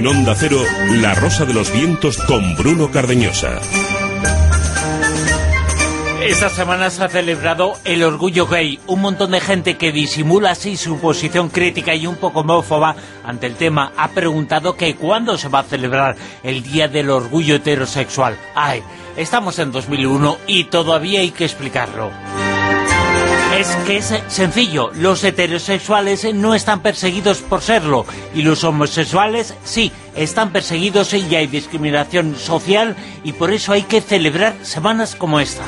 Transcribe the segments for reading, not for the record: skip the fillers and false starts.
En Onda Cero, La Rosa de los Vientos con Bruno Cardeñosa. Esta semana se ha celebrado el Orgullo Gay. Un montón de gente que disimula así su posición crítica y un poco homófoba ante el tema ha preguntado que cuándo se va a celebrar el Día del Orgullo Heterosexual. Ay, estamos en 2001 y todavía hay que explicarlo. Es que es sencillo, los heterosexuales no están perseguidos por serlo y los homosexuales sí, están perseguidos y hay discriminación social y por eso hay que celebrar semanas como esta.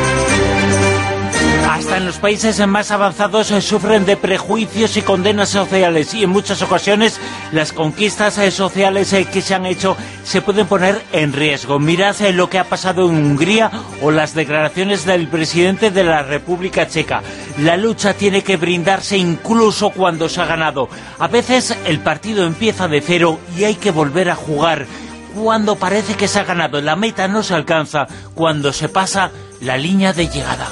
Hasta en los países más avanzados sufren de prejuicios y condenas sociales y en muchas ocasiones las conquistas sociales que se han hecho se pueden poner en riesgo. Mirad lo que ha pasado en Hungría o las declaraciones del presidente de la República Checa. La lucha tiene que brindarse incluso cuando se ha ganado. A veces el partido empieza de cero y hay que volver a jugar. Cuando parece que se ha ganado, la meta no se alcanza, cuando se pasa la línea de llegada.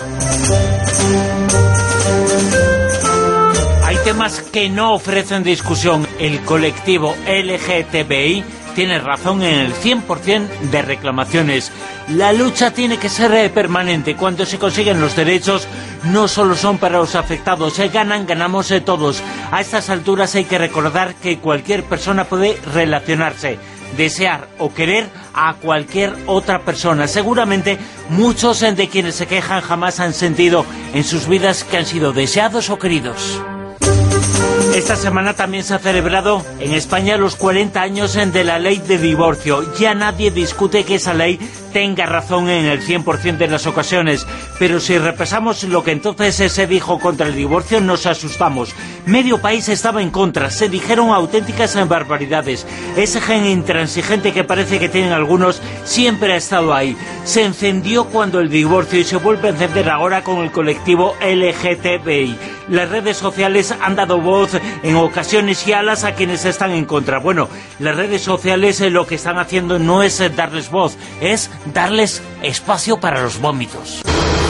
Hay temas que no ofrecen discusión. El colectivo LGTBI tiene razón en el 100% de reclamaciones. La lucha tiene que ser permanente. Cuando se consiguen los derechos, no solo son para los afectados, ganamos todos. A estas alturas hay que recordar que cualquier persona puede relacionarse, desear o querer a cualquier otra persona. Seguramente muchos de quienes se quejan jamás han sentido en sus vidas que han sido deseados o queridos. Esta semana también se ha celebrado en España los 40 años de la ley de divorcio. Ya nadie discute que esa ley tenga razón en el 100% de las ocasiones, pero si repasamos lo que entonces se dijo contra el divorcio nos asustamos. Medio país estaba en contra, se dijeron auténticas barbaridades. Ese gen intransigente que parece que tienen algunos siempre ha estado ahí. Se encendió cuando el divorcio y se vuelve a encender ahora con el colectivo LGTBI. Las redes sociales han dado voz en ocasiones y alas a quienes están en contra. Bueno, las redes sociales lo que están haciendo no es darles voz, es darles espacio para los vómitos.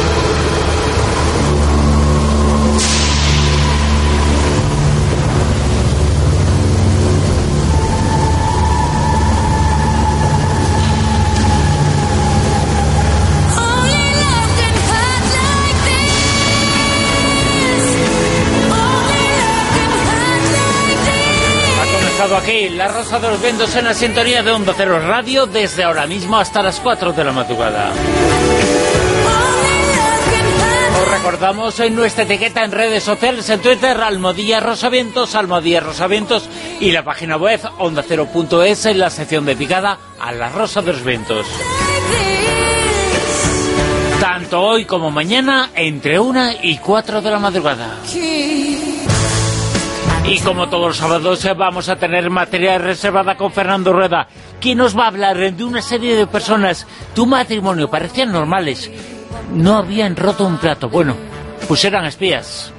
Aquí, La Rosa de los Vientos en la sintonía de Onda Cero Radio, desde ahora mismo hasta las 4 de la madrugada. Os recordamos en nuestra etiqueta en redes sociales, en Twitter, @RosaVientos, @RosaVientos, y la página web ondacero.es en la sección dedicada a La Rosa de los Vientos. Tanto hoy como mañana, entre 1 y 4 de la madrugada. Y como todos los sábados vamos a tener materia reservada con Fernando Rueda, quien nos va a hablar de una serie de personas. Tu matrimonio parecían normales, no habían roto un plato. Bueno, pues eran espías.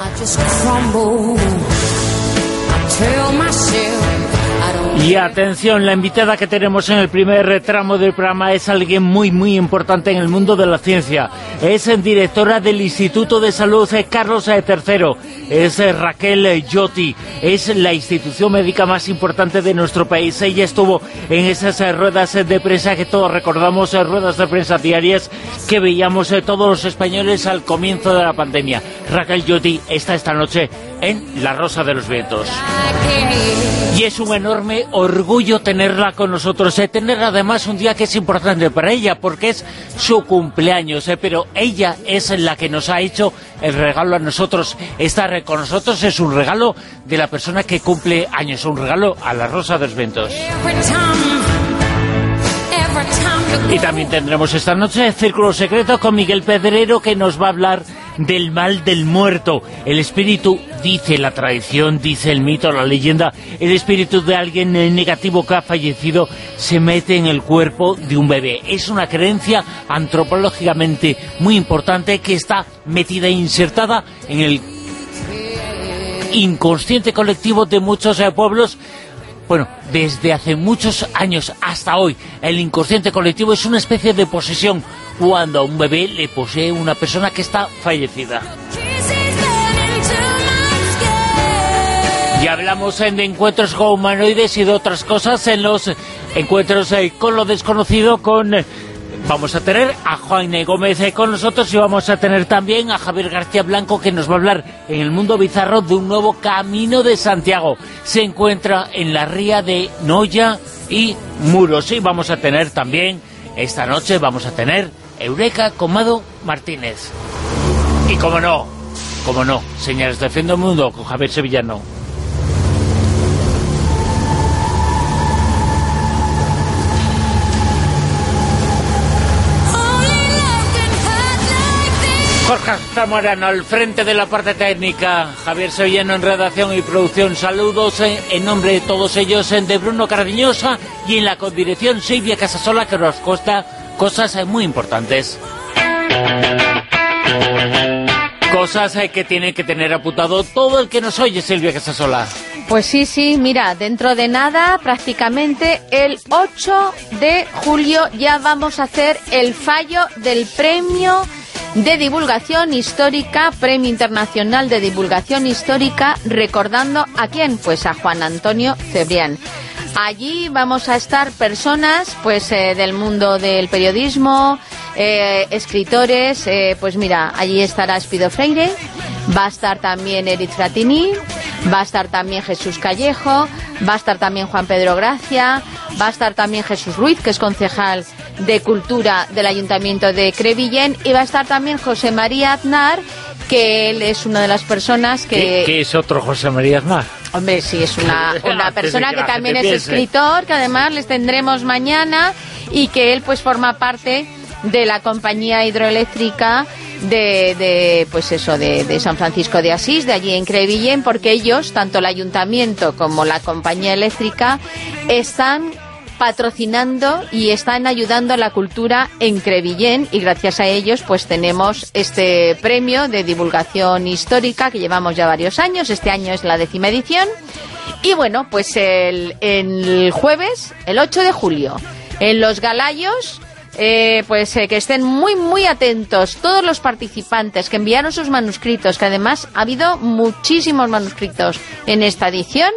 Y atención, la invitada que tenemos en el primer tramo del programa es alguien muy importante en el mundo de la ciencia. Es directora del Instituto de Salud Carlos III. Es Raquel Lloti. Es la institución médica más importante de nuestro país. Ella estuvo en esas ruedas de prensa que todos recordamos, ruedas de prensa diarias que veíamos todos los españoles al comienzo de la pandemia. Raquel Lloti está esta noche en La Rosa de los Vientos. Y es un enorme orgullo tenerla con nosotros, tener además un día que es importante para ella, porque es su cumpleaños, pero ella es la que nos ha hecho el regalo a nosotros. Estar con nosotros es un regalo de la persona que cumple años, un regalo a La Rosa de los Vientos. Y también tendremos esta noche Círculo Secreto con Miguel Pedrero, que nos va a hablar del mal del muerto. El espíritu, dice la tradición, dice el mito, la leyenda, el espíritu de alguien negativo que ha fallecido se mete en el cuerpo de un bebé. Es una creencia antropológicamente muy importante que está metida e insertada en el inconsciente colectivo de muchos pueblos. Bueno, desde hace muchos años hasta hoy, el inconsciente colectivo es una especie de posesión cuando a un bebé le posee una persona que está fallecida. Y hablando hablamos de encuentros con humanoides y de otras cosas en los encuentros con lo desconocido. Vamos a tener a Juan Gómez con nosotros y vamos a tener también a Javier García Blanco, que nos va a hablar en el mundo bizarro de un nuevo Camino de Santiago. Se encuentra en la ría de Noya y Muros. Y vamos a tener también, esta noche vamos a tener Eureka con Mado Martínez. Y cómo no, señores de Fin del Mundo con Javier Sevillano. Jorge Zamorano al frente de la parte técnica, Javier Sevillano en redacción y producción. Saludos en nombre de todos ellos, de Bruno Cardeñosa, y en la codirección Silvia Casasola, que nos cuesta cosas muy importantes. Cosas que tiene que tener apuntado todo el que nos oye, Silvia Casasola. Pues sí, mira, dentro de nada, prácticamente el 8 de julio ya vamos a hacer el fallo del premio de divulgación histórica, Premio Internacional de Divulgación Histórica, recordando ¿a quién? Pues a Juan Antonio Cebrián. Allí vamos a estar personas pues del mundo del periodismo, escritores, pues mira, allí estará Espido Freire, va a estar también Eric Fratini, va a estar también Jesús Callejo, va a estar también Juan Pedro Gracia, va a estar también Jesús Ruiz, que es concejal de Cultura del Ayuntamiento de Crevillent, y va a estar también José María Aznar, que él es una de las personas que... ¿Qué es otro José María Aznar? Hombre, sí, es una persona que también es escritor, que además les tendremos mañana, y que él pues forma parte de la compañía hidroeléctrica de San Francisco de Asís, de allí en Crevillent, porque ellos, tanto el ayuntamiento como la compañía eléctrica, están patrocinando y están ayudando a la cultura en Crevillent, y gracias a ellos pues tenemos este premio de divulgación histórica que llevamos ya varios años. Este año es la 10ª edición, y bueno, pues el jueves, el 8 de julio, en Los Galayos, que estén muy atentos todos los participantes que enviaron sus manuscritos, que además ha habido muchísimos manuscritos en esta edición.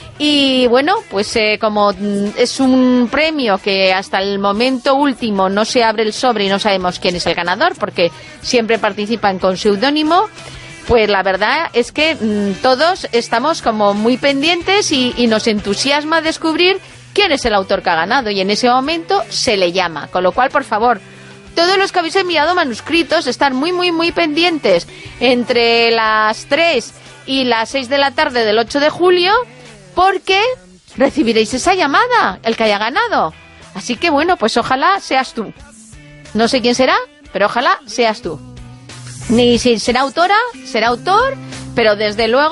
Y bueno, pues como es un premio que hasta el momento último no se abre el sobre y no sabemos quién es el ganador, porque siempre participan con seudónimo, pues la verdad es que todos estamos como muy pendientes y nos entusiasma descubrir quién es el autor que ha ganado, y en ese momento se le llama. Con lo cual, por favor, todos los que habéis enviado manuscritos, estar muy pendientes entre las 3 y las 6 de la tarde del 8 de julio, porque recibiréis esa llamada, el que haya ganado. Así que bueno, pues ojalá seas tú. No sé quién será, pero ojalá seas tú. Ni si será autora, será autor, pero desde luego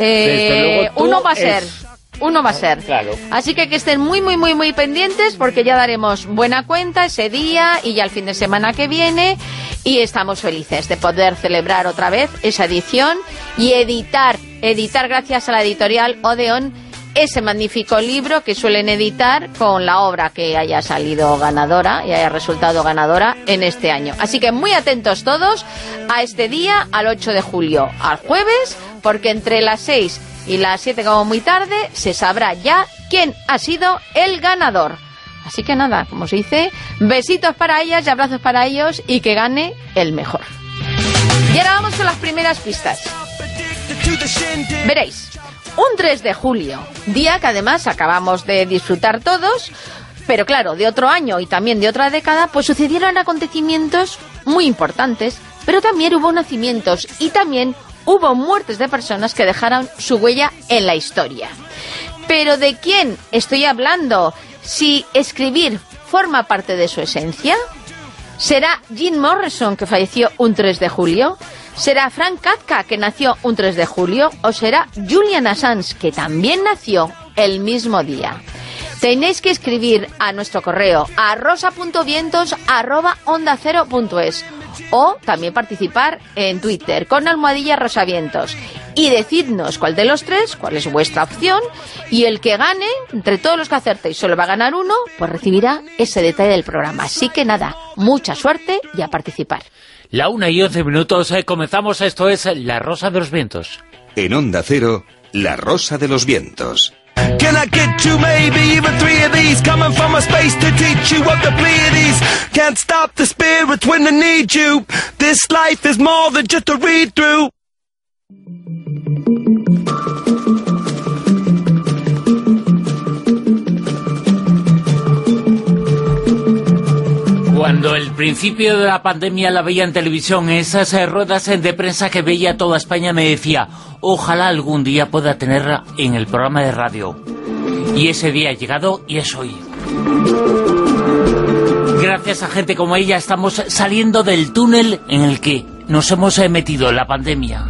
uno va a ser. Uno va a ser. Claro. Así que estén muy pendientes, porque ya daremos buena cuenta ese día y ya el fin de semana que viene, y estamos felices de poder celebrar otra vez esa edición y editar gracias a la editorial Odeón ese magnífico libro que suelen editar con la obra que haya salido ganadora y haya resultado ganadora en este año. Así que muy atentos todos a este día, al 8 de julio, al jueves, porque entre las 6 y las 7, como muy tarde, se sabrá ya quién ha sido el ganador. Así que nada, como se dice, besitos para ellas y abrazos para ellos, y que gane el mejor. Y ahora vamos con las primeras pistas. Veréis, un 3 de julio, día que además acabamos de disfrutar todos, pero claro, de otro año y también de otra década, pues sucedieron acontecimientos muy importantes, pero también hubo nacimientos y también hubo muertes de personas que dejaron su huella en la historia. ¿Pero de quién estoy hablando? Si escribir forma parte de su esencia. ¿Será Jim Morrison, que falleció un 3 de julio? ¿Será Frank Kafka, que nació un 3 de julio? ¿O será Julian Assange, que también nació el mismo día? Tenéis que escribir a nuestro correo a rosa.vientos@ondacero.es, o también participar en Twitter con @rosavientos, y decidnos cuál de los tres, cuál es vuestra opción, y el que gane, entre todos los que acertéis solo va a ganar uno, pues recibirá ese detalle del programa. Así que nada, mucha suerte y a participar. La 1:11, comenzamos. Esto es La Rosa de los Vientos. En Onda Cero, La Rosa de los Vientos. Can I get you maybe even 3 of these? Coming from a space to teach you of the Pleiades. Can't stop the spirits when they need you. This life is more than just a read-through. Cuando el principio de la pandemia la veía en televisión, esas ruedas de prensa que veía toda España, me decía, ojalá algún día pueda tenerla en el programa de radio. Y ese día ha llegado y es hoy. Gracias a gente como ella estamos saliendo del túnel en el que nos hemos metido, la pandemia.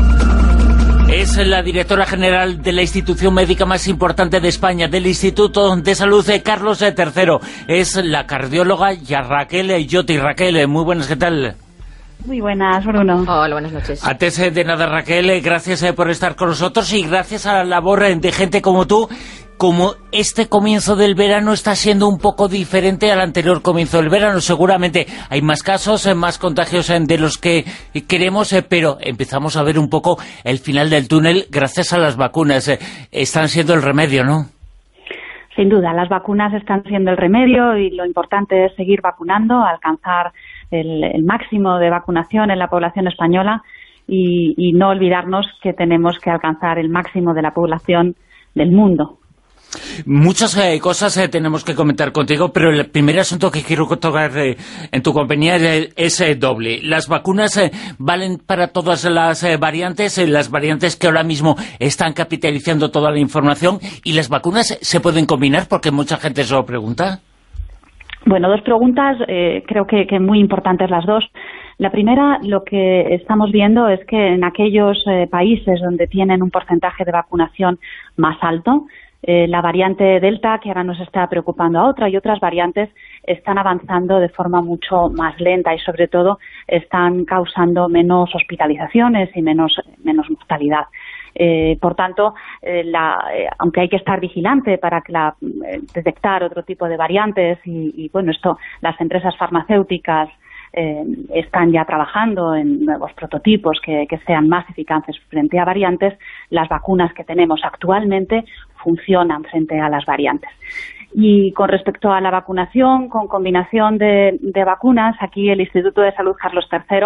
Es la directora general de la institución médica más importante de España, del Instituto de Salud de Carlos III. Es la cardióloga Raquel Lloti. Raquel, muy buenas, ¿qué tal? Muy buenas, Bruno. Hola, buenas noches. Antes de nada, Raquel, gracias por estar con nosotros y gracias a la labor de gente como tú. Como este comienzo del verano está siendo un poco diferente al anterior comienzo del verano, seguramente hay más casos, más contagios de los que queremos, pero empezamos a ver un poco el final del túnel gracias a las vacunas. Están siendo el remedio, ¿no? Sin duda, las vacunas están siendo el remedio y lo importante es seguir vacunando, alcanzar el máximo de vacunación en la población española y no olvidarnos que tenemos que alcanzar el máximo de la población del mundo. Muchas cosas tenemos que comentar contigo, pero el primer asunto que quiero tocar en tu compañía es doble. Las vacunas valen para todas las variantes que ahora mismo están capitalizando toda la información, y las vacunas se pueden combinar, porque mucha gente se lo pregunta. Bueno, dos preguntas, creo que muy importantes las dos. La primera, lo que estamos viendo es que en aquellos países donde tienen un porcentaje de vacunación más alto, la variante Delta, que ahora nos está preocupando a otra, y otras variantes están avanzando de forma mucho más lenta y sobre todo están causando menos hospitalizaciones y menos mortalidad. Por tanto, aunque hay que estar vigilante para detectar otro tipo de variantes y bueno, las empresas farmacéuticas están ya trabajando en nuevos prototipos que sean más eficaces frente a variantes, las vacunas que tenemos actualmente funcionan frente a las variantes. Y con respecto a la vacunación, con combinación de vacunas, aquí el Instituto de Salud Carlos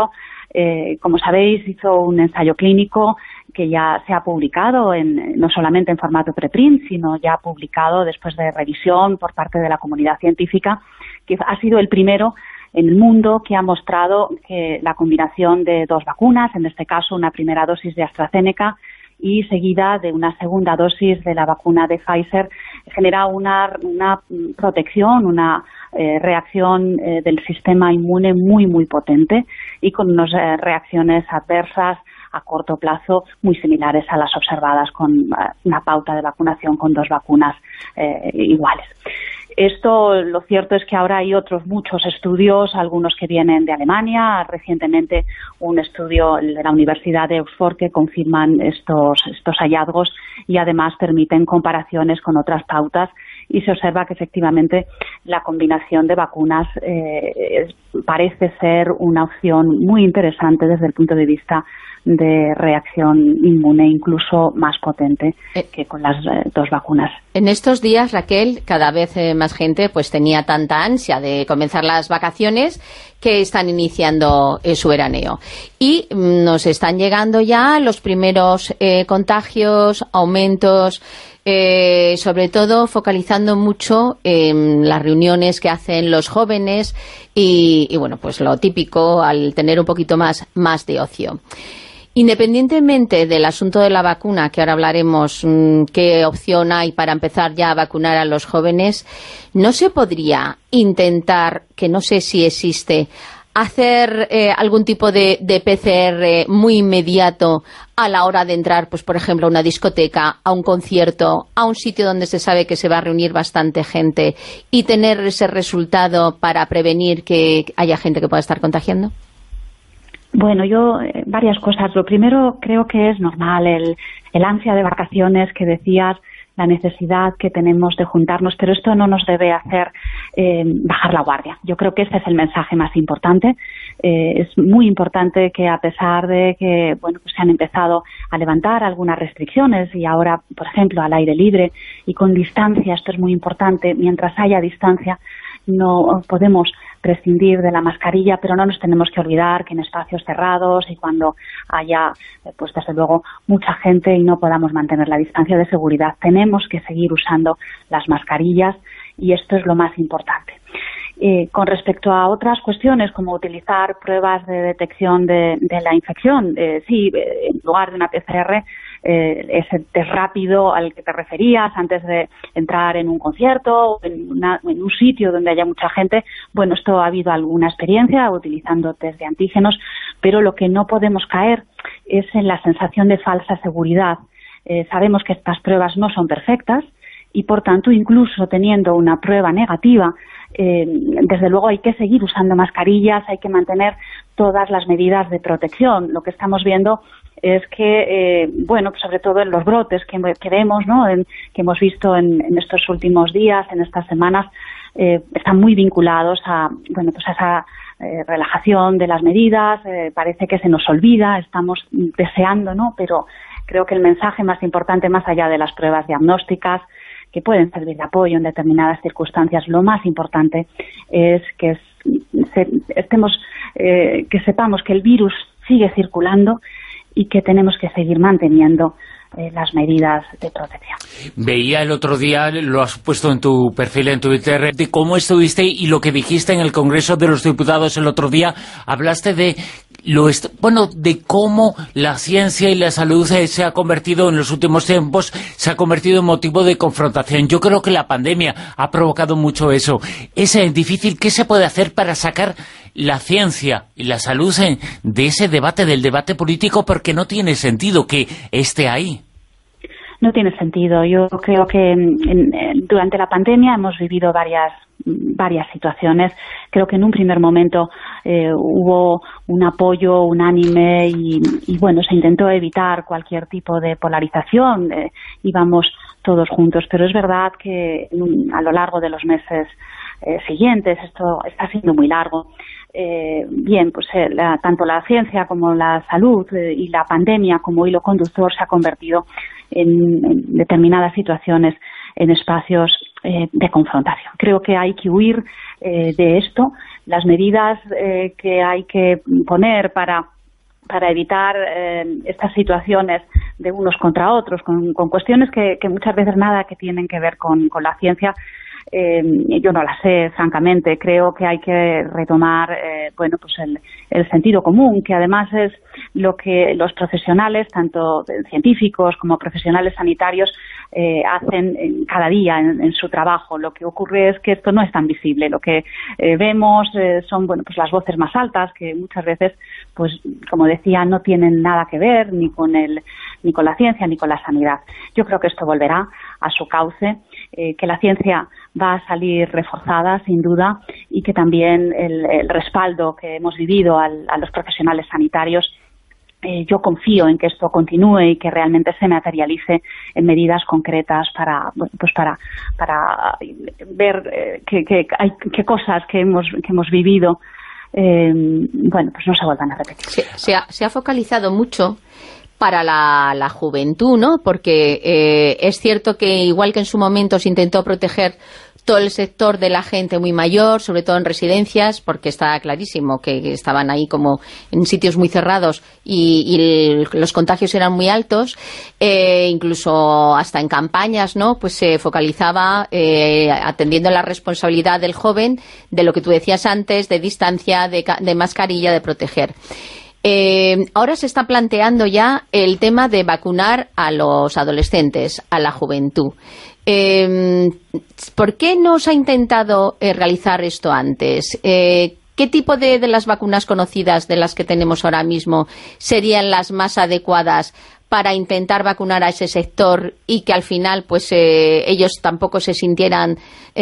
III, como sabéis, hizo un ensayo clínico que ya se ha publicado no solamente en formato preprint, sino ya publicado después de revisión por parte de la comunidad científica, que ha sido el primero en el mundo que ha mostrado que la combinación de dos vacunas, en este caso una primera dosis de AstraZeneca y seguida de una segunda dosis de la vacuna de Pfizer, genera una protección, una reacción del sistema inmune muy, muy potente y con unas reacciones adversas a corto plazo muy similares a las observadas con una pauta de vacunación con dos vacunas iguales. Esto, lo cierto es que ahora hay otros muchos estudios, algunos que vienen de Alemania, recientemente un estudio de la Universidad de Oxford que confirman estos hallazgos y además permiten comparaciones con otras pautas y se observa que efectivamente la combinación de vacunas parece ser una opción muy interesante desde el punto de vista de reacción inmune, incluso más potente que con las dos vacunas. En estos días, Raquel, cada vez más gente pues tenía tanta ansia de comenzar las vacaciones que están iniciando su veraneo. Y nos están llegando ya los primeros contagios, aumentos, sobre todo focalizando mucho en las reuniones que hacen los jóvenes y bueno, pues lo típico al tener un poquito más de ocio. Independientemente del asunto de la vacuna, que ahora hablaremos qué opción hay para empezar ya a vacunar a los jóvenes, ¿no se podría intentar, que no sé si existe, hacer algún tipo de PCR muy inmediato a la hora de entrar, pues por ejemplo, a una discoteca, a un concierto, a un sitio donde se sabe que se va a reunir bastante gente y tener ese resultado para prevenir que haya gente que pueda estar contagiando? Bueno, varias cosas. Lo primero, creo que es normal el ansia de vacaciones que decías, la necesidad que tenemos de juntarnos, pero esto no nos debe hacer bajar la guardia. Yo creo que ese es el mensaje más importante. Es muy importante que, a pesar de que pues se han empezado a levantar algunas restricciones y ahora, por ejemplo, al aire libre y con distancia, esto es muy importante, mientras haya distancia no podemos prescindir de la mascarilla, pero no nos tenemos que olvidar que en espacios cerrados y cuando haya, pues desde luego, mucha gente y no podamos mantener la distancia de seguridad, tenemos que seguir usando las mascarillas y esto es lo más importante. Con respecto a otras cuestiones como utilizar pruebas de detección de la infección, sí, en lugar de una PCR, ese test rápido al que te referías antes de entrar en un concierto o en un sitio donde haya mucha gente, bueno, esto ha habido alguna experiencia utilizando test de antígenos, pero lo que no podemos caer es en la sensación de falsa seguridad. Sabemos que estas pruebas no son perfectas y, por tanto, incluso teniendo una prueba negativa, desde luego hay que seguir usando mascarillas, hay que mantener todas las medidas de protección. Lo que estamos viendo es que, bueno, pues sobre todo en los brotes que vemos, ¿no?, que hemos visto en estos últimos días, en estas semanas, están muy vinculados a, bueno, pues a esa relajación de las medidas. Parece que se nos olvida, estamos deseando, ¿no?, pero creo que el mensaje más importante, más allá de las pruebas diagnósticas, que pueden servir de apoyo en determinadas circunstancias, lo más importante es que que sepamos que el virus sigue circulando y que tenemos que seguir manteniendo las medidas de protección. Veía el otro día, lo has puesto en tu perfil en Twitter, de cómo estuviste y lo que dijiste en el Congreso de los Diputados el otro día. Hablaste de de cómo la ciencia y la salud se ha convertido en los últimos tiempos, se ha convertido en motivo de confrontación. Yo creo que la pandemia ha provocado mucho eso. Es difícil. ¿Qué se puede hacer para sacar la ciencia y la salud de ese debate, del debate político, porque no tiene sentido que esté ahí? No tiene sentido. Yo creo que durante la pandemia hemos vivido varias situaciones. Creo que en un primer momento hubo un apoyo unánime y bueno, se intentó evitar cualquier tipo de polarización. Íbamos todos juntos, pero es verdad que a lo largo de los meses siguientes esto está siendo muy largo. Bien, pues tanto la ciencia como la salud y la pandemia como hilo conductor se ha convertido en determinadas situaciones en espacios de confrontación. Creo que hay que huir de esto. Las medidas que hay que poner para evitar estas situaciones de unos contra otros, con cuestiones que muchas veces nada que tienen que ver con la ciencia, yo no la sé, francamente. Creo que hay que retomar pues el sentido común, que además es lo que los profesionales, tanto científicos como profesionales sanitarios, hacen cada día en su trabajo. Lo que ocurre es que esto no es tan visible. Lo que vemos son pues las voces más altas, que muchas veces, pues como decía, no tienen nada que ver ni con la ciencia ni con la sanidad. Yo creo que esto volverá a su cauce, que la ciencia va a salir reforzada, sin duda, y que también el respaldo que hemos vivido a los profesionales sanitarios, yo confío en que esto continúe y que realmente se materialice en medidas concretas para ver qué cosas que hemos vivido pues no se vuelvan a repetir. Se ha focalizado mucho para la juventud, ¿no? Porque es cierto que igual que en su momento se intentó proteger todo el sector de la gente muy mayor, sobre todo en residencias, porque está clarísimo que estaban ahí como en sitios muy cerrados y los contagios eran muy altos, incluso hasta en campañas, ¿no? Pues se focalizaba atendiendo la responsabilidad del joven, de lo que tú decías antes, de distancia, de mascarilla, de proteger. Ahora se está planteando ya el tema de vacunar a los adolescentes, a la juventud. ¿Por qué no se ha intentado realizar esto antes? ¿Qué tipo de las vacunas conocidas, de las que tenemos ahora mismo, serían las más adecuadas para intentar vacunar a ese sector y que al final pues ellos tampoco se sintieran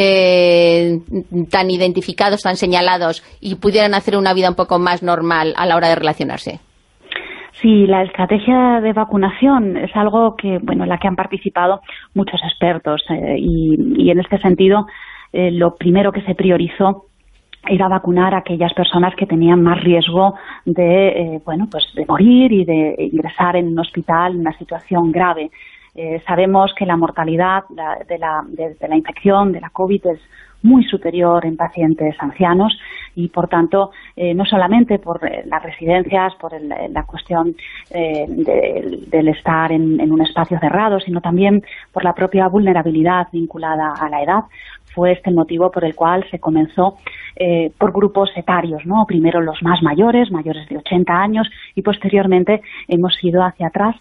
tan identificados, tan señalados y pudieran hacer una vida un poco más normal a la hora de relacionarse? Sí, la estrategia de vacunación es algo que, en la que han participado muchos expertos y en este sentido lo primero que se priorizó era vacunar a aquellas personas que tenían más riesgo de, de morir y de ingresar en un hospital en una situación grave. Sabemos que la mortalidad de la infección de la COVID es muy superior en pacientes ancianos y, por tanto, no solamente por las residencias, por la cuestión del estar en un espacio cerrado, sino también por la propia vulnerabilidad vinculada a la edad. Fue este el motivo por el cual se comenzó por grupos etarios, ¿no? Primero los más mayores de 80 años, y posteriormente hemos ido hacia atrás,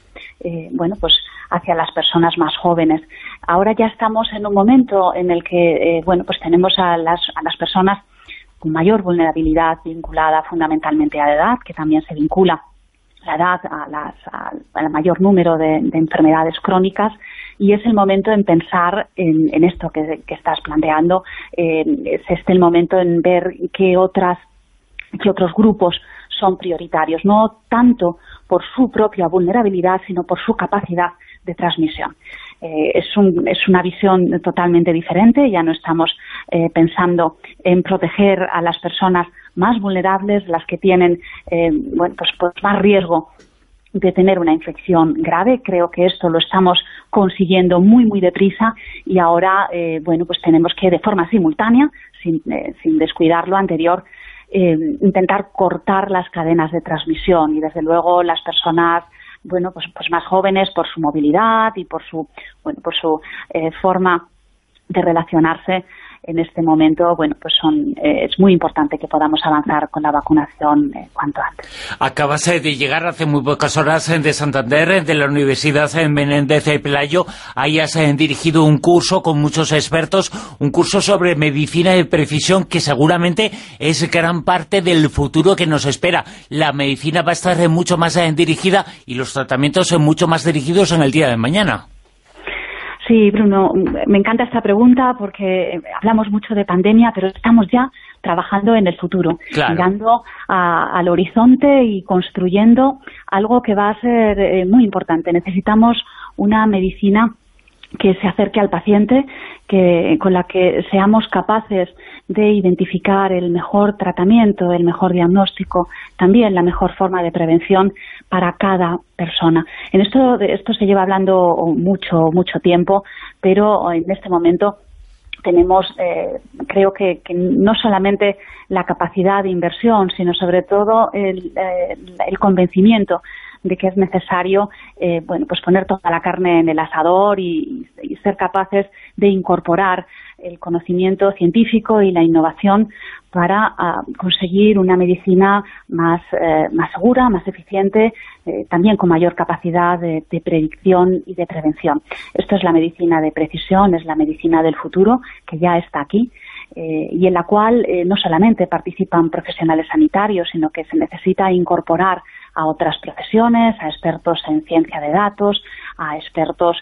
hacia las personas más jóvenes. Ahora ya estamos en un momento en el que, tenemos a las personas con mayor vulnerabilidad vinculada fundamentalmente a la edad, que también se vincula la edad al mayor número de enfermedades crónicas, y es el momento en pensar en esto que estás planteando. Es el momento en ver qué otros grupos son prioritarios, no tanto por su propia vulnerabilidad, sino por su capacidad de transmisión. Es una visión totalmente diferente. Ya no estamos pensando en proteger a las personas más vulnerables, las que tienen más riesgo de tener una infección grave. Creo que esto lo estamos consiguiendo muy, muy deprisa, y ahora tenemos que, de forma simultánea, sin descuidar lo anterior, intentar cortar las cadenas de transmisión. Y desde luego las personas más jóvenes, por su movilidad y por su forma de relacionarse en este momento, es muy importante que podamos avanzar con la vacunación cuanto antes. Acabas de llegar hace muy pocas horas de Santander, de la Universidad Menéndez Pelayo. Ahí has dirigido un curso con muchos expertos, un curso sobre medicina de precisión, que seguramente es gran parte del futuro que nos espera. La medicina va a estar mucho más dirigida, y los tratamientos mucho más dirigidos en el día de mañana. Sí, Bruno, me encanta esta pregunta porque hablamos mucho de pandemia, pero estamos ya trabajando en el futuro, claro, mirando al horizonte y construyendo algo que va a ser muy importante. Necesitamos una medicina que se acerque al paciente, con la que seamos capaces de identificar el mejor tratamiento, el mejor diagnóstico, también la mejor forma de prevención para cada persona. Esto se lleva hablando mucho tiempo, pero en este momento tenemos, creo que no solamente la capacidad de inversión, sino sobre todo el convencimiento de que es necesario poner toda la carne en el asador y ser capaces de incorporar el conocimiento científico y la innovación para conseguir una medicina más segura, más eficiente, también con mayor capacidad de predicción y de prevención. Esto es la medicina de precisión, es la medicina del futuro, que ya está aquí, y en la cual no solamente participan profesionales sanitarios, sino que se necesita incorporar a otras profesiones, a expertos en ciencia de datos, a expertos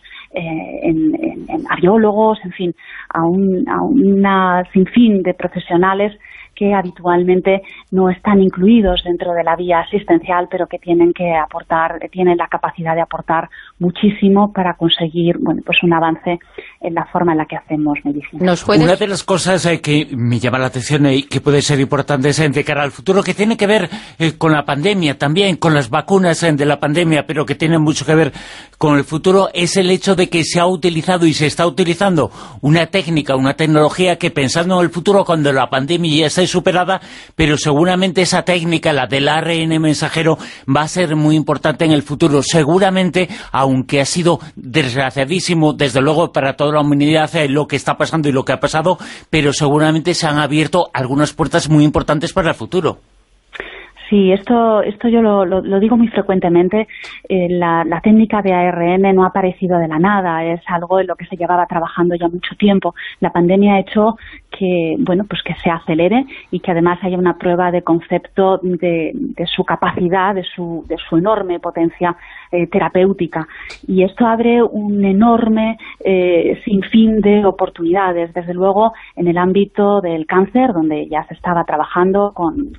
a biólogos, en fin, a una sinfín de profesionales que habitualmente no están incluidos dentro de la vía asistencial, pero que tienen la capacidad de aportar muchísimo para conseguir un avance en la forma en la que hacemos medicina. Una de las cosas que me llama la atención y que puede ser importante es de cara al futuro, que tiene que ver con la pandemia también, con las vacunas de la pandemia, pero que tiene mucho que ver con el futuro, es el hecho de que se ha utilizado y se está utilizando una técnica, una tecnología que, pensando en el futuro, cuando la pandemia ya esté superada, pero seguramente esa técnica, la del ARN mensajero, va a ser muy importante en el futuro. Seguramente, aunque ha sido desgraciadísimo, desde luego, para toda la humanidad lo que está pasando y lo que ha pasado, pero seguramente se han abierto algunas puertas muy importantes para el futuro. Sí, esto yo lo digo muy frecuentemente. La técnica de ARN no ha aparecido de la nada, es algo en lo que se llevaba trabajando ya mucho tiempo. La pandemia ha hecho que se acelere y que además haya una prueba de concepto de su capacidad, de su enorme potencia terapéutica. Y esto abre un enorme sinfín de oportunidades, desde luego en el ámbito del cáncer, donde ya se estaba trabajando con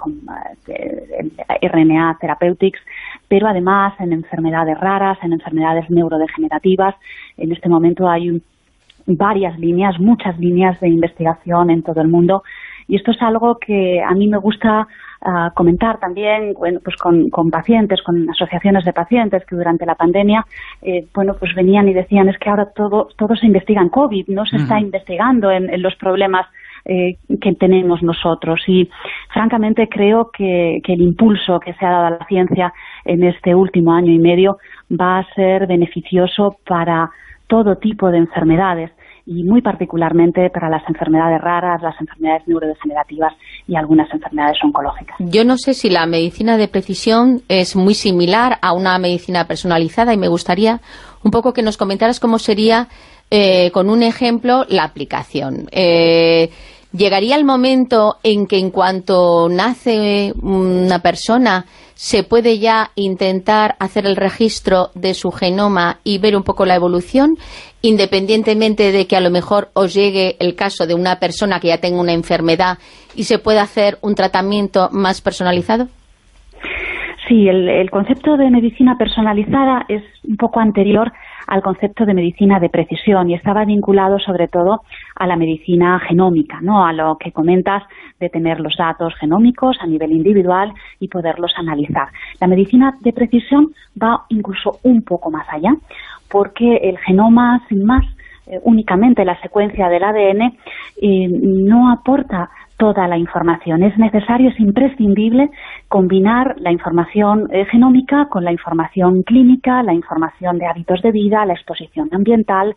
RNA Therapeutics, pero además en enfermedades raras, en enfermedades neurodegenerativas. En este momento hay muchas líneas de investigación en todo el mundo, y esto es algo que a mí me gusta comentar también, bueno, pues con pacientes, con asociaciones de pacientes que durante la pandemia, bueno, pues venían y decían, es que ahora todo se investiga en COVID, no se está investigando en los problemas que tenemos nosotros, y francamente creo que el impulso que se ha dado a la ciencia en este último año y medio va a ser beneficioso para todo tipo de enfermedades, y muy particularmente para las enfermedades raras, las enfermedades neurodegenerativas y algunas enfermedades oncológicas. Yo no sé si la medicina de precisión es muy similar a una medicina personalizada, y me gustaría un poco que nos comentaras cómo sería, con un ejemplo, la aplicación. ¿Llegaría el momento en que en cuanto nace una persona se puede ya intentar hacer el registro de su genoma y ver un poco la evolución, independientemente de que a lo mejor os llegue el caso de una persona que ya tenga una enfermedad y se pueda hacer un tratamiento más personalizado? Sí, el concepto de medicina personalizada es un poco anterior al concepto de medicina de precisión, y estaba vinculado sobre todo a la medicina genómica, ¿no? A lo que comentas de tener los datos genómicos a nivel individual y poderlos analizar. La medicina de precisión va incluso un poco más allá, porque el genoma, sin más, únicamente la secuencia del ADN, no aporta toda la información. Es necesario, es imprescindible combinar la información genómica con la información clínica, la información de hábitos de vida, la exposición ambiental,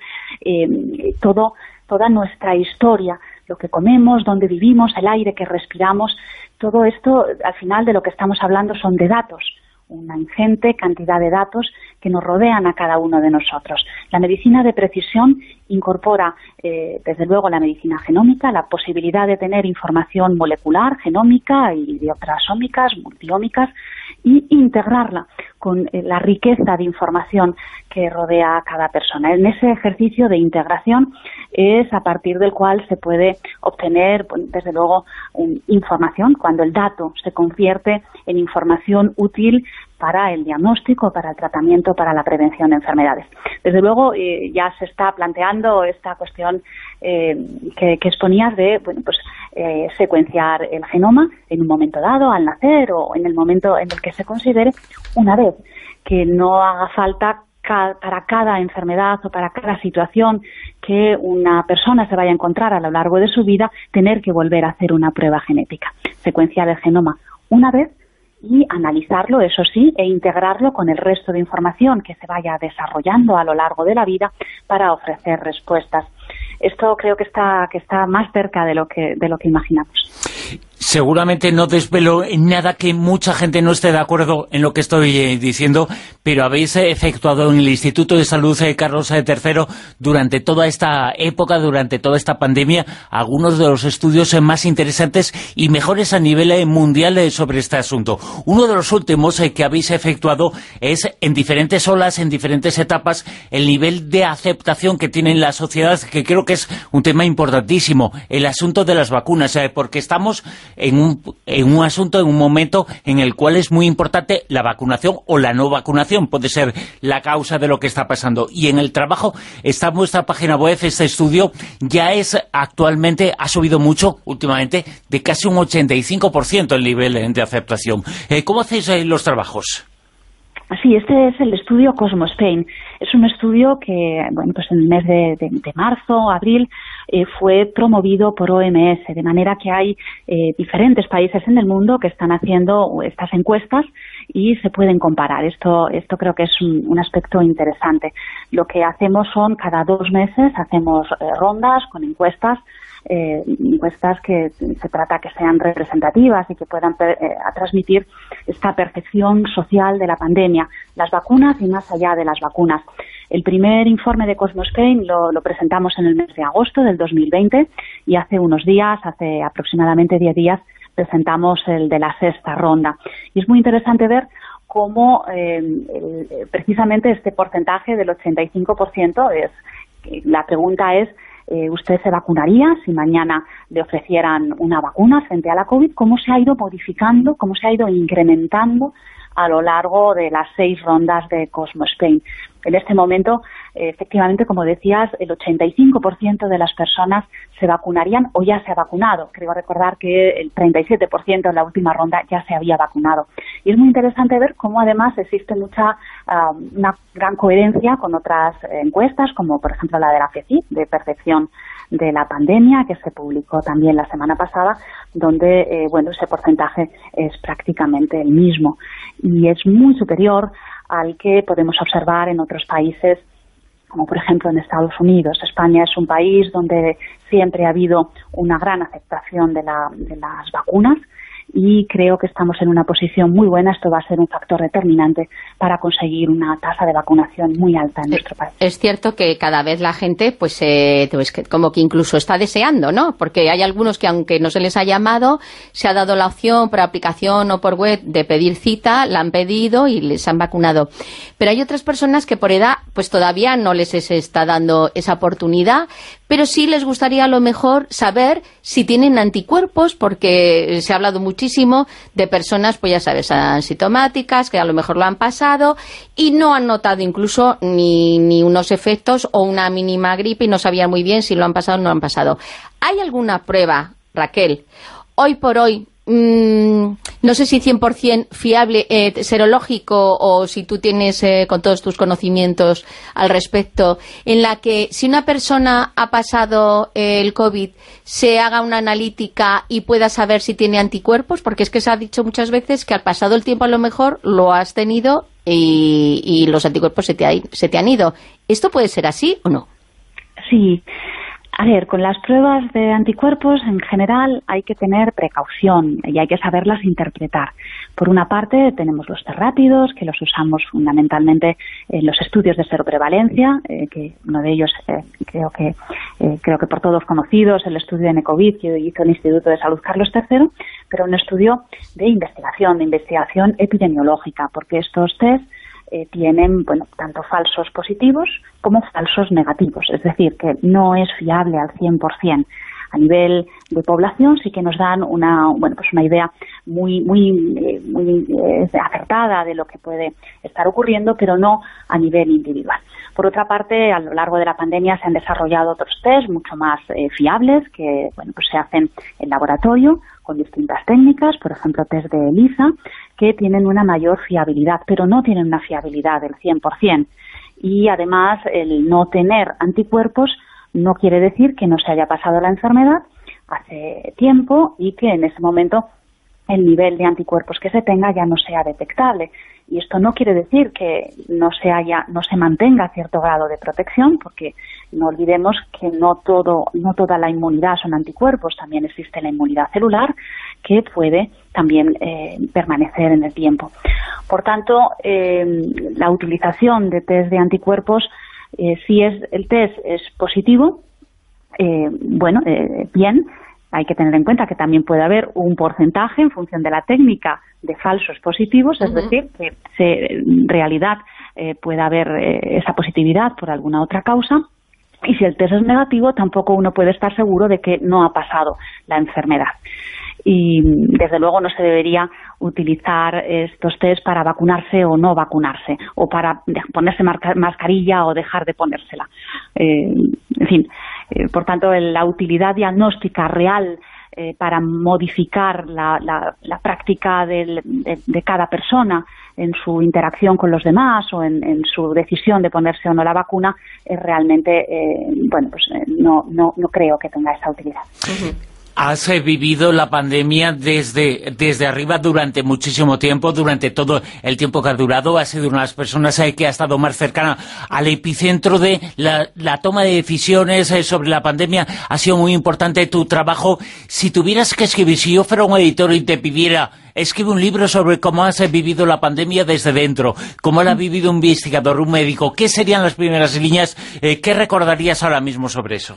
toda nuestra historia, lo que comemos, dónde vivimos, el aire que respiramos. Todo esto, al final, de lo que estamos hablando son de datos, una ingente cantidad de datos que nos rodean a cada uno de nosotros. La medicina de precisión incorpora, desde luego, la medicina genómica, la posibilidad de tener información molecular, genómica y de otras ómicas, multiómicas, y integrarla con la riqueza de información que rodea a cada persona. En ese ejercicio de integración es a partir del cual se puede obtener, desde luego, información, cuando el dato se convierte en información útil para el diagnóstico, para el tratamiento, para la prevención de enfermedades. Desde luego, ya se está planteando esta cuestión que exponías de, bueno, pues secuenciar el genoma en un momento dado, al nacer, o en el momento en el que se considere, una vez que no haga falta para cada enfermedad o para cada situación que una persona se vaya a encontrar a lo largo de su vida, tener que volver a hacer una prueba genética. Secuenciar el genoma una vez y analizarlo, eso sí, e integrarlo con el resto de información que se vaya desarrollando a lo largo de la vida para ofrecer respuestas. Esto creo que está más cerca de lo que imaginamos. Seguramente no desvelo nada que mucha gente no esté de acuerdo en lo que estoy diciendo, pero habéis efectuado en el Instituto de Salud Carlos III durante toda esta época, durante toda esta pandemia, algunos de los estudios más interesantes y mejores a nivel mundial sobre este asunto. Uno de los últimos que habéis efectuado es, en diferentes olas, en diferentes etapas, el nivel de aceptación que tiene la sociedad, que creo que es un tema importantísimo, el asunto de las vacunas, porque estamos en un asunto, en un momento en el cual es muy importante la vacunación o la no vacunación, puede ser la causa de lo que está pasando. Y en el trabajo está en vuestra página web, este estudio ya es actualmente, ha subido mucho últimamente, de casi un 85% el nivel de aceptación. ¿Cómo hacéis los trabajos? Sí, este es el estudio Cosmo Spain. Es un estudio que, bueno, pues en el mes de marzo, abril, fue promovido por OMS, de manera que hay diferentes países en el mundo que están haciendo estas encuestas y se pueden comparar. Esto creo que es un aspecto interesante. Lo que hacemos son, cada 2 meses, hacemos rondas con encuestas que se trata que sean representativas y que puedan transmitir esta percepción social de la pandemia, las vacunas y más allá de las vacunas. El primer informe de Cosmo Spain lo presentamos en el mes de agosto del 2020 y hace aproximadamente 10 días, presentamos el de la 6ª ronda. Y es muy interesante ver cómo precisamente este porcentaje del 85% la pregunta es, ¿usted se vacunaría si mañana le ofrecieran una vacuna frente a la COVID? ¿Cómo se ha ido modificando, cómo se ha ido incrementando a lo largo de las 6 rondas de Cosmo Spain. En este momento, efectivamente, como decías, el 85% de las personas se vacunarían o ya se ha vacunado. Creo recordar que el 37% en la última ronda ya se había vacunado. Y es muy interesante ver cómo además existe una gran coherencia con otras encuestas, como por ejemplo la de la FECIP, de percepción de la pandemia, que se publicó también la semana pasada, donde ese porcentaje es prácticamente el mismo. Y es muy superior al que podemos observar en otros países, como por ejemplo en Estados Unidos. España es un país donde siempre ha habido una gran aceptación de las vacunas, y creo que estamos en una posición muy buena. Esto va a ser un factor determinante para conseguir una tasa de vacunación muy alta en nuestro país. Es cierto que cada vez la gente, pues como que incluso está deseando, ¿no? Porque hay algunos que, aunque no se les ha llamado, se ha dado la opción por aplicación o por web de pedir cita, la han pedido y les han vacunado. Pero hay otras personas que por edad, pues todavía no les está dando esa oportunidad, pero sí les gustaría a lo mejor saber si tienen anticuerpos, porque se ha hablado muchísimo de personas, pues ya sabes, asintomáticas, que a lo mejor lo han pasado y no han notado incluso ni unos efectos o una mínima gripe y no sabían muy bien si lo han pasado o no lo han pasado. ¿Hay alguna prueba, Raquel, hoy por hoy, no sé si 100% fiable, serológico, o si tú tienes con todos tus conocimientos al respecto, en la que si una persona ha pasado el COVID se haga una analítica y pueda saber si tiene anticuerpos? Porque es que se ha dicho muchas veces que al pasado el tiempo a lo mejor lo has tenido y los anticuerpos se te han ido. ¿Esto puede ser así o no? Sí. A ver, con las pruebas de anticuerpos en general hay que tener precaución y hay que saberlas interpretar. Por una parte tenemos los test rápidos, que los usamos fundamentalmente en los estudios de seroprevalencia, que uno de ellos creo que por todos conocidos, el estudio de NECOVID que hizo el Instituto de Salud Carlos III, pero un estudio de investigación epidemiológica, porque estos test tienen, tanto falsos positivos como falsos negativos, es decir, que no es fiable al 100%. A nivel de población sí que nos dan una idea muy acertada de lo que puede estar ocurriendo, pero no a nivel individual. Por otra parte, a lo largo de la pandemia se han desarrollado otros test mucho más fiables que se hacen en laboratorio con distintas técnicas, por ejemplo test de ELISA, que tienen una mayor fiabilidad, pero no tienen una fiabilidad del 100%. Y además el no tener anticuerpos no quiere decir que no se haya pasado la enfermedad hace tiempo y que en ese momento el nivel de anticuerpos que se tenga ya no sea detectable. Y esto no quiere decir que no se mantenga cierto grado de protección, porque no olvidemos que no toda la inmunidad son anticuerpos, también existe la inmunidad celular que puede también permanecer en el tiempo. Por tanto, la utilización de test de anticuerpos, si el test es positivo, bien. Hay que tener en cuenta que también puede haber un porcentaje en función de la técnica de falsos positivos, es decir, que en realidad puede haber esa positividad por alguna otra causa. Y si el test es negativo, tampoco uno puede estar seguro de que no ha pasado la enfermedad. Y desde luego no se debería utilizar estos test para vacunarse o no vacunarse, o para ponerse mascarilla o dejar de ponérsela. En fin, por tanto, la utilidad diagnóstica real para modificar la práctica de cada persona en su interacción con los demás o en su decisión de ponerse o no la vacuna es realmente, no creo que tenga esa utilidad. Has vivido la pandemia desde arriba durante muchísimo tiempo, durante todo el tiempo que ha durado. Has sido una de las personas que ha estado más cercana al epicentro de la toma de decisiones sobre la pandemia. Ha sido muy importante tu trabajo. Si tuvieras que escribir, si yo fuera un editor y te pidiera, escribe un libro sobre cómo has vivido la pandemia desde dentro, cómo la ha vivido un investigador, un médico, ¿qué serían las primeras líneas? ¿Qué recordarías ahora mismo sobre eso?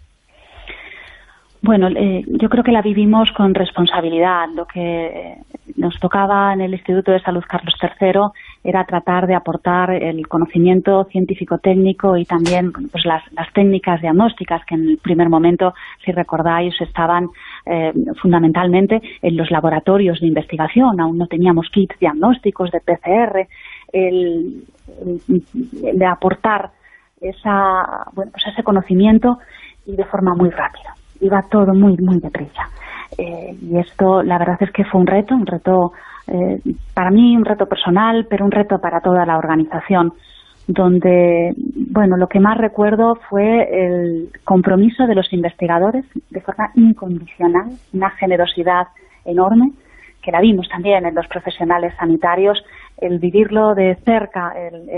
Bueno, yo creo que la vivimos con responsabilidad. Lo que nos tocaba en el Instituto de Salud Carlos III era tratar de aportar el conocimiento científico-técnico y también pues las técnicas diagnósticas que en el primer momento, si recordáis, estaban fundamentalmente en los laboratorios de investigación. Aún no teníamos kits diagnósticos de PCR, de aportar ese conocimiento y de forma muy rápida. Iba todo muy, muy deprisa. Y esto, la verdad es que fue un reto para mí, un reto personal, pero un reto para toda la organización, donde, lo que más recuerdo fue el compromiso de los investigadores de forma incondicional, una generosidad enorme, que la vimos también en los profesionales sanitarios, el vivirlo de cerca,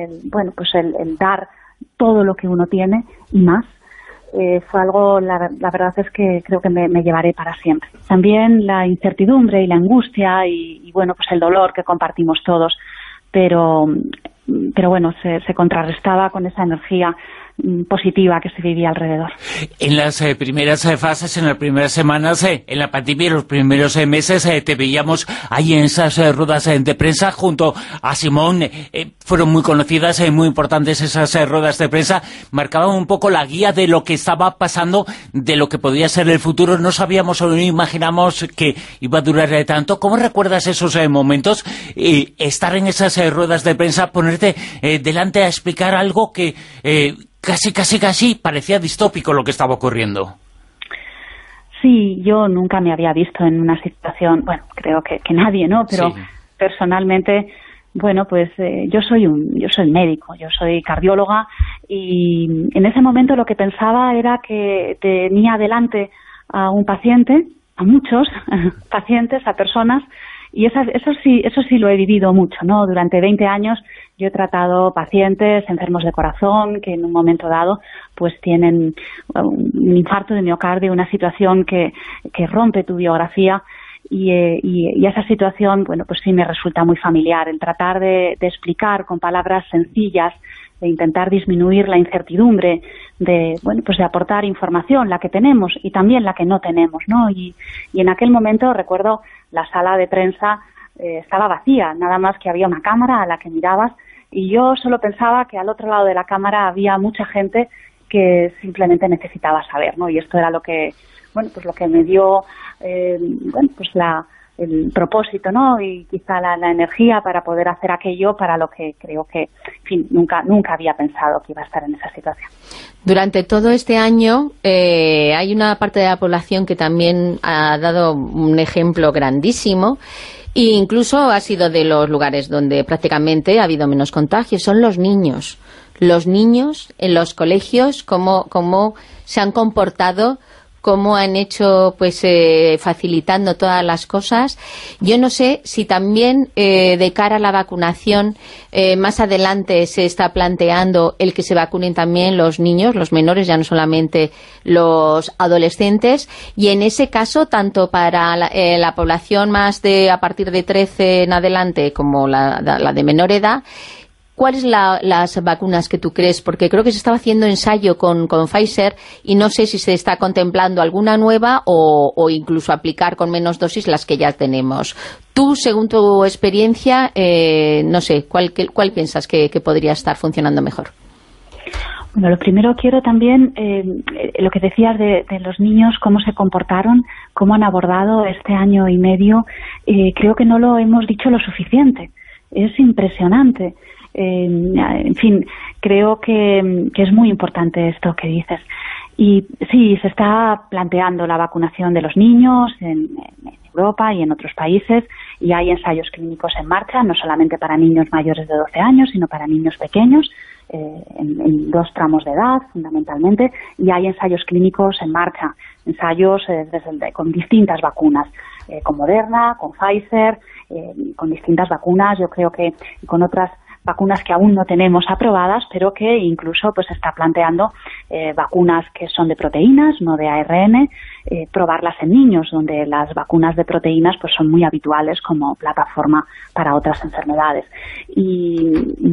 el dar todo lo que uno tiene y más. Fue algo, la verdad es que creo que me llevaré para siempre. También la incertidumbre y la angustia y el dolor que compartimos todos, pero se contrarrestaba con esa energía positiva que se vivía alrededor. En las primeras fases, en las primeras semanas, en la pandemia, en los primeros meses, te veíamos ahí en esas ruedas de prensa junto a Simón. Fueron muy conocidas, muy importantes esas ruedas de prensa. Marcaban un poco la guía de lo que estaba pasando, de lo que podía ser el futuro. No sabíamos o no imaginamos que iba a durar tanto. ¿Cómo recuerdas esos momentos? Estar en esas ruedas de prensa, ponerte delante a explicar algo que casi parecía distópico lo que estaba ocurriendo. Sí, yo nunca me había visto en una situación, creo que nadie, ¿no? Pero sí. Personalmente, yo soy médico, yo soy cardióloga, y en ese momento lo que pensaba era que tenía delante a un paciente, a muchos pacientes, a personas, y eso sí lo he vivido mucho, ¿no? Durante 20 años yo he tratado pacientes enfermos de corazón que en un momento dado pues tienen un infarto de miocardio, una situación que rompe tu biografía, y esa situación, pues sí me resulta muy familiar. El tratar de explicar con palabras sencillas, de intentar disminuir la incertidumbre, de aportar información, la que tenemos y también la que no tenemos, ¿no? Y en aquel momento recuerdo la sala de prensa estaba vacía, nada más que había una cámara a la que mirabas, y yo solo pensaba que al otro lado de la cámara había mucha gente que simplemente necesitaba saber, ¿no? Y esto era lo que me dio el propósito, ¿no? Y quizá la energía para poder hacer aquello para lo que creo que, en fin, nunca había pensado que iba a estar en esa situación. Durante todo este año hay una parte de la población que también ha dado un ejemplo grandísimo, e incluso ha sido de los lugares donde prácticamente ha habido menos contagios, son los niños. Los niños en los colegios, cómo se han comportado, cómo han hecho, facilitando todas las cosas. Yo no sé si también de cara a la vacunación, más adelante se está planteando el que se vacunen también los niños, los menores, ya no solamente los adolescentes, y en ese caso, tanto para la población más de a partir de 13 en adelante como la de menor edad. ¿Cuáles las vacunas que tú crees? Porque creo que se estaba haciendo ensayo con Pfizer y no sé si se está contemplando alguna nueva o incluso aplicar con menos dosis las que ya tenemos. Tú, según tu experiencia, no sé, ¿cuál piensas que podría estar funcionando mejor? Bueno, lo primero quiero también, lo que decías de los niños, cómo se comportaron, cómo han abordado este año y medio, creo que no lo hemos dicho lo suficiente. Es impresionante. En fin, creo que es muy importante esto que dices. Y sí, se está planteando la vacunación de los niños en Europa y en otros países, y hay ensayos clínicos en marcha, no solamente para niños mayores de 12 años, sino para niños pequeños, en 2 tramos de edad, fundamentalmente, y hay ensayos clínicos en marcha, ensayos con distintas vacunas, con Moderna, con Pfizer, con distintas vacunas, yo creo que con otras vacunas que aún no tenemos aprobadas, pero que incluso se está planteando vacunas que son de proteínas, no de ARN, probarlas en niños, donde las vacunas de proteínas son muy habituales como plataforma para otras enfermedades. Y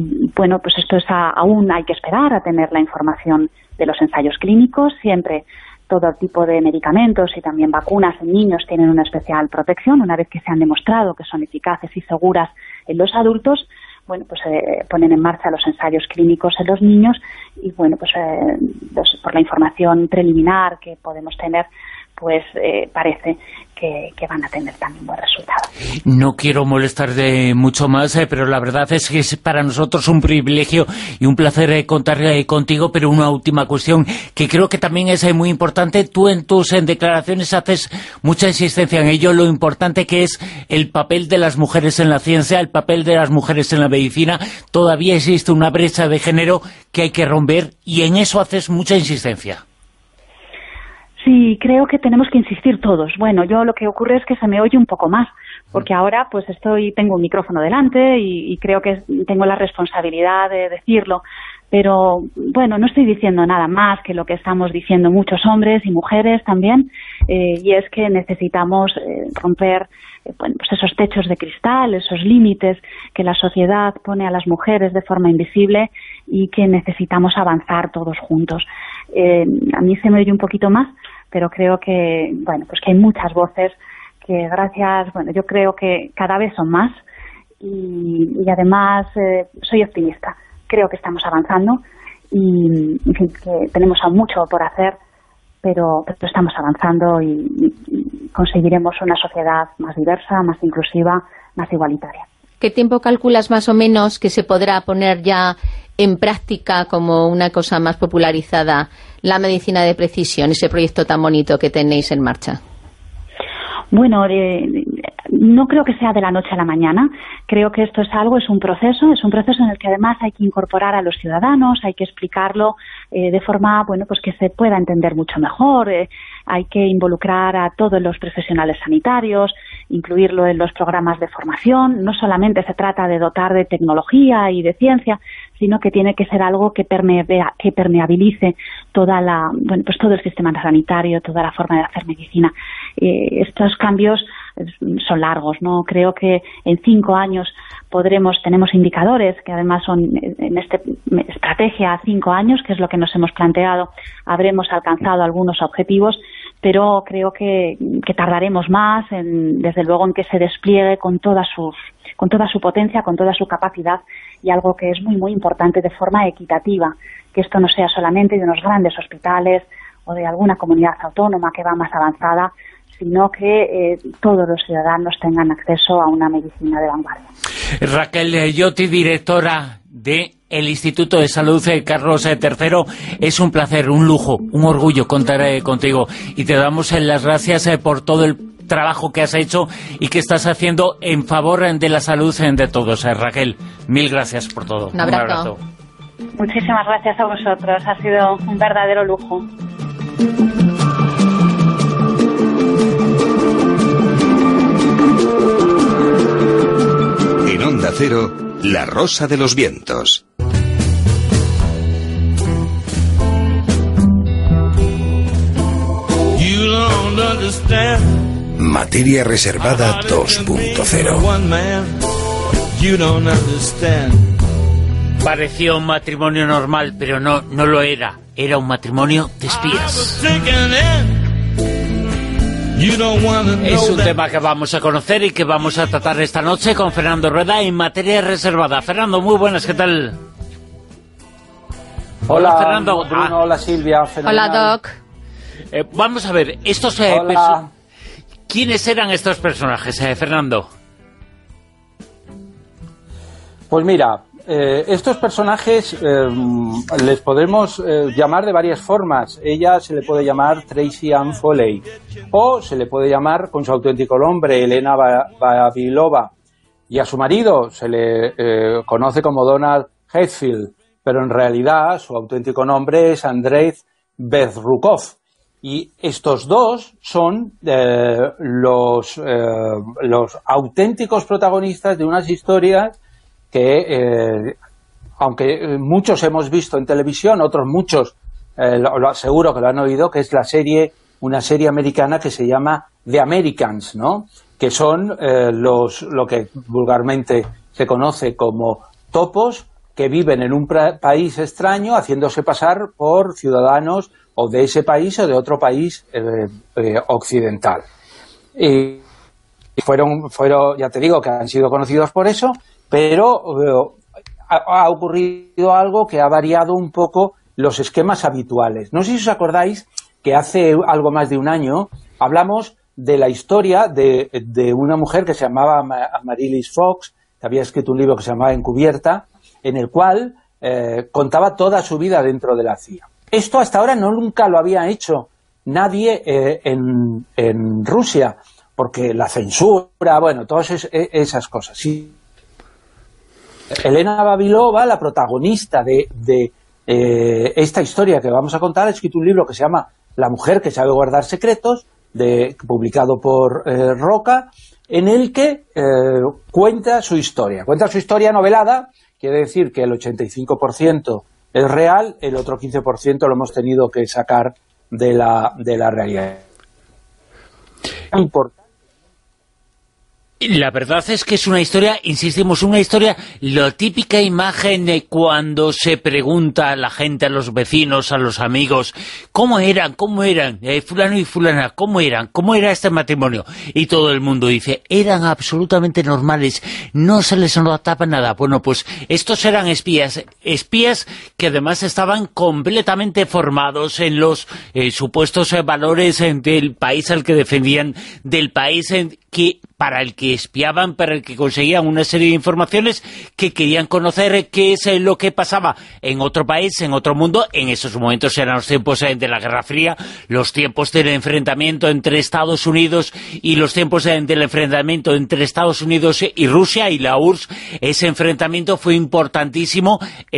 esto aún hay que esperar a tener la información de los ensayos clínicos. Siempre todo tipo de medicamentos y también vacunas en niños tienen una especial protección una vez que se han demostrado que son eficaces y seguras en los adultos. bueno, pues ponen en marcha los ensayos clínicos en los niños y, bueno, pues por la información preliminar que podemos tener, pues parece que van a tener también buen resultado. No quiero molestar de mucho más, pero la verdad es que es para nosotros un privilegio y un placer contar contigo, pero una última cuestión que creo que también es muy importante. Tú en tus declaraciones haces mucha insistencia en ello, lo importante que es el papel de las mujeres en la ciencia, el papel de las mujeres en la medicina. Todavía existe una brecha de género que hay que romper y en eso haces mucha insistencia. Sí, creo que tenemos que insistir todos. Bueno, yo lo que ocurre es que se me oye un poco más, porque ahora pues tengo un micrófono delante y creo que tengo la responsabilidad de decirlo, pero bueno, no estoy diciendo nada más que lo que estamos diciendo muchos hombres y mujeres también, y es que necesitamos romper pues esos techos de cristal, esos límites que la sociedad pone a las mujeres de forma invisible y que necesitamos avanzar todos juntos. A mí se me oye un poquito más, pero creo que, bueno, pues que hay muchas voces que gracias, bueno, yo creo que cada vez son más y además soy optimista. Creo que estamos avanzando y, en fin, que tenemos aún mucho por hacer, pero estamos avanzando y conseguiremos una sociedad más diversa, más inclusiva, más igualitaria. ¿Qué tiempo calculas más o menos que se podrá poner ya en práctica como una cosa más popularizada la medicina de precisión, ese proyecto tan bonito que tenéis en marcha? Bueno, no creo que sea de la noche a la mañana. Creo que esto es un proceso en el que además hay que incorporar a los ciudadanos, hay que explicarlo de forma, bueno, pues que se pueda entender mucho mejor. Hay que involucrar a todos los profesionales sanitarios, incluirlo en los programas de formación. No solamente se trata de dotar de tecnología y de ciencia, sino que tiene que ser algo que permeabilice todo el sistema sanitario, toda la forma de hacer medicina. Estos cambios son largos, ¿no? Creo que en 5 años tenemos indicadores que además son en esta estrategia a 5 años, que es lo que nos hemos planteado, habremos alcanzado algunos objetivos, pero creo que tardaremos más, desde luego, en que se despliegue con toda su potencia, con toda su capacidad, y algo que es muy, muy importante, de forma equitativa, que esto no sea solamente de unos grandes hospitales o de alguna comunidad autónoma que va más avanzada, sino que todos los ciudadanos tengan acceso a una medicina de vanguardia. Raquel Lloti, directora del Instituto de Salud Carlos III, es un placer, un lujo, un orgullo contar contigo, y te damos las gracias por todo el trabajo que has hecho y que estás haciendo en favor de la salud de todos. Raquel, mil gracias por todo. Un abrazo. Muchísimas gracias a vosotros, ha sido un verdadero lujo. En Onda Cero, La Rosa de los Vientos. Materia reservada 2.0. Parecía un matrimonio normal, pero no lo era. Era un matrimonio de espías. Es un tema que vamos a conocer y que vamos a tratar esta noche con Fernando Rueda en Materia Reservada. Fernando, muy buenas, ¿qué tal? Hola, Fernando. Bruno, hola Silvia. Fenomenal. Hola, Doc. Vamos a ver, estos ¿quiénes eran estos personajes, Fernando? Pues mira, estos personajes les podemos llamar de varias formas. Ella se le puede llamar Tracy Ann Foley, o se le puede llamar con su auténtico nombre, Elena Vavilova, y a su marido se le conoce como Donald Hetfield, pero en realidad su auténtico nombre es Andrei Bezrukov. Y estos dos son los auténticos protagonistas de unas historias que, aunque muchos hemos visto en televisión, otros muchos lo aseguro que lo han oído, que es una serie americana que se llama The Americans, ¿no? Que son lo que vulgarmente se conoce como topos, que viven en un país extraño haciéndose pasar por ciudadanos o de ese país o de otro país occidental. Y fueron, ya te digo, que han sido conocidos por eso, pero ha ocurrido algo que ha variado un poco los esquemas habituales. No sé si os acordáis que hace algo más de un año hablamos de la historia de una mujer que se llamaba Amaryllis Fox, que había escrito un libro que se llamaba Encubierta, en el cual contaba toda su vida dentro de la CIA. Esto hasta ahora nunca lo había hecho nadie en Rusia, porque la censura, bueno, todas esas cosas. Sí. Elena Vavilova, la protagonista de esta historia que vamos a contar, ha escrito un libro que se llama La mujer que sabe guardar secretos, publicado por Roca, en el que cuenta su historia novelada. Quiere decir que el 85% es real, el otro 15% lo hemos tenido que sacar de la realidad. Importante. La verdad es que es una historia, insistimos, una historia, la típica imagen de cuando se pregunta a la gente, a los vecinos, a los amigos, ¿cómo eran? Fulano y fulana, ¿cómo era este matrimonio? Y todo el mundo dice, eran absolutamente normales, no se les notaba nada. Bueno, pues estos eran espías que además estaban completamente formados en los supuestos valores del país al que defendían, del país para el que espiaban, para el que conseguían una serie de informaciones que querían conocer qué es lo que pasaba en otro país, en otro mundo. En esos momentos eran los tiempos de la Guerra Fría, los tiempos del enfrentamiento entre Estados Unidos y los tiempos del enfrentamiento entre Estados Unidos y Rusia y la URSS. Ese enfrentamiento fue importantísimo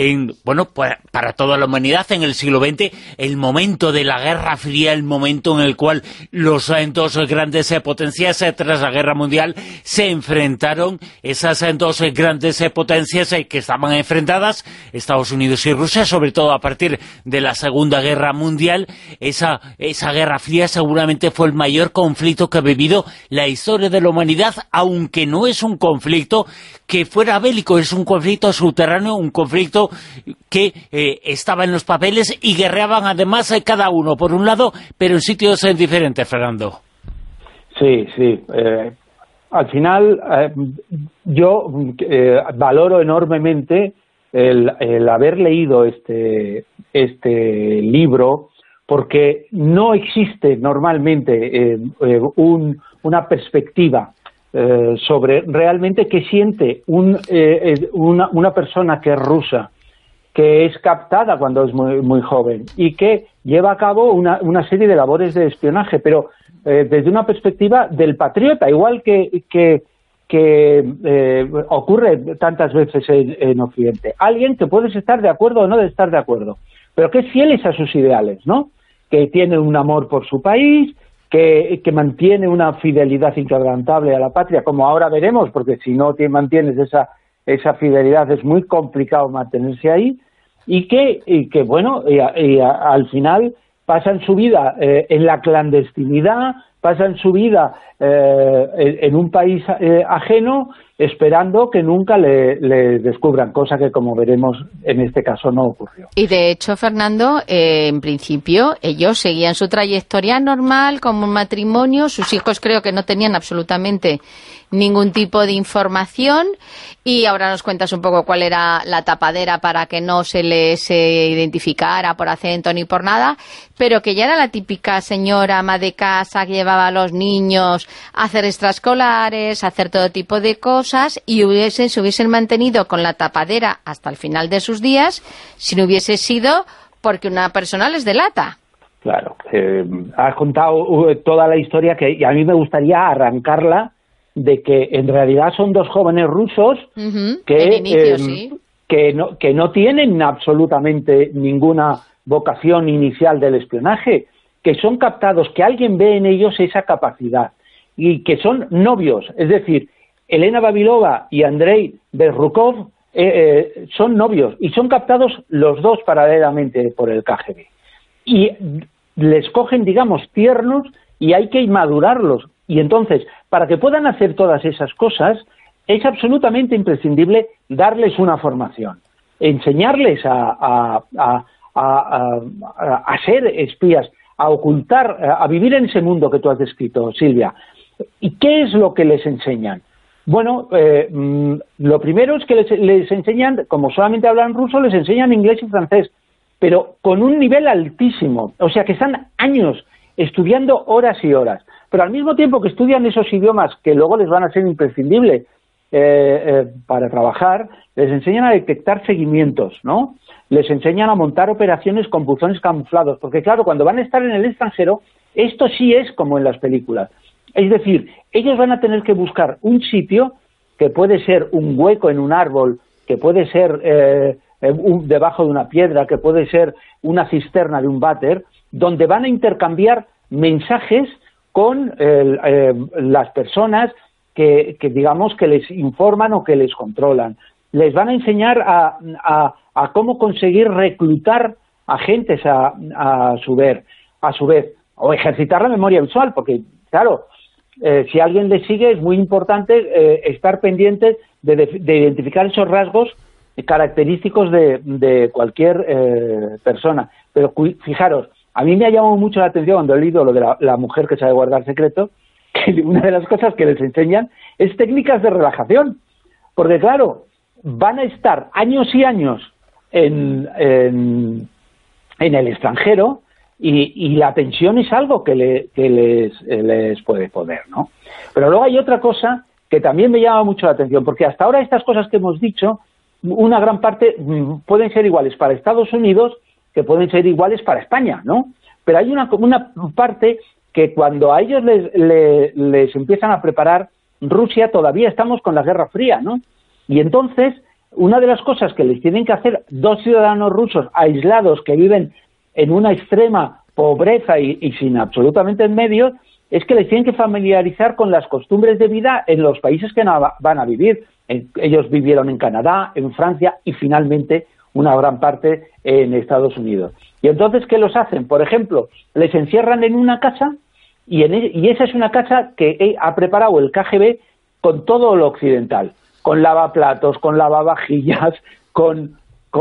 para toda la humanidad en el siglo XX, el momento de la Guerra Fría, el momento en el cual los dos grandes potencias tras la Guerra Mundial se enfrentaron, esas dos grandes potencias que estaban enfrentadas, Estados Unidos y Rusia, sobre todo a partir de la Segunda Guerra Mundial. Esa Guerra Fría seguramente fue el mayor conflicto que ha vivido la historia de la humanidad, aunque no es un conflicto que fuera bélico, es un conflicto subterráneo, un conflicto que estaba en los papeles y guerreaban además cada uno por un lado, pero en sitios diferentes, Fernando. Sí. Al final, yo valoro enormemente el haber leído este libro, porque no existe normalmente una perspectiva sobre realmente qué siente una persona que es rusa, que es captada cuando es muy joven y que lleva a cabo una serie de labores de espionaje, pero desde una perspectiva del patriota, igual que ocurre tantas veces en Occidente. Alguien que puedes estar de acuerdo o no de estar de acuerdo, pero que es fieles a sus ideales, ¿no? Que tiene un amor por su país, que mantiene una fidelidad inquebrantable a la patria, como ahora veremos, porque si no mantienes esa fidelidad es muy complicado mantenerse ahí, y que al final pasan su vida en la clandestinidad, pasan su vida en un país ajeno, esperando que nunca le descubran, cosa que, como veremos, en este caso no ocurrió. Y de hecho, Fernando, en principio ellos seguían su trayectoria normal como matrimonio, sus hijos creo que no tenían absolutamente ningún tipo de información, y ahora nos cuentas un poco cuál era la tapadera para que no se les identificara por acento ni por nada, pero que ya era la típica señora ama de casa que llevaba a los niños a hacer extraescolares, a hacer todo tipo de cosas, y se hubiesen mantenido con la tapadera hasta el final de sus días si no hubiese sido porque una persona les delata. Claro, has contado toda la historia y a mí me gustaría arrancarla de que en realidad son dos jóvenes rusos que no tienen absolutamente ninguna vocación inicial del espionaje, que son captados, que alguien ve en ellos esa capacidad, y que son novios. Es decir, Elena Vavilova y Andrei Berrukov son novios, y son captados los dos paralelamente por el KGB. Y les cogen, digamos, tiernos, y hay que madurarlos. Y entonces, para que puedan hacer todas esas cosas, es absolutamente imprescindible darles una formación, enseñarles a ser espías, a ocultar, a vivir en ese mundo que tú has descrito, Silvia. ¿Y qué es lo que les enseñan? Bueno, lo primero es que les enseñan, como solamente hablan ruso, les enseñan inglés y francés, pero con un nivel altísimo. O sea, que están años estudiando horas y horas. Pero al mismo tiempo que estudian esos idiomas, que luego les van a ser imprescindibles para trabajar, les enseñan a detectar seguimientos, ¿no? Les enseñan a montar operaciones con buzones camuflados, porque claro, cuando van a estar en el extranjero, esto sí es como en las películas. Es decir, ellos van a tener que buscar un sitio que puede ser un hueco en un árbol, que puede ser debajo de una piedra, que puede ser una cisterna de un váter, donde van a intercambiar mensajes con las personas que digamos que les informan o que les controlan. Les van a enseñar a cómo conseguir reclutar agentes a su vez, o ejercitar la memoria visual, porque claro, si alguien les sigue es muy importante estar pendientes de identificar esos rasgos característicos de cualquier persona. Pero fijaros, a mí me ha llamado mucho la atención cuando he leído lo de la mujer que sabe guardar secreto, que una de las cosas que les enseñan es técnicas de relajación, porque claro, van a estar años y años en el extranjero y la tensión es algo que les puede poner, ¿no? Pero luego hay otra cosa que también me llama mucho la atención, porque hasta ahora estas cosas que hemos dicho, una gran parte pueden ser iguales para Estados Unidos que pueden ser iguales para España, ¿no? Pero hay una parte que cuando a ellos les empiezan a preparar Rusia, todavía estamos con la Guerra Fría, ¿no? Y entonces, una de las cosas que les tienen que hacer dos ciudadanos rusos aislados que viven en una extrema pobreza y sin absolutamente medios, es que les tienen que familiarizar con las costumbres de vida en los países que van a vivir. Ellos vivieron en Canadá, en Francia y finalmente una gran parte en Estados Unidos. Y entonces, ¿qué los hacen? Por ejemplo, les encierran en una casa y esa es una casa que ha preparado el KGB con todo lo occidental, con lavaplatos, con lavavajillas, con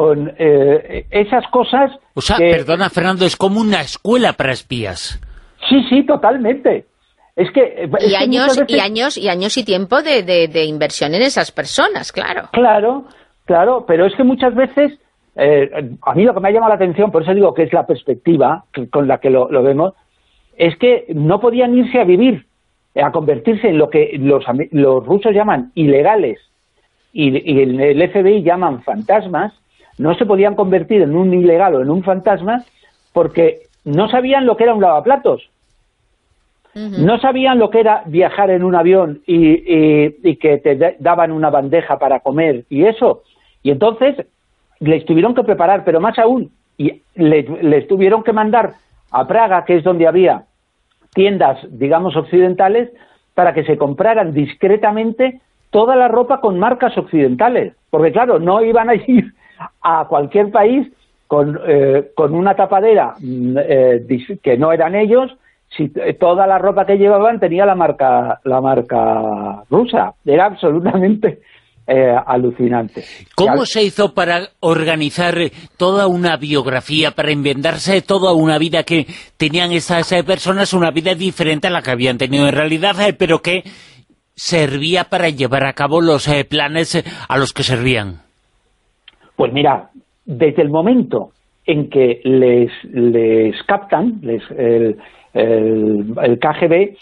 esas cosas. O sea, perdona, Fernando, es como una escuela para espías. Sí, totalmente. Es que años y tiempo de inversión en esas personas, claro. Claro, pero es que muchas veces, a mí lo que me ha llamado la atención, por eso digo que es la perspectiva con la que lo vemos, es que no podían irse a vivir, a convertirse en lo que los rusos llaman ilegales y el FBI llaman fantasmas. No se podían convertir en un ilegal o en un fantasma porque no sabían lo que era un lavaplatos. No sabían lo que era viajar en un avión y que te daban una bandeja para comer y eso. Y entonces les tuvieron que preparar, pero más aún, y les tuvieron que mandar a Praga, que es donde había tiendas, digamos, occidentales, para que se compraran discretamente toda la ropa con marcas occidentales. Porque claro, no iban a ir a cualquier país con una tapadera que no eran ellos, si toda la ropa que llevaban tenía la marca rusa. Era absolutamente alucinante. ¿Cómo se hizo para organizar toda una biografía, para inventarse toda una vida que tenían esas personas, una vida diferente a la que habían tenido en realidad, pero que servía para llevar a cabo los planes a los que servían? Pues mira, desde el momento en que les captan, el KGB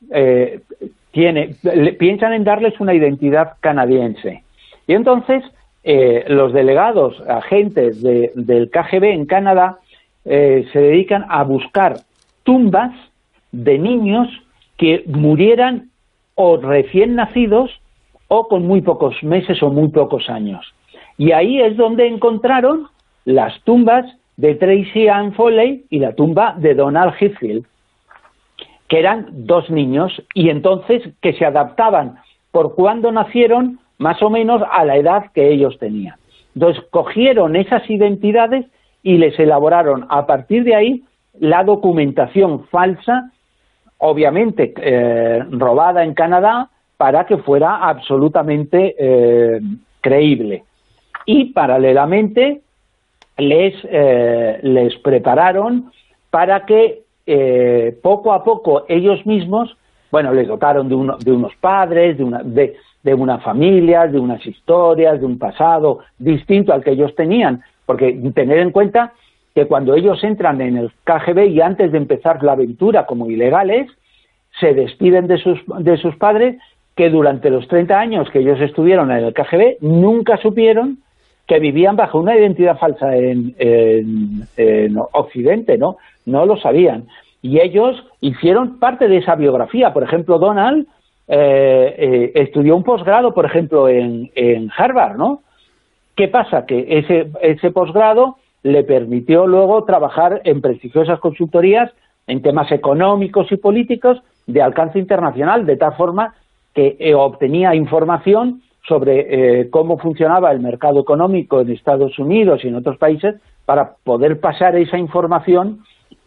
piensan en darles una identidad canadiense. Y entonces los delegados, agentes del KGB en Canadá, se dedican a buscar tumbas de niños que murieran o recién nacidos o con muy pocos meses o muy pocos años. Y ahí es donde encontraron las tumbas de Tracy Ann Foley y la tumba de Donald Heathfield, que eran dos niños, y entonces que se adaptaban por cuándo nacieron más o menos a la edad que ellos tenían. Entonces cogieron esas identidades y les elaboraron a partir de ahí la documentación falsa, obviamente robada en Canadá, para que fuera absolutamente creíble. Y paralelamente les prepararon para que poco a poco ellos mismos Bueno, les dotaron de unos padres, de una familia, de unas historias, de un pasado distinto al que ellos tenían, porque tener en cuenta que cuando ellos entran en el KGB y antes de empezar la aventura como ilegales, se despiden de sus padres, que durante los 30 años que ellos estuvieron en el KGB nunca supieron que vivían bajo una identidad falsa en Occidente, ¿no? No lo sabían. Y ellos hicieron parte de esa biografía. Por ejemplo, Donald estudió un posgrado, por ejemplo, en Harvard, ¿no? ¿Qué pasa? Que ese posgrado le permitió luego trabajar en prestigiosas consultorías en temas económicos y políticos de alcance internacional, de tal forma que obtenía información sobre cómo funcionaba el mercado económico en Estados Unidos y en otros países para poder pasar esa información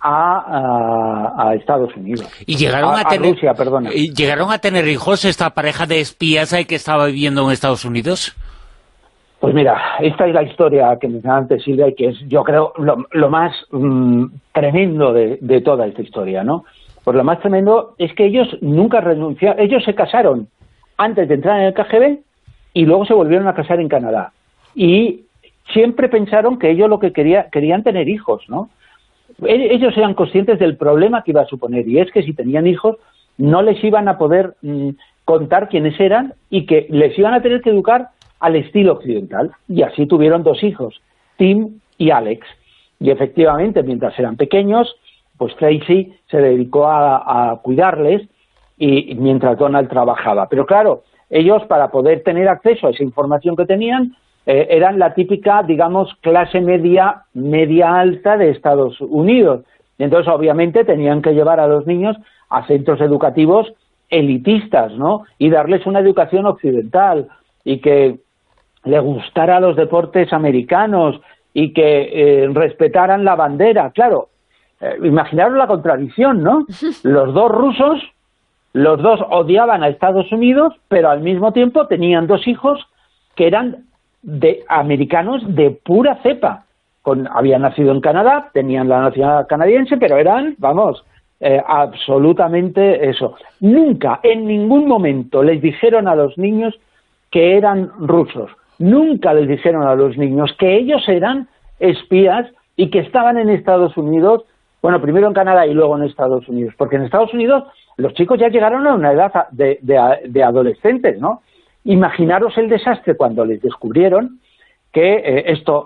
a Estados Unidos. Y llegaron a tener Rusia, perdona. ¿Y llegaron a tener hijos esta pareja de espías que estaba viviendo en Estados Unidos? Pues mira, esta es la historia que mencionaba antes Silvia y que es, yo creo, lo más tremendo de toda esta historia, ¿no? Pues lo más tremendo es que ellos nunca renunciaron, ellos se casaron antes de entrar en el KGB y luego se volvieron a casar en Canadá. Y siempre pensaron que ellos lo que querían tener hijos, ¿no? Ellos eran conscientes del problema que iba a suponer, y es que si tenían hijos no les iban a poder contar quiénes eran y que les iban a tener que educar al estilo occidental. Y así tuvieron 2 hijos, Tim y Alex. Y efectivamente, mientras eran pequeños, pues Tracy se dedicó a cuidarles y mientras Donald trabajaba. Pero claro, ellos, para poder tener acceso a esa información que tenían, eran la típica, digamos, clase media alta de Estados Unidos. Y entonces, obviamente, tenían que llevar a los niños a centros educativos elitistas, ¿no? Y darles una educación occidental y que le gustara los deportes americanos y que respetaran la bandera. Claro, imaginaros la contradicción, ¿no? Los 2 rusos, los 2 odiaban a Estados Unidos, pero al mismo tiempo tenían 2 hijos que eran de americanos de pura cepa. Habían nacido en Canadá, tenían la nacionalidad canadiense, pero eran, vamos, absolutamente eso. Nunca, en ningún momento les dijeron a los niños que eran rusos. Nunca les dijeron a los niños que ellos eran espías y que estaban en Estados Unidos, bueno, primero en Canadá y luego en Estados Unidos, porque en Estados Unidos los chicos ya llegaron a una edad de adolescentes, ¿no? Imaginaros el desastre cuando les descubrieron que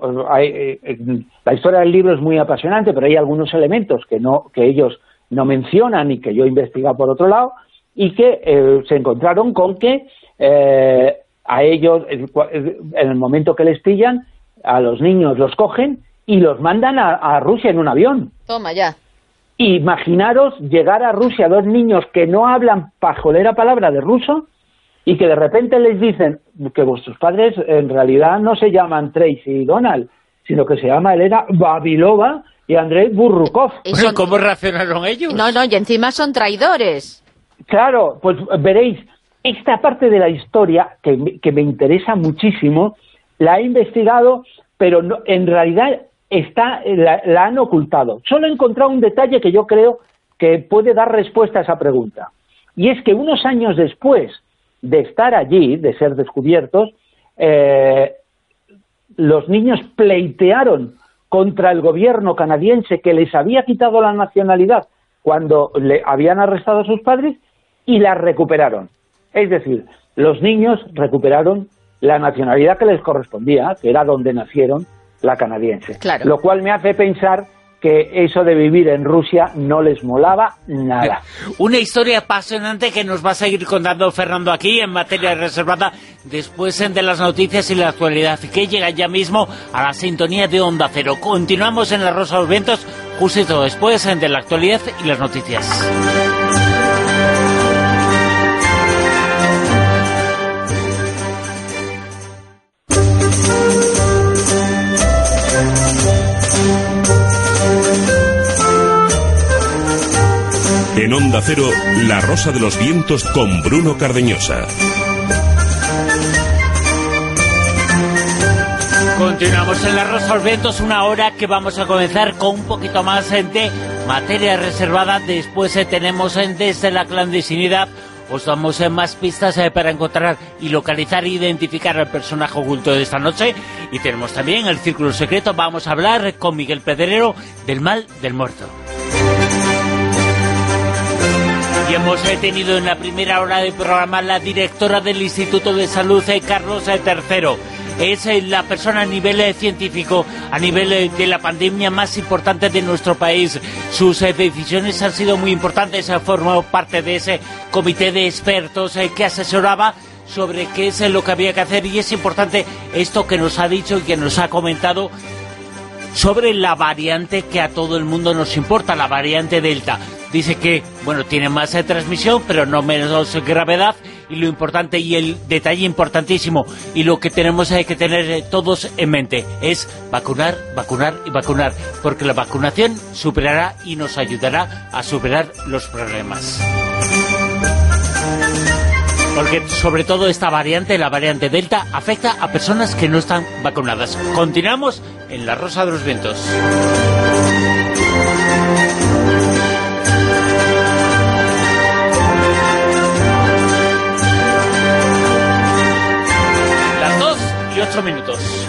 la historia del libro es muy apasionante, pero hay algunos elementos que ellos no mencionan y que yo he investigado por otro lado, y que se encontraron con que a ellos, en el momento que les pillan, a los niños los cogen y los mandan a Rusia en un avión. Toma ya. Imaginaros llegar a Rusia 2 niños que no hablan pajolera palabra de ruso y que de repente les dicen que vuestros padres en realidad no se llaman Tracy y Donald, sino que se llama Elena Babilova y Andrei Burrukov. Bueno, ¿cómo reaccionaron ellos? No, y encima son traidores. Claro, pues veréis, esta parte de la historia que me interesa muchísimo, la he investigado, pero no, en realidad la han ocultado. Solo he encontrado un detalle que yo creo que puede dar respuesta a esa pregunta. Y es que unos años después de estar allí, de ser descubiertos, los niños pleitearon contra el gobierno canadiense que les había quitado la nacionalidad cuando le habían arrestado a sus padres y la recuperaron. Es decir, los niños recuperaron la nacionalidad que les correspondía, que era donde nacieron, la canadiense. Claro. Lo cual me hace pensar que eso de vivir en Rusia no les molaba nada. Una historia apasionante que nos va a seguir contando Fernando aquí en Materia Reservada después de las noticias y la actualidad, que llega ya mismo a la sintonía de Onda Cero. Continuamos en La Rosa de los Vientos justo después de la actualidad y las noticias. En Onda Cero, La Rosa de los Vientos con Bruno Cardeñosa. Continuamos en La Rosa de los Vientos, una hora que vamos a comenzar con un poquito más de materia reservada. Después tenemos Desde la clandestinidad. Os damos más pistas para encontrar y localizar e identificar al personaje oculto de esta noche. Y tenemos también el Círculo Secreto. Vamos a hablar con Miguel Pedrero del mal del muerto. Y hemos tenido en la primera hora del programa la directora del Instituto de Salud, Carlos III. Es la persona a nivel científico, a nivel de la pandemia más importante de nuestro país. Sus decisiones han sido muy importantes, ha formado parte de ese comité de expertos que asesoraba sobre qué es lo que había que hacer, y es importante esto que nos ha dicho y que nos ha comentado sobre la variante que a todo el mundo nos importa, la variante Delta. Dice que, bueno, tiene más transmisión, pero no menos gravedad, y lo importante y el detalle importantísimo, y lo que tenemos que tener todos en mente, es vacunar, vacunar y vacunar, porque la vacunación superará y nos ayudará a superar los problemas. Porque sobre todo esta variante, la variante Delta, afecta a personas que no están vacunadas. Continuamos en La Rosa de los Vientos. Las 2:08 minutos.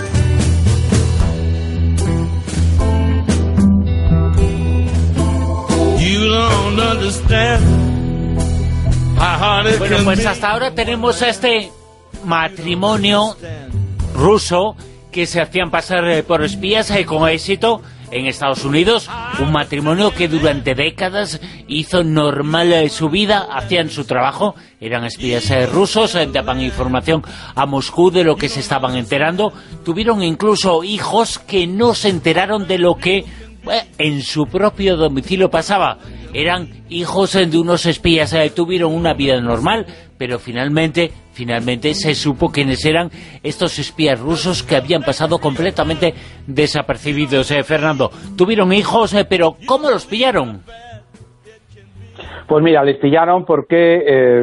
You don't understand. Bueno, pues hasta ahora tenemos a este matrimonio ruso que se hacían pasar por espías con éxito en Estados Unidos. Un matrimonio que durante décadas hizo normal su vida, hacían su trabajo, eran espías rusos, daban información a Moscú de lo que se estaban enterando. Tuvieron incluso hijos que no se enteraron de lo que en su propio domicilio pasaba. Eran hijos de unos espías, tuvieron una vida normal, pero finalmente se supo quiénes eran estos espías rusos que habían pasado completamente desapercibidos. Fernando, tuvieron hijos, pero ¿cómo los pillaron? Pues mira, les pillaron porque,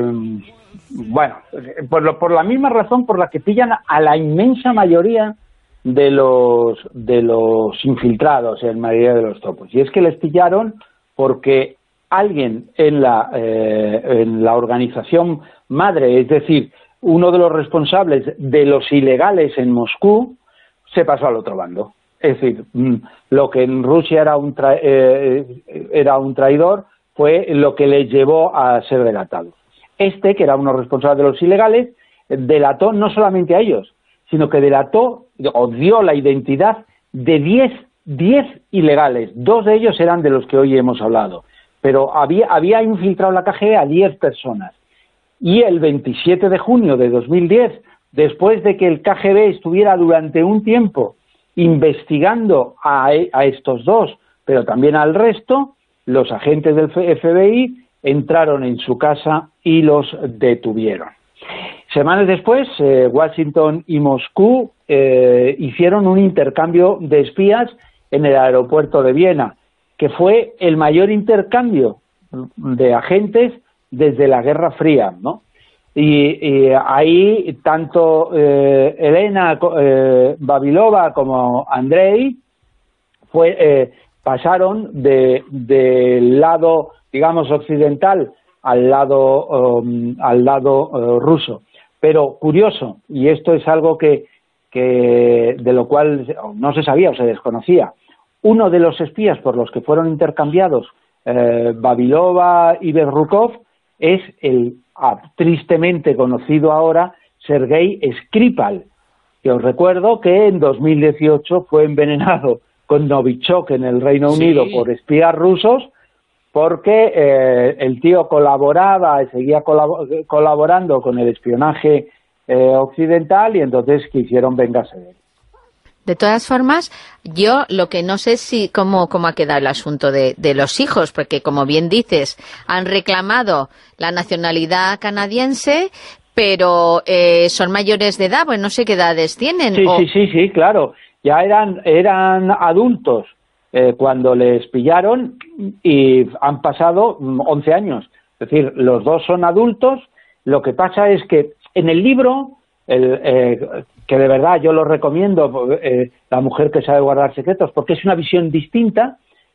por la misma razón por la que pillan a la inmensa mayoría de los infiltrados en mayoría de los topos. Y es que les pillaron porque alguien en la organización madre, es decir, uno de los responsables de los ilegales en Moscú, se pasó al otro bando. Es decir, lo que en Rusia era un traidor fue lo que les llevó a ser delatados. Este, que era uno responsable de los ilegales, delató no solamente a ellos, sino que delató o dio la identidad de 10 ilegales. 2 de ellos eran de los que hoy hemos hablado. Pero había infiltrado la KGB a 10 personas. Y el 27 de junio de 2010, después de que el KGB estuviera durante un tiempo investigando a estos 2, pero también al resto, los agentes del FBI entraron en su casa y los detuvieron. Semanas después, Washington y Moscú hicieron un intercambio de espías en el aeropuerto de Viena, que fue el mayor intercambio de agentes desde la Guerra Fría, ¿no? Y ahí tanto Elena Babilova como Andrei pasaron del lado, digamos, occidental al lado ruso. Pero curioso, y esto es algo que de lo cual no se sabía o se desconocía, uno de los espías por los que fueron intercambiados Babilova y Berrukov es el tristemente conocido ahora Sergei Skripal, que os recuerdo que en 2018 fue envenenado con Novichok en el Reino Unido por espías rusos, porque el tío seguía colaborando con el espionaje occidental, y entonces quisieron vengarse de él. De todas formas, yo lo que no sé si cómo ha quedado el asunto de los hijos, porque como bien dices, han reclamado la nacionalidad canadiense, pero son mayores de edad, pues no sé qué edades tienen. Sí, claro, ya eran adultos cuando les pillaron, y han pasado 11 años. Es decir, los 2 son adultos. Lo que pasa es que en el libro, que de verdad yo lo recomiendo, La mujer que sabe guardar secretos, porque es una visión distinta,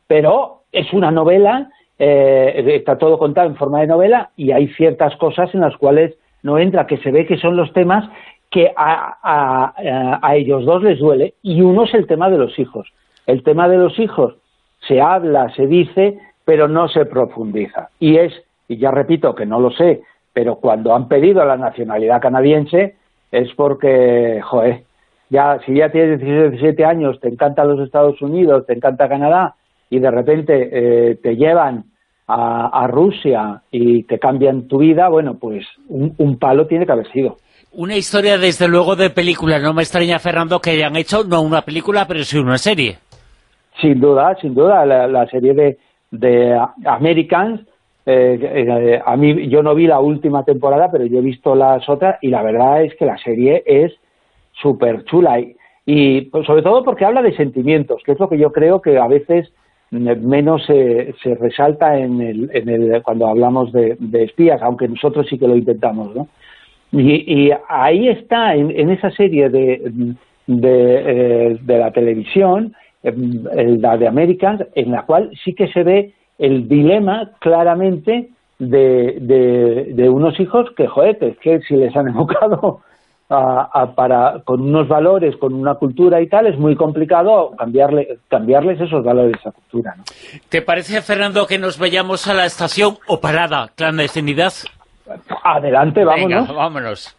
pero es una novela, está todo contado en forma de novela y hay ciertas cosas en las cuales no entra, que se ve que son los temas que a ellos dos les duele, y uno es el tema de los hijos. El tema de los hijos se habla, se dice, pero no se profundiza. Y ya repito que no lo sé, pero cuando han pedido la nacionalidad canadiense es porque, joder, si ya tienes 16, 17 años, te encantan los Estados Unidos, te encanta Canadá, y de repente te llevan a Rusia y te cambian tu vida, bueno, pues un palo tiene que haber sido. Una historia, desde luego, de película. No me extraña, Fernando, que hayan hecho no una película, pero sí una serie. Sin duda, la serie de Americans, a mí, yo no vi la última temporada, pero yo he visto las otras, y la verdad es que la serie es súper chula, y pues, sobre todo porque habla de sentimientos, que es lo que yo creo que a veces menos se resalta cuando hablamos de espías, aunque nosotros sí que lo intentamos, ¿no? Y ahí está, en esa serie de la televisión, la de Americans, en la cual sí que se ve el dilema claramente de unos hijos que, joder, es que si les han educado con unos valores, con una cultura y tal, es muy complicado cambiarles esos valores, esa cultura, ¿no? ¿Te parece, Fernando, que nos vayamos a la estación o parada clandestinidad? Adelante, vámonos. Venga, vámonos.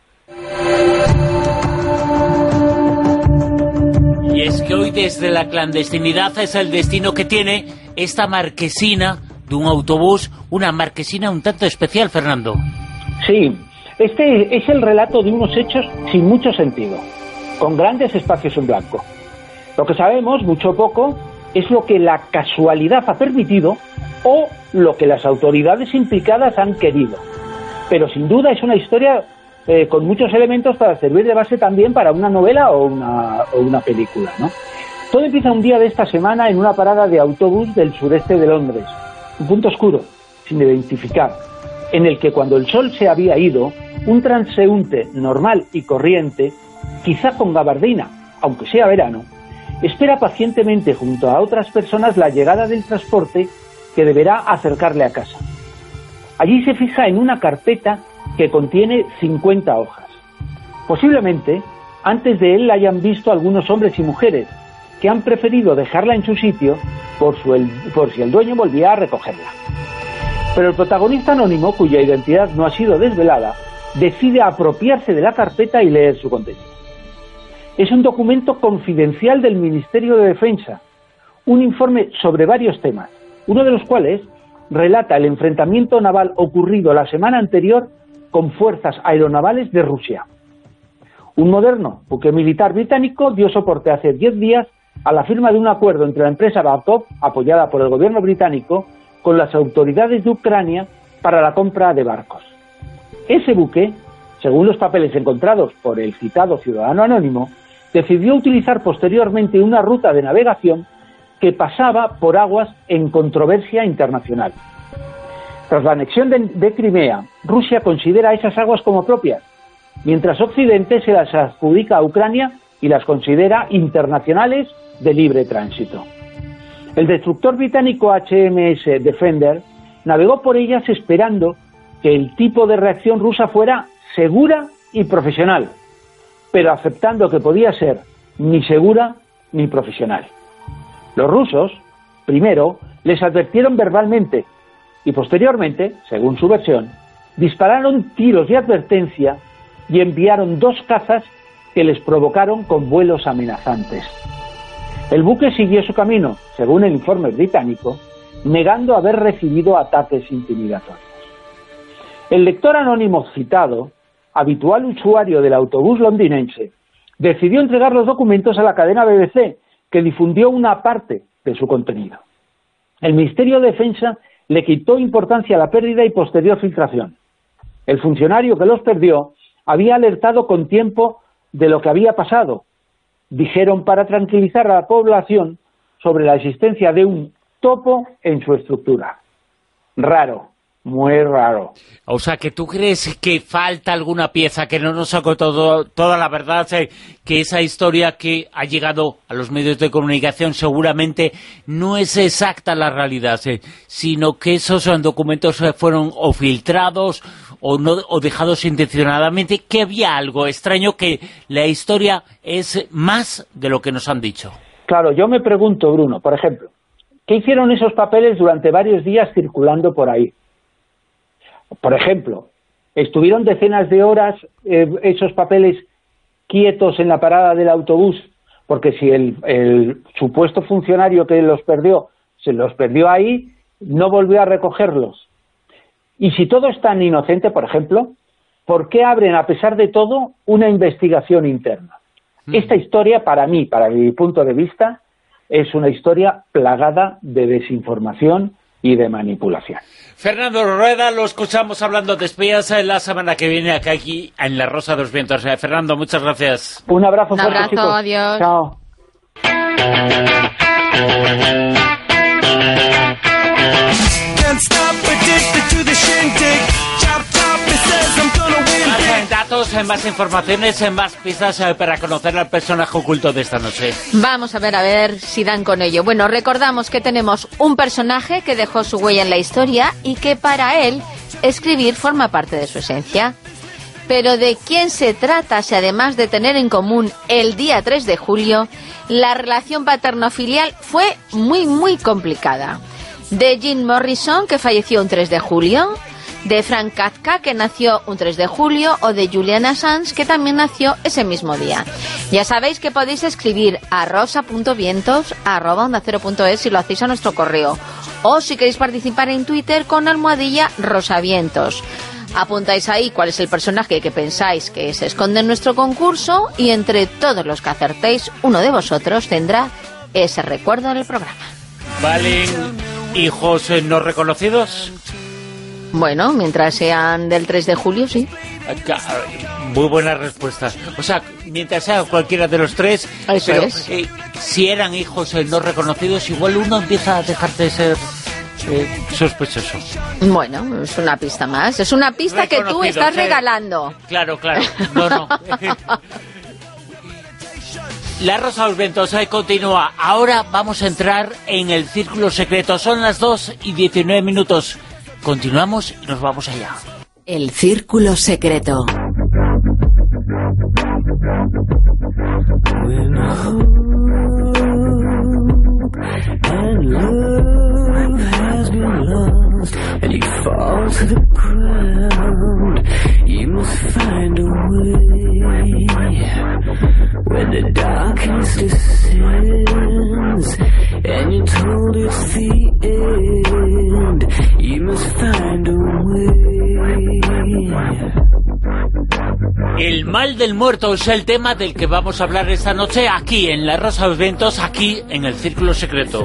Y es que hoy, desde la clandestinidad, es el destino que tiene esta marquesina de un autobús, una marquesina un tanto especial, Fernando. Sí, este es el relato de unos hechos sin mucho sentido, con grandes espacios en blanco. Lo que sabemos, mucho o poco, es lo que la casualidad ha permitido o lo que las autoridades implicadas han querido. Pero sin duda es una historia con muchos elementos para servir de base también para una novela o una película, ¿no? Todo empieza un día de esta semana en una parada de autobús del sureste de Londres, un punto oscuro, sin identificar, en el que cuando el sol se había ido, un transeúnte normal y corriente, quizá con gabardina, aunque sea verano, espera pacientemente junto a otras personas la llegada del transporte que deberá acercarle a casa. Allí se fija en una carpeta que contiene 50 hojas. Posiblemente, antes de él la hayan visto algunos hombres y mujeres que han preferido dejarla en su sitio por si el dueño volvía a recogerla. Pero el protagonista anónimo, cuya identidad no ha sido desvelada, decide apropiarse de la carpeta y leer su contenido. Es un documento confidencial del Ministerio de Defensa, un informe sobre varios temas, uno de los cuales relata el enfrentamiento naval ocurrido la semana anterior con fuerzas aeronavales de Rusia. Un moderno buque militar británico dio soporte hace 10 días a la firma de un acuerdo entre la empresa Babcock, apoyada por el gobierno británico, con las autoridades de Ucrania para la compra de barcos. Ese buque, según los papeles encontrados por el citado ciudadano anónimo, decidió utilizar posteriormente una ruta de navegación que pasaba por aguas en controversia internacional. Tras la anexión de Crimea, Rusia considera esas aguas como propias, mientras Occidente se las adjudica a Ucrania y las considera internacionales de libre tránsito. El destructor británico HMS Defender navegó por ellas esperando que el tipo de reacción rusa fuera segura y profesional, pero aceptando que podía ser ni segura ni profesional. Los rusos, primero, les advirtieron verbalmente y posteriormente, según su versión, dispararon tiros de advertencia y enviaron 2 cazas que les provocaron con vuelos amenazantes. El buque siguió su camino, según el informe británico, negando haber recibido ataques intimidatorios. El lector anónimo citado, habitual usuario del autobús londinense, decidió entregar los documentos a la cadena BBC, que difundió una parte de su contenido. El Ministerio de Defensa le quitó importancia a la pérdida y posterior filtración. El funcionario que los perdió había alertado con tiempo de lo que había pasado. Dijeron para tranquilizar a la población sobre la existencia de un topo en su estructura. Raro, muy raro. O sea, que tú crees que falta alguna pieza, que no nos sacó toda la verdad, que esa historia que ha llegado a los medios de comunicación seguramente no es exacta la realidad, sino que esos documentos fueron o filtrados o dejados intencionadamente, que había algo extraño, que la historia es más de lo que nos han dicho. Claro, yo me pregunto, Bruno, por ejemplo, ¿qué hicieron esos papeles durante varios días circulando por ahí? Por ejemplo, ¿estuvieron decenas de horas esos papeles quietos en la parada del autobús? Porque si el supuesto funcionario que los perdió, se los perdió ahí, no volvió a recogerlos. Y si todo es tan inocente, por ejemplo, ¿por qué abren, a pesar de todo, una investigación interna? Esta historia, para mí, para mi punto de vista, es una historia plagada de desinformación y de manipulación. Fernando Rueda, lo escuchamos hablando de espías la semana que viene aquí en La Rosa de los Vientos. Fernando, muchas gracias. Un abrazo fuerte, chicos. Adiós. Chao. Más datos, más informaciones, más pistas para conocer al personaje oculto de esta noche. Vamos a ver si dan con ello. Bueno, recordamos que tenemos un personaje que dejó su huella en la historia y que para él escribir forma parte de su esencia. Pero ¿de quién se trata si además de tener en común el día 3 de julio, la relación paterno-filial fue muy complicada? De Jim Morrison, que falleció un 3 de julio, de Frank Kafka, que nació un 3 de julio, o de Julian Assange, que también nació ese mismo día. Ya sabéis que podéis escribir a rosa.vientos@ondacero.es si lo hacéis a nuestro correo, o si queréis participar en Twitter con @rosavientos. Apuntáis ahí cuál es el personaje que pensáis que se esconde en nuestro concurso, y entre todos los que acertéis, uno de vosotros tendrá ese recuerdo en el programa. ¿Valen hijos no reconocidos? Bueno, mientras sean del 3 de julio, sí. Muy buena respuesta. O sea, mientras sea cualquiera de los tres, eso pero es. Si eran hijos no reconocidos, igual uno empieza a dejar de ser sospechoso. Bueno, es una pista más. Es una pista que tú estás regalando. Claro. No. La Rosa de los Vientos continúa. Ahora vamos a entrar en el círculo secreto. Son las 2:19. Continuamos y nos vamos allá. El círculo secreto. When the darkness descends and you're told it's the end, you must find a way. El mal del muerto es el tema del que vamos a hablar esta noche aquí en La Rosa de los Vientos, aquí en el Círculo Secreto.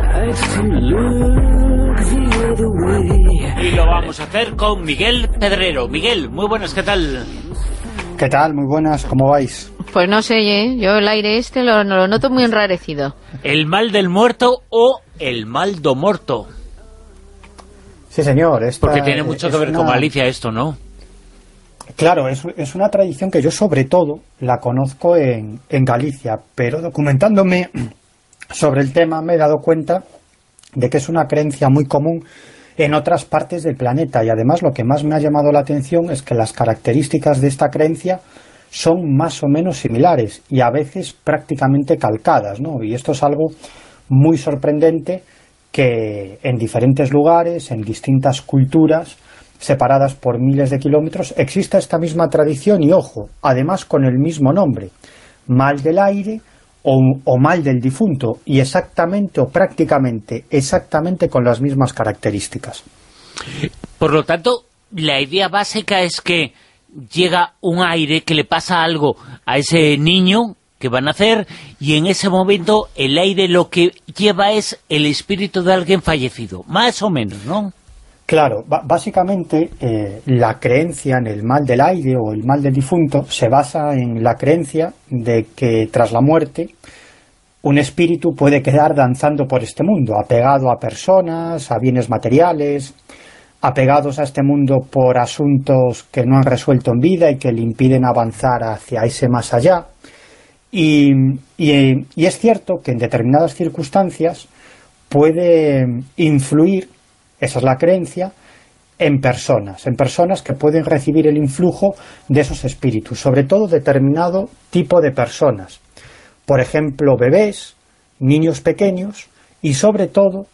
Y lo vamos a hacer con Miguel Pedrero. Miguel, muy buenas, ¿qué tal? ¿Qué tal? Muy buenas, ¿cómo vais? Pues no sé, yo el aire lo noto muy enrarecido. ¿El mal del muerto o el mal do morto? Sí, señor. Porque tiene mucho que ver con Galicia esto, ¿no? Claro, es una tradición que yo sobre todo la conozco en Galicia, pero documentándome sobre el tema me he dado cuenta de que es una creencia muy común en otras partes del planeta, y además lo que más me ha llamado la atención es que las características de esta creencia son más o menos similares y a veces prácticamente calcadas, ¿no? Y esto es algo muy sorprendente, que en diferentes lugares, en distintas culturas separadas por miles de kilómetros, exista esta misma tradición y, ojo, además con el mismo nombre, mal del aire o mal del difunto, y exactamente o prácticamente exactamente con las mismas características. Por lo tanto, la idea básica es que llega un aire, que le pasa algo a ese niño que va a nacer, y en ese momento el aire lo que lleva es el espíritu de alguien fallecido, más o menos, ¿no? Claro, básicamente la creencia en el mal del aire o el mal del difunto se basa en la creencia de que tras la muerte un espíritu puede quedar danzando por este mundo, apegado a personas, a bienes materiales, apegados a este mundo por asuntos que no han resuelto en vida y que le impiden avanzar hacia ese más allá. Y es cierto que en determinadas circunstancias puede influir, esa es la creencia, en personas que pueden recibir el influjo de esos espíritus, sobre todo determinado tipo de personas. Por ejemplo, bebés, niños pequeños y sobre todo,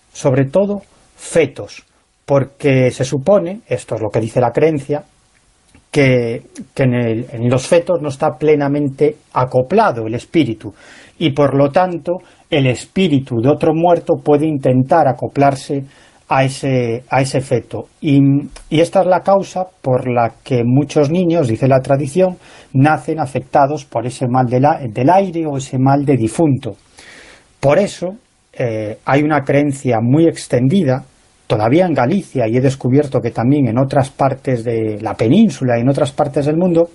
fetos, porque se supone, esto es lo que dice la creencia, que en los fetos no está plenamente acoplado el espíritu y por lo tanto el espíritu de otro muerto puede intentar acoplarse a ese feto. Y esta es la causa por la que muchos niños, dice la tradición, nacen afectados por ese mal del aire o ese mal de difunto. Por eso hay una creencia muy extendida, todavía en Galicia, y he descubierto que también en otras partes de la península y en otras partes del mundo,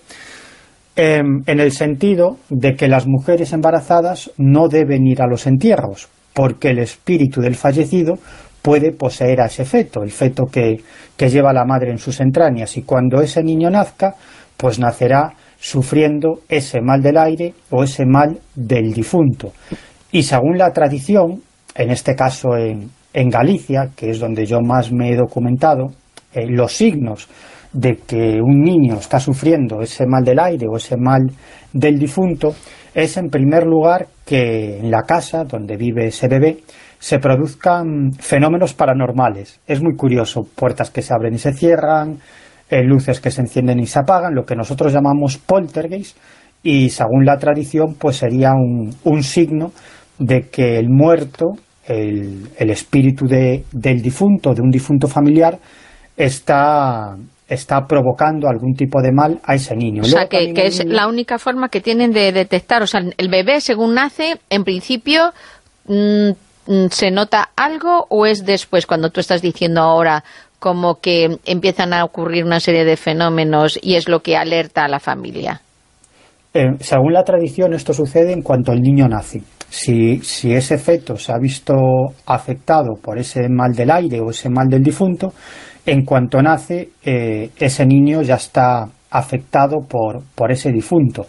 en el sentido de que las mujeres embarazadas no deben ir a los entierros, porque el espíritu del fallecido puede poseer a ese feto, el feto que lleva la madre en sus entrañas, y cuando ese niño nazca, pues nacerá sufriendo ese mal del aire o ese mal del difunto. Y según la tradición, en este caso en Galicia, que es donde yo más me he documentado, los signos de que un niño está sufriendo ese mal del aire o ese mal del difunto es, en primer lugar, que en la casa donde vive ese bebé se produzcan fenómenos paranormales. Es muy curioso, puertas que se abren y se cierran, luces que se encienden y se apagan, lo que nosotros llamamos poltergeist, y según la tradición pues sería un signo de que el muerto, el espíritu del difunto, de un difunto familiar, está provocando algún tipo de mal a ese niño. O sea, que es la única forma que tienen de detectar. O sea, el bebé, según nace, en principio, ¿se nota algo o es después, cuando tú estás diciendo ahora, como que empiezan a ocurrir una serie de fenómenos y es lo que alerta a la familia? Según la tradición, esto sucede en cuanto el niño nace. Si ese feto se ha visto afectado por ese mal del aire o ese mal del difunto, en cuanto nace, ese niño ya está afectado por ese difunto.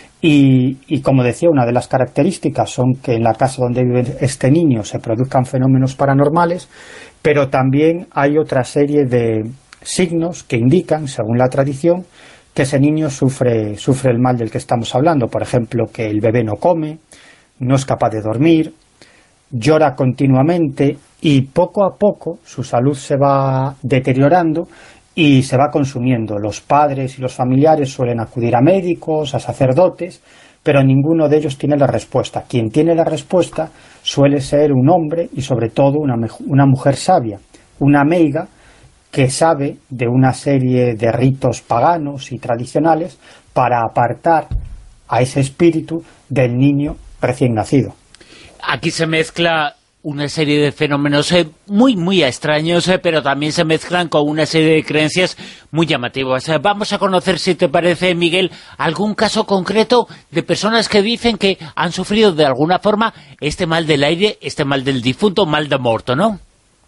Y como decía, una de las características son que en la casa donde vive este niño se produzcan fenómenos paranormales, pero también hay otra serie de signos que indican, según la tradición, que ese niño sufre el mal del que estamos hablando. Por ejemplo, que el bebé no come, no es capaz de dormir, llora continuamente y poco a poco su salud se va deteriorando y se va consumiendo. Los padres y los familiares suelen acudir a médicos, a sacerdotes, pero ninguno de ellos tiene la respuesta. Quien tiene la respuesta suele ser un hombre y sobre todo una mujer sabia, una meiga que sabe de una serie de ritos paganos y tradicionales para apartar a ese espíritu del niño recién nacido. Aquí se mezcla una serie de fenómenos muy extraños, pero también se mezclan con una serie de creencias muy llamativas. Vamos a conocer, si te parece, Miguel, algún caso concreto de personas que dicen que han sufrido de alguna forma este mal del aire, este mal del difunto, mal de muerto, ¿no?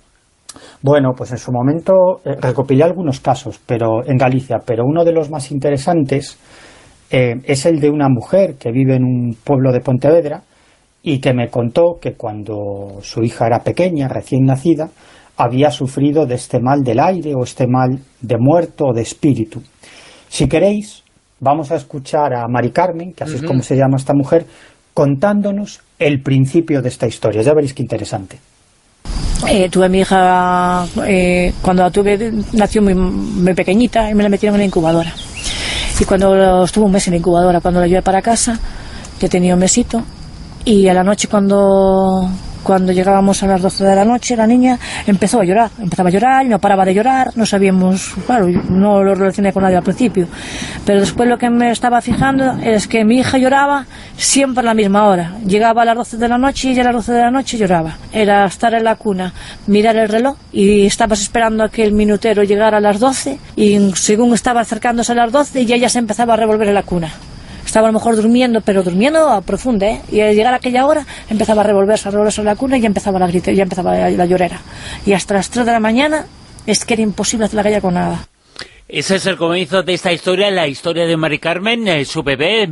Bueno, pues en su momento recopilé algunos casos en Galicia, pero uno de los más interesantes es el de una mujer que vive en un pueblo de Pontevedra y que me contó que cuando su hija era pequeña, recién nacida, había sufrido de este mal del aire o este mal de muerto o de espíritu. Si queréis, vamos a escuchar a Mari Carmen, que así es como se llama esta mujer, contándonos el principio de esta historia. Ya veréis qué interesante. Tuve a mi hija, cuando la tuve, nació muy pequeñita y me la metieron en la incubadora. Y cuando estuvo un mes en la incubadora, cuando la llevé para casa, yo tenía un mesito, y a la noche cuando llegábamos a las 12 de la noche, la niña empezaba a llorar y no paraba de llorar. No sabíamos, claro, no lo relacioné con nadie al principio, pero después lo que me estaba fijando es que mi hija lloraba siempre a la misma hora. Llegaba a las 12 de la noche y ella a las 12 de la noche lloraba. Era estar en la cuna, mirar el reloj y estabas esperando a que el minutero llegara a las 12 y según estaba acercándose a las 12 ya ella se empezaba a revolver en la cuna. Estaba a lo mejor durmiendo, pero durmiendo a profunda, y al llegar a aquella hora empezaba a revolverse en la cuna y ya empezaba la llorera. Y hasta las 3 de la mañana es que era imposible hacer la galla con nada. Ese es el comienzo de esta historia, la historia de Mari Carmen. Su bebé,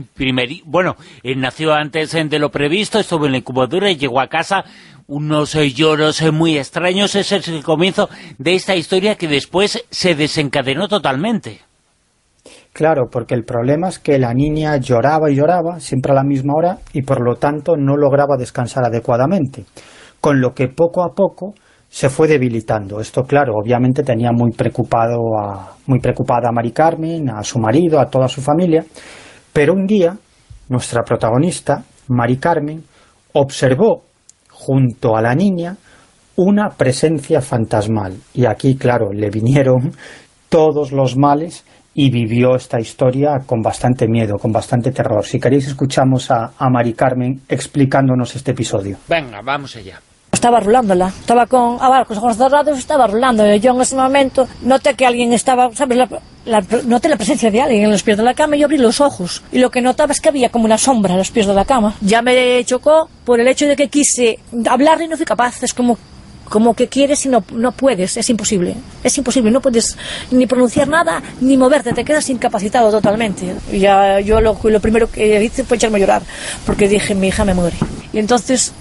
nació antes de lo previsto, estuvo en la incubadora y llegó a casa, unos lloros muy extraños. Ese es el comienzo de esta historia que después se desencadenó totalmente. Claro, porque el problema es que la niña lloraba y lloraba, siempre a la misma hora, y por lo tanto no lograba descansar adecuadamente, con lo que poco a poco se fue debilitando. Esto, claro, obviamente tenía muy preocupada a Mari Carmen, a su marido, a toda su familia, pero un día nuestra protagonista, Mari Carmen, observó junto a la niña una presencia fantasmal, y aquí, claro, le vinieron todos los males y vivió esta historia con bastante miedo, con bastante terror. Si queréis, escuchamos a Mari Carmen explicándonos este episodio. Venga, vamos allá. Estaba rulándola, estaba con los ojos cerrados, estaba rulando. Yo en ese momento noté que alguien estaba, ¿sabes? Noté la presencia de alguien en los pies de la cama y abrí los ojos. Y lo que notaba es que había como una sombra en los pies de la cama. Ya me chocó por el hecho de que quise hablarle y no fui capaz. Es como que quieres y no puedes, es imposible, no puedes ni pronunciar nada, ni moverte, te quedas incapacitado totalmente. Ya yo lo primero que hice fue echarme a llorar, porque dije, mi hija me muere. Y entonces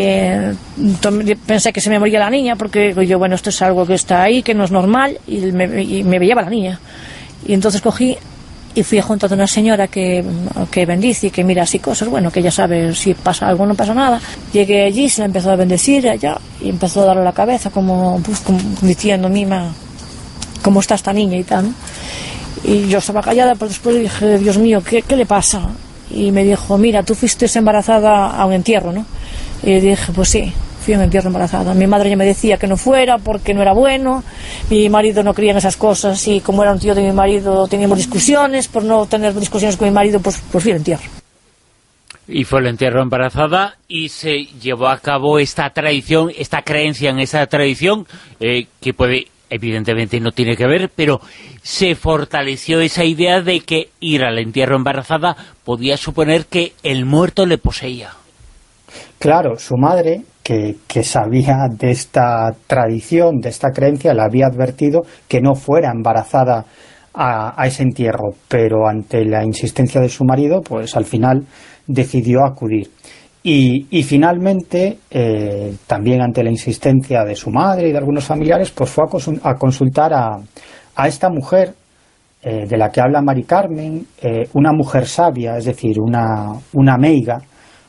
pensé que se me moría la niña, porque yo, bueno, esto es algo que está ahí, que no es normal, y me veía la niña. Y entonces cogí y fui junto a una señora que bendice y que mira así cosas, bueno, que ella sabe si pasa algo o no pasa nada. Llegué allí, se la empezó a bendecir allá y empezó a darle la cabeza como diciendo, mima, ¿cómo está esta niña y tal, ¿no? Y yo estaba callada, pero después dije, Dios mío, ¿qué le pasa? Y me dijo, mira, tú fuiste embarazada a un entierro, ¿no? Y dije, pues sí, fui a un entierro embarazada. Mi madre ya me decía que no fuera porque no era bueno, mi marido no creía en esas cosas y como era un tío de mi marido teníamos discusiones, por no tener discusiones con mi marido, pues fui al entierro. Y fue el entierro embarazada y se llevó a cabo esta tradición, esta creencia en esta tradición, que puede, evidentemente no tiene que ver, pero se fortaleció esa idea de que ir al entierro embarazada podía suponer que el muerto le poseía. Claro, su madre, que sabía de esta tradición, de esta creencia, le había advertido que no fuera embarazada a ese entierro, pero ante la insistencia de su marido, pues al final decidió acudir. Y finalmente, también ante la insistencia de su madre y de algunos familiares, pues fue a consultar a esta mujer de la que habla Mari Carmen, una mujer sabia, es decir, una meiga,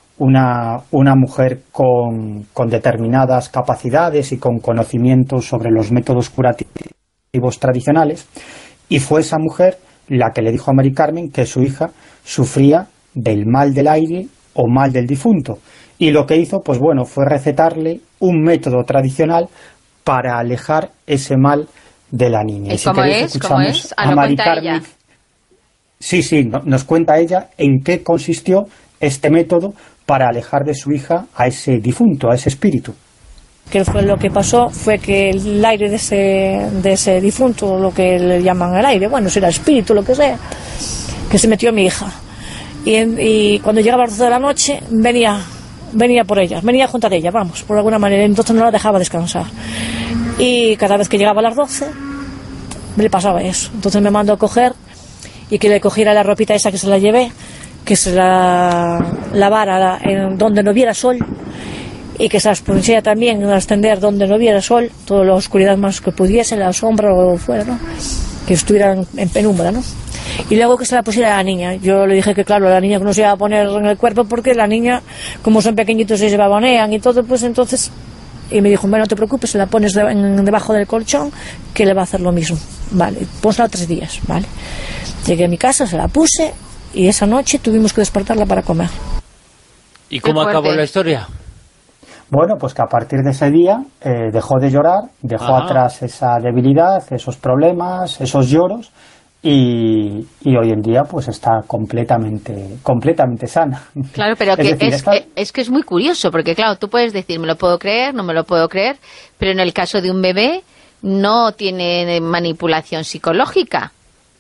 una mujer con determinadas capacidades y con conocimientos sobre los métodos curativos tradicionales, y fue esa mujer la que le dijo a Mari Carmen que su hija sufría del mal del aire o mal del difunto, y lo que hizo, pues bueno, fue recetarle un método tradicional para alejar ese mal de la niña. ¿Y cómo es? A Mari Carmen. Ella. Sí, nos cuenta ella en qué consistió este método para alejar de su hija a ese difunto, a ese espíritu. Que fue lo que pasó fue que el aire de ese difunto, lo que le llaman el aire, bueno, será espíritu, lo que sea, que se metió a mi hija. Y cuando llegaba a las 12 de la noche, venía por ella, venía junto a ella, vamos, por alguna manera, entonces no la dejaba descansar. Y cada vez que llegaba a las 12, le pasaba eso. Entonces me mandó a coger y que le cogiera la ropita esa que se la llevé, que se la lavara en donde no viera sol y que se las pusiera también a extender donde no viera sol, toda la oscuridad más que pudiese, la sombra o fuera, ¿no? Que estuvieran en penumbra, ¿no? Y luego que se la pusiera a la niña. Yo le dije que claro, la niña no se iba a poner en el cuerpo porque la niña, como son pequeñitos y se babonean y todo, pues entonces... Y me dijo, bueno, no te preocupes, se la pones debajo del colchón, que le va a hacer lo mismo. Vale, pónsela 3 días, ¿vale? Llegué a mi casa, se la puse y esa noche tuvimos que despertarla para comer. ¿Y cómo acabó la historia? Bueno, pues que a partir de ese día dejó de llorar, dejó atrás esa debilidad, esos problemas, esos lloros, y hoy en día pues está completamente sana. Claro, pero es que es muy curioso, porque claro, tú puedes decir, me lo puedo creer, no me lo puedo creer, pero en el caso de un bebé no tiene manipulación psicológica.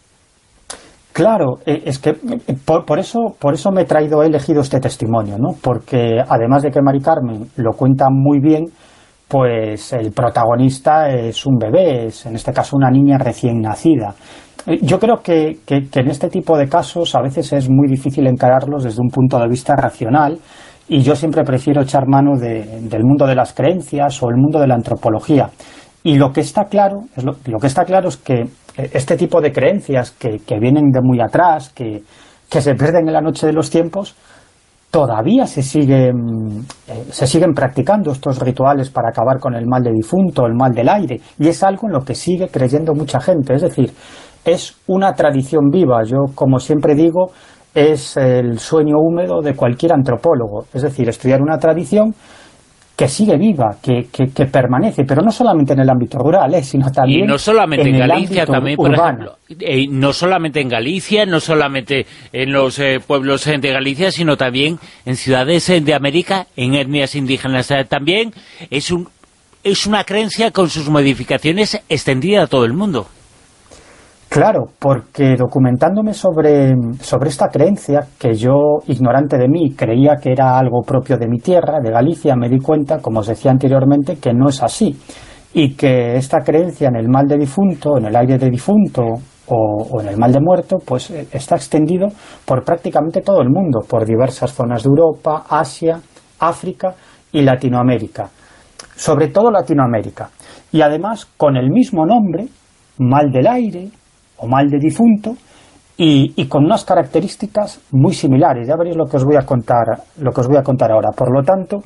Claro, es que por eso he elegido este testimonio, ¿no? Porque además de que Mari Carmen lo cuenta muy bien, pues el protagonista es un bebé, es en este caso una niña recién nacida. Yo creo que en este tipo de casos a veces es muy difícil encararlos desde un punto de vista racional, y yo siempre prefiero echar mano del mundo de las creencias o el mundo de la antropología. Y lo que está claro es que este tipo de creencias que vienen de muy atrás, que se pierden en la noche de los tiempos, todavía se siguen practicando estos rituales para acabar con el mal de difunto, el mal del aire, y es algo en lo que sigue creyendo mucha gente. Es decir, es una tradición viva. Yo, como siempre digo, es el sueño húmedo de cualquier antropólogo. Es decir, estudiar una tradición que sigue viva, que permanece, pero no solamente en el ámbito rural, sino también y no solamente en Galicia, también, por urbano. ejemplo, no solamente en Galicia, no solamente en los pueblos de Galicia, sino también en ciudades de América, en etnias indígenas. También es una creencia con sus modificaciones extendida a todo el mundo. Claro, porque documentándome sobre esta creencia, que yo, ignorante de mí, creía que era algo propio de mi tierra, de Galicia, me di cuenta, como os decía anteriormente, que no es así, y que esta creencia en el mal de difunto, en el aire de difunto o en el mal de muerto, pues está extendido por prácticamente todo el mundo, por diversas zonas de Europa, Asia, África y Latinoamérica, sobre todo Latinoamérica, y además con el mismo nombre, mal del aire o mal de difunto, y con unas características muy similares. Ya veréis lo que os voy a contar ahora. Por lo tanto,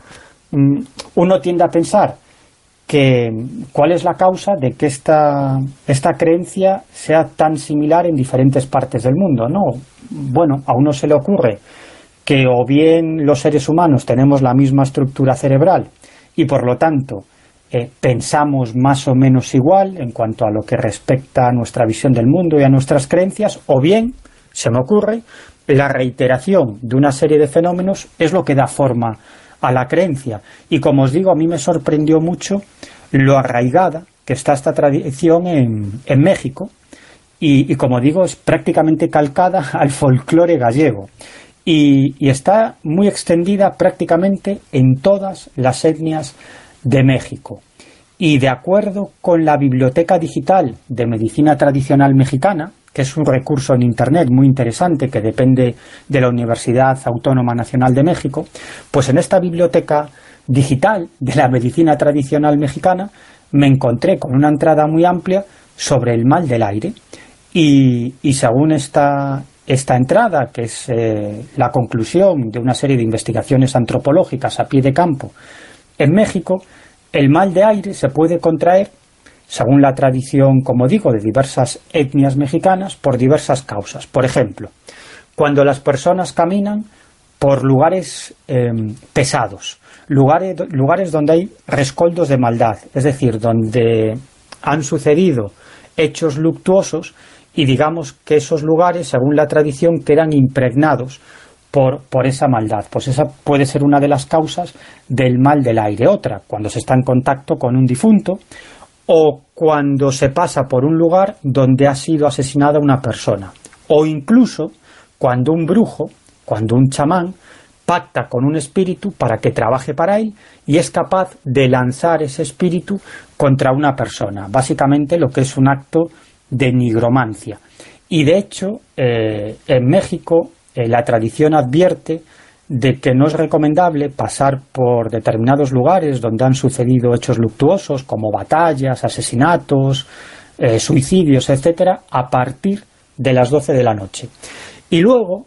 uno tiende a pensar que cuál es la causa de que esta creencia sea tan similar en diferentes partes del mundo, ¿no? Bueno, a uno se le ocurre que o bien los seres humanos tenemos la misma estructura cerebral y por lo tanto pensamos más o menos igual en cuanto a lo que respecta a nuestra visión del mundo y a nuestras creencias, o bien, se me ocurre, la reiteración de una serie de fenómenos es lo que da forma a la creencia. Y como os digo, a mí me sorprendió mucho lo arraigada que está esta tradición en México, y como digo, es prácticamente calcada al folclore gallego. Y está muy extendida prácticamente en todas las etnias de México. Y de acuerdo con la Biblioteca Digital de Medicina Tradicional Mexicana, que es un recurso en Internet muy interesante que depende de la Universidad Autónoma Nacional de México, pues en esta Biblioteca Digital de la Medicina Tradicional Mexicana me encontré con una entrada muy amplia sobre el mal del aire, y según esta entrada, que es la conclusión de una serie de investigaciones antropológicas a pie de campo en México, el mal de aire se puede contraer, según la tradición, como digo, de diversas etnias mexicanas, por diversas causas. Por ejemplo, cuando las personas caminan por lugares pesados, lugares donde hay rescoldos de maldad, es decir, donde han sucedido hechos luctuosos, y digamos que esos lugares, según la tradición, quedan impregnados por esa maldad. Pues esa puede ser una de las causas del mal del aire. Otra, cuando se está en contacto con un difunto, o cuando se pasa por un lugar donde ha sido asesinada una persona, o incluso cuando un brujo, cuando un chamán pacta con un espíritu para que trabaje para él y es capaz de lanzar ese espíritu contra una persona. Básicamente lo que es un acto de nigromancia. Y de hecho, en México, la tradición advierte de que no es recomendable pasar por determinados lugares donde han sucedido hechos luctuosos, como batallas, asesinatos, suicidios, etcétera, a partir de las 12 de la noche. Y luego,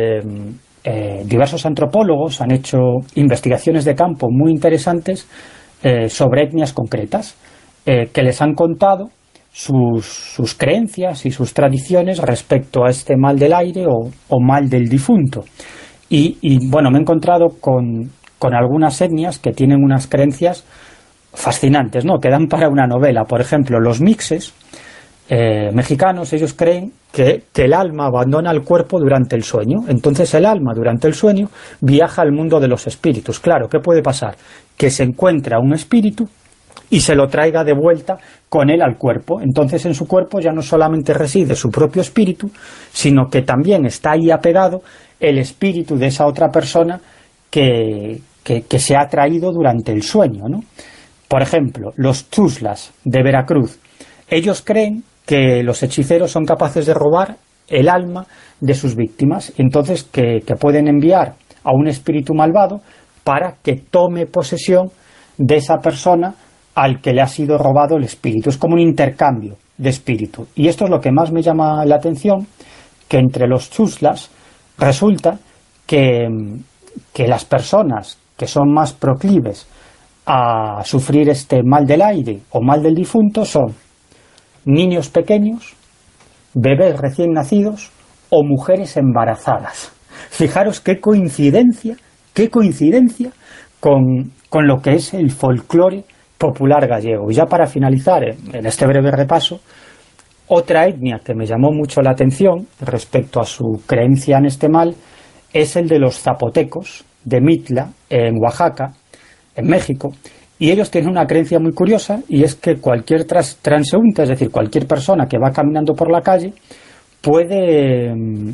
diversos antropólogos han hecho investigaciones de campo muy interesantes sobre etnias concretas, que les han contado sus creencias y sus tradiciones respecto a este mal del aire o mal del difunto. Y bueno, me he encontrado con algunas etnias que tienen unas creencias fascinantes, ¿no?, que dan para una novela. Por ejemplo, los mixes mexicanos, ellos creen que el alma abandona el cuerpo durante el sueño. Entonces el alma durante el sueño viaja al mundo de los espíritus. Claro, ¿qué puede pasar? Que se encuentra un espíritu y se lo traiga de vuelta con él al cuerpo. Entonces en su cuerpo ya no solamente reside su propio espíritu, sino que también está ahí apegado el espíritu de esa otra persona que se ha traído durante el sueño, ¿no? Por ejemplo, los chuslas de Veracruz. Ellos creen que los hechiceros son capaces de robar el alma de sus víctimas, entonces que pueden enviar a un espíritu malvado para que tome posesión de esa persona al que le ha sido robado el espíritu. Es como un intercambio de espíritu. Y esto es lo que más me llama la atención, que entre los chuslas resulta que las personas que son más proclives a sufrir este mal del aire o mal del difunto son niños pequeños, bebés recién nacidos o mujeres embarazadas. Fijaros qué coincidencia con lo que es el folclore popular gallego. Y ya para finalizar, en este breve repaso, otra etnia que me llamó mucho la atención respecto a su creencia en este mal es el de los zapotecos de Mitla, en Oaxaca, en México. Y ellos tienen una creencia muy curiosa, y es que cualquier transeúnte, es decir, cualquier persona que va caminando por la calle, puede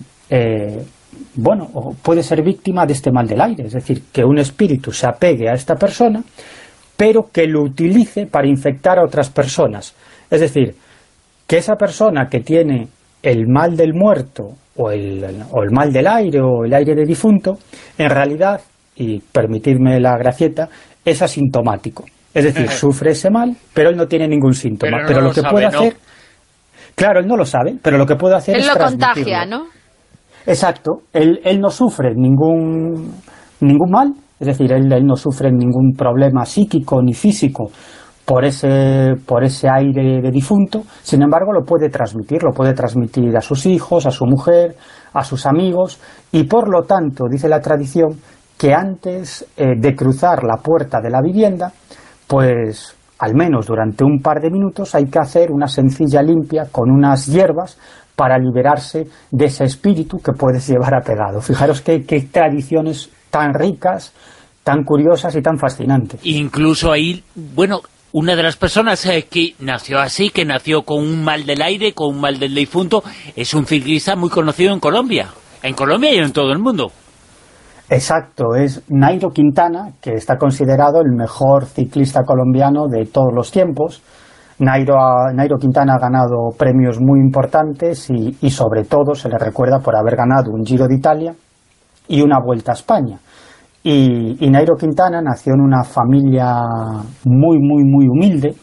ser víctima de este mal del aire. Es decir, que un espíritu se apegue a esta persona, pero que lo utilice para infectar a otras personas. Es decir, que esa persona que tiene el mal del muerto o el mal del aire o el aire de difunto, en realidad, y permitidme la gracieta, es asintomático. Es decir, sufre ese mal, pero él no tiene ningún síntoma. Pero lo que puede hacer... Claro, él no lo sabe, pero lo que puede hacer es transmitirlo. Él lo contagia, ¿no? Exacto. Él no sufre ningún mal, es decir, él no sufre ningún problema psíquico ni físico por ese aire de difunto. Sin embargo, lo puede transmitir a sus hijos, a su mujer, a sus amigos, y por lo tanto, dice la tradición, que antes de cruzar la puerta de la vivienda, pues al menos durante un par de minutos hay que hacer una sencilla limpia con unas hierbas para liberarse de ese espíritu que puedes llevar apegado. Fijaros qué tradiciones tan ricas, tan curiosas y tan fascinantes. Incluso ahí, bueno, una de las personas que nació así, que nació con un mal del aire, con un mal del difunto, es un ciclista muy conocido en Colombia y en todo el mundo. Exacto, es Nairo Quintana, que está considerado el mejor ciclista colombiano de todos los tiempos. Nairo Quintana ha ganado premios muy importantes y sobre todo se le recuerda por haber ganado un Giro de Italia y una Vuelta a España. Y Nairo Quintana nació en una familia muy humilde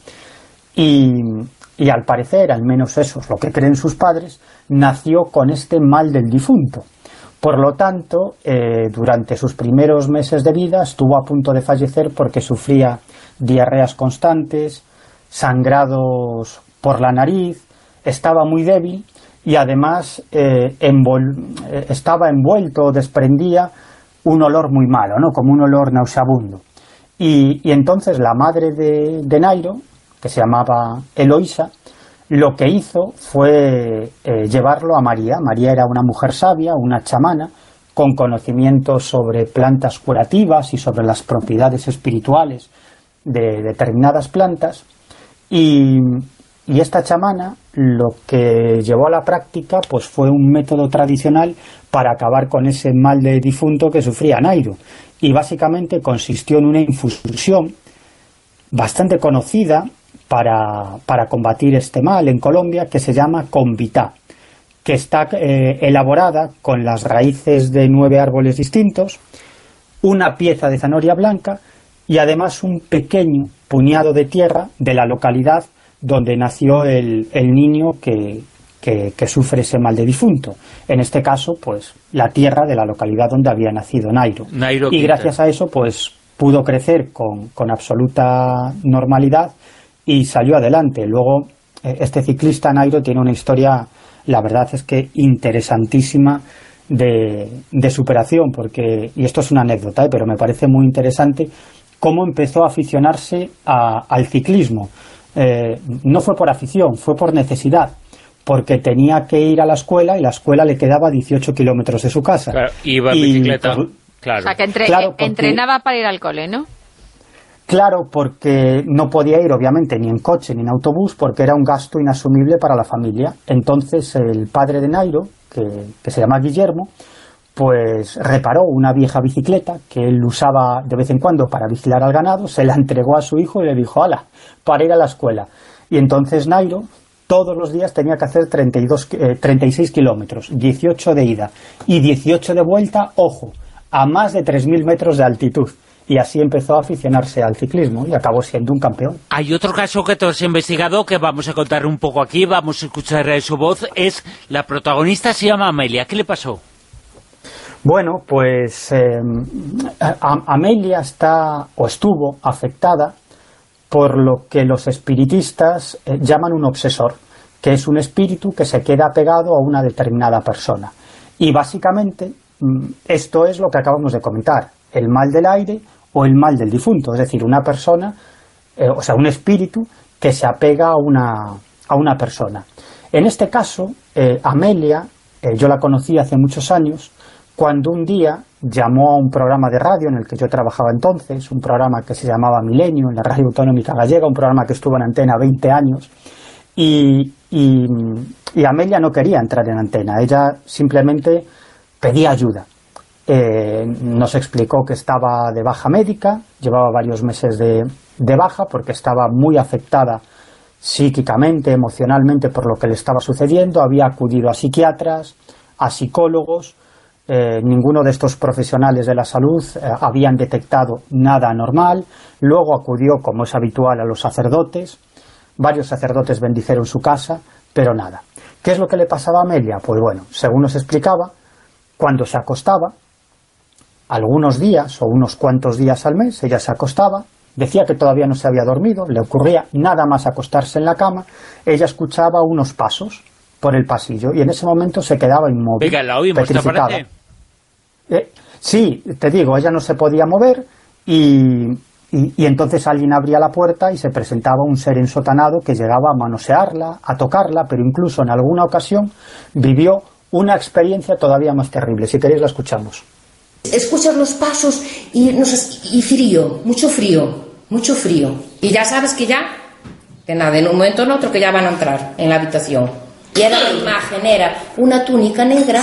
y al parecer, al menos eso es lo que creen sus padres, nació con este mal del difunto. Por lo tanto, durante sus primeros meses de vida estuvo a punto de fallecer porque sufría diarreas constantes, sangrados por la nariz, estaba muy débil y además estaba envuelto, desprendía un olor muy malo, ¿no? Como un olor nauseabundo. Y entonces la madre de Nairo, que se llamaba Eloísa, lo que hizo fue llevarlo a María. María era una mujer sabia, una chamana, con conocimientos sobre plantas curativas y sobre las propiedades espirituales de determinadas plantas. Y esta chamana lo que llevó a la práctica pues fue un método tradicional para acabar con ese mal de difunto que sufría Nairo. Y básicamente consistió en una infusión bastante conocida para combatir este mal en Colombia, que se llama Convitá, que está elaborada con las raíces de 9 árboles distintos, una pieza de zanahoria blanca y además un pequeño puñado de tierra de la localidad donde nació el niño que sufre ese mal de difunto. En este caso, pues, la tierra de la localidad donde había nacido Nairo. Y gracias a eso, pues, pudo crecer con absoluta normalidad y salió adelante. Luego, este ciclista Nairo tiene una historia, la verdad es que interesantísima, de superación, porque, y esto es una anécdota, pero me parece muy interesante, cómo empezó a aficionarse al ciclismo. No fue por afición, fue por necesidad, porque tenía que ir a la escuela y la escuela le quedaba 18 kilómetros de su casa. Claro, iba en bicicleta, claro. O sea, que entrenaba para ir al cole, ¿no? Claro, porque no podía ir, obviamente, ni en coche ni en autobús, porque era un gasto inasumible para la familia. Entonces, el padre de Nairo, que se llama Guillermo, pues reparó una vieja bicicleta que él usaba de vez en cuando para vigilar al ganado, se la entregó a su hijo y le dijo, hala, para ir a la escuela. Y entonces Nairo todos los días tenía que hacer 36 kilómetros, 18 de ida y 18 de vuelta, ojo, a más de 3.000 metros de altitud. Y así empezó a aficionarse al ciclismo y acabó siendo un campeón. Hay otro caso que tú has investigado que vamos a contar un poco aquí, vamos a escuchar su voz. Es la protagonista, se llama Amelia. ¿Qué le pasó? Bueno, pues Amelia estuvo afectada por lo que los espiritistas llaman un obsesor, que es un espíritu que se queda pegado a una determinada persona. Y básicamente esto es lo que acabamos de comentar, el mal del aire o el mal del difunto, es decir, una persona, un espíritu que se apega a una persona. En este caso, Amelia, yo la conocí hace muchos años, cuando un día llamó a un programa de radio en el que yo trabajaba entonces, un programa que se llamaba Milenio, en la Radio Autonómica Gallega, un programa que estuvo en antena 20 años, y Amelia no quería entrar en antena, ella simplemente pedía ayuda. Nos explicó que estaba de baja médica, llevaba varios meses de baja porque estaba muy afectada psíquicamente, emocionalmente por lo que le estaba sucediendo, había acudido a psiquiatras, a psicólogos, ninguno de estos profesionales de la salud habían detectado nada anormal, luego acudió, como es habitual, a los sacerdotes, varios sacerdotes bendijeron su casa, pero nada. ¿Qué es lo que le pasaba a Amelia? Pues bueno, según nos explicaba, cuando se acostaba, algunos días o unos cuantos días al mes, ella se acostaba, decía que todavía no se había dormido, le ocurría nada más acostarse en la cama, ella escuchaba unos pasos por el pasillo y en ese momento se quedaba inmóvil. Venga, la oímos, petrificada. ¿te parece? Sí, te digo, ella no se podía mover y entonces alguien abría la puerta y se presentaba un ser ensotanado que llegaba a manosearla, a tocarla, pero incluso en alguna ocasión vivió una experiencia todavía más terrible. Si queréis la escuchamos. Escuchas los pasos y frío, mucho frío. Y ya sabes que nada, en un momento o en otro que ya van a entrar en la habitación. Y era la imagen, era una túnica negra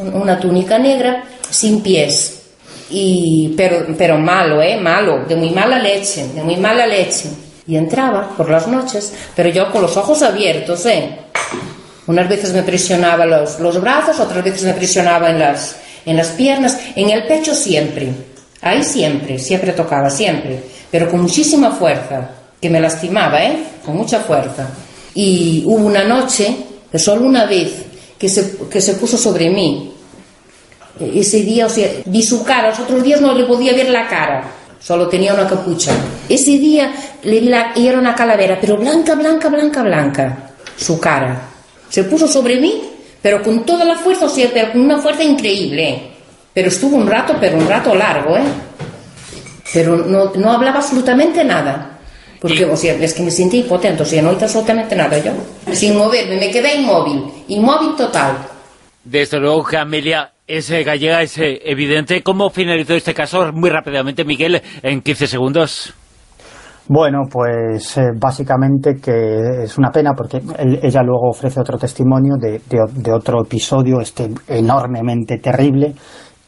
sin pies. Pero malo, de muy mala leche. Y entraba por las noches, pero yo con los ojos abiertos, Unas veces me presionaba los brazos, otras veces me presionaba en las piernas, en el pecho siempre. Ahí siempre tocaba, siempre. Pero con muchísima fuerza, que me lastimaba, con mucha fuerza. Y hubo una noche, que solo una vez, que se puso sobre mí. Ese día, vi su cara, los otros días no le podía ver la cara, solo tenía una capucha. Ese día le vi y era una calavera, pero blanca, su cara. Se puso sobre mí, pero con toda la fuerza, pero con una fuerza increíble. Pero estuvo un rato largo, Pero no hablaba absolutamente nada. Porque, es que me sentí impotente, no hice absolutamente nada yo. Sin moverme, me quedé inmóvil total. Desde luego que Amelia es gallega, es evidente. ¿Cómo finalizó este caso? Muy rápidamente, Miguel, en 15 segundos. Bueno, pues básicamente que es una pena porque ella luego ofrece otro testimonio de otro episodio enormemente terrible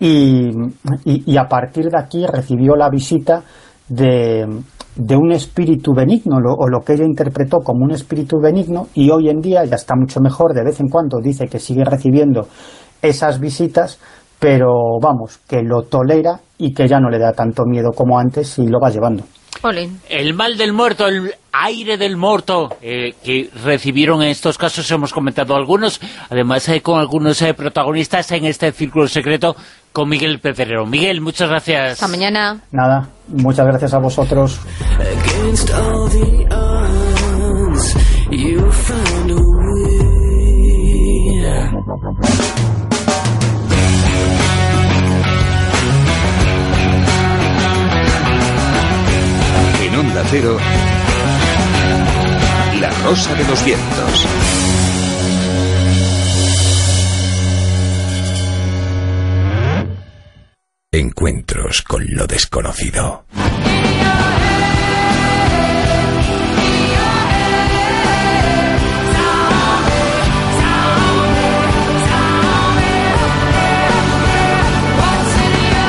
y a partir de aquí recibió la visita de un espíritu benigno, o lo que ella interpretó como un espíritu benigno, y hoy en día ya está mucho mejor, de vez en cuando dice que sigue recibiendo esas visitas, pero vamos, que lo tolera y que ya no le da tanto miedo como antes y lo va llevando. Olin. El mal del muerto, el aire del muerto que recibieron en estos casos, hemos comentado algunos, además con algunos protagonistas en este Círculo Secreto con Miguel Pedrero. Miguel, muchas gracias. Hasta mañana. Nada, muchas gracias a vosotros. En Onda Cero, La Rosa de los Vientos. Encuentros con lo desconocido.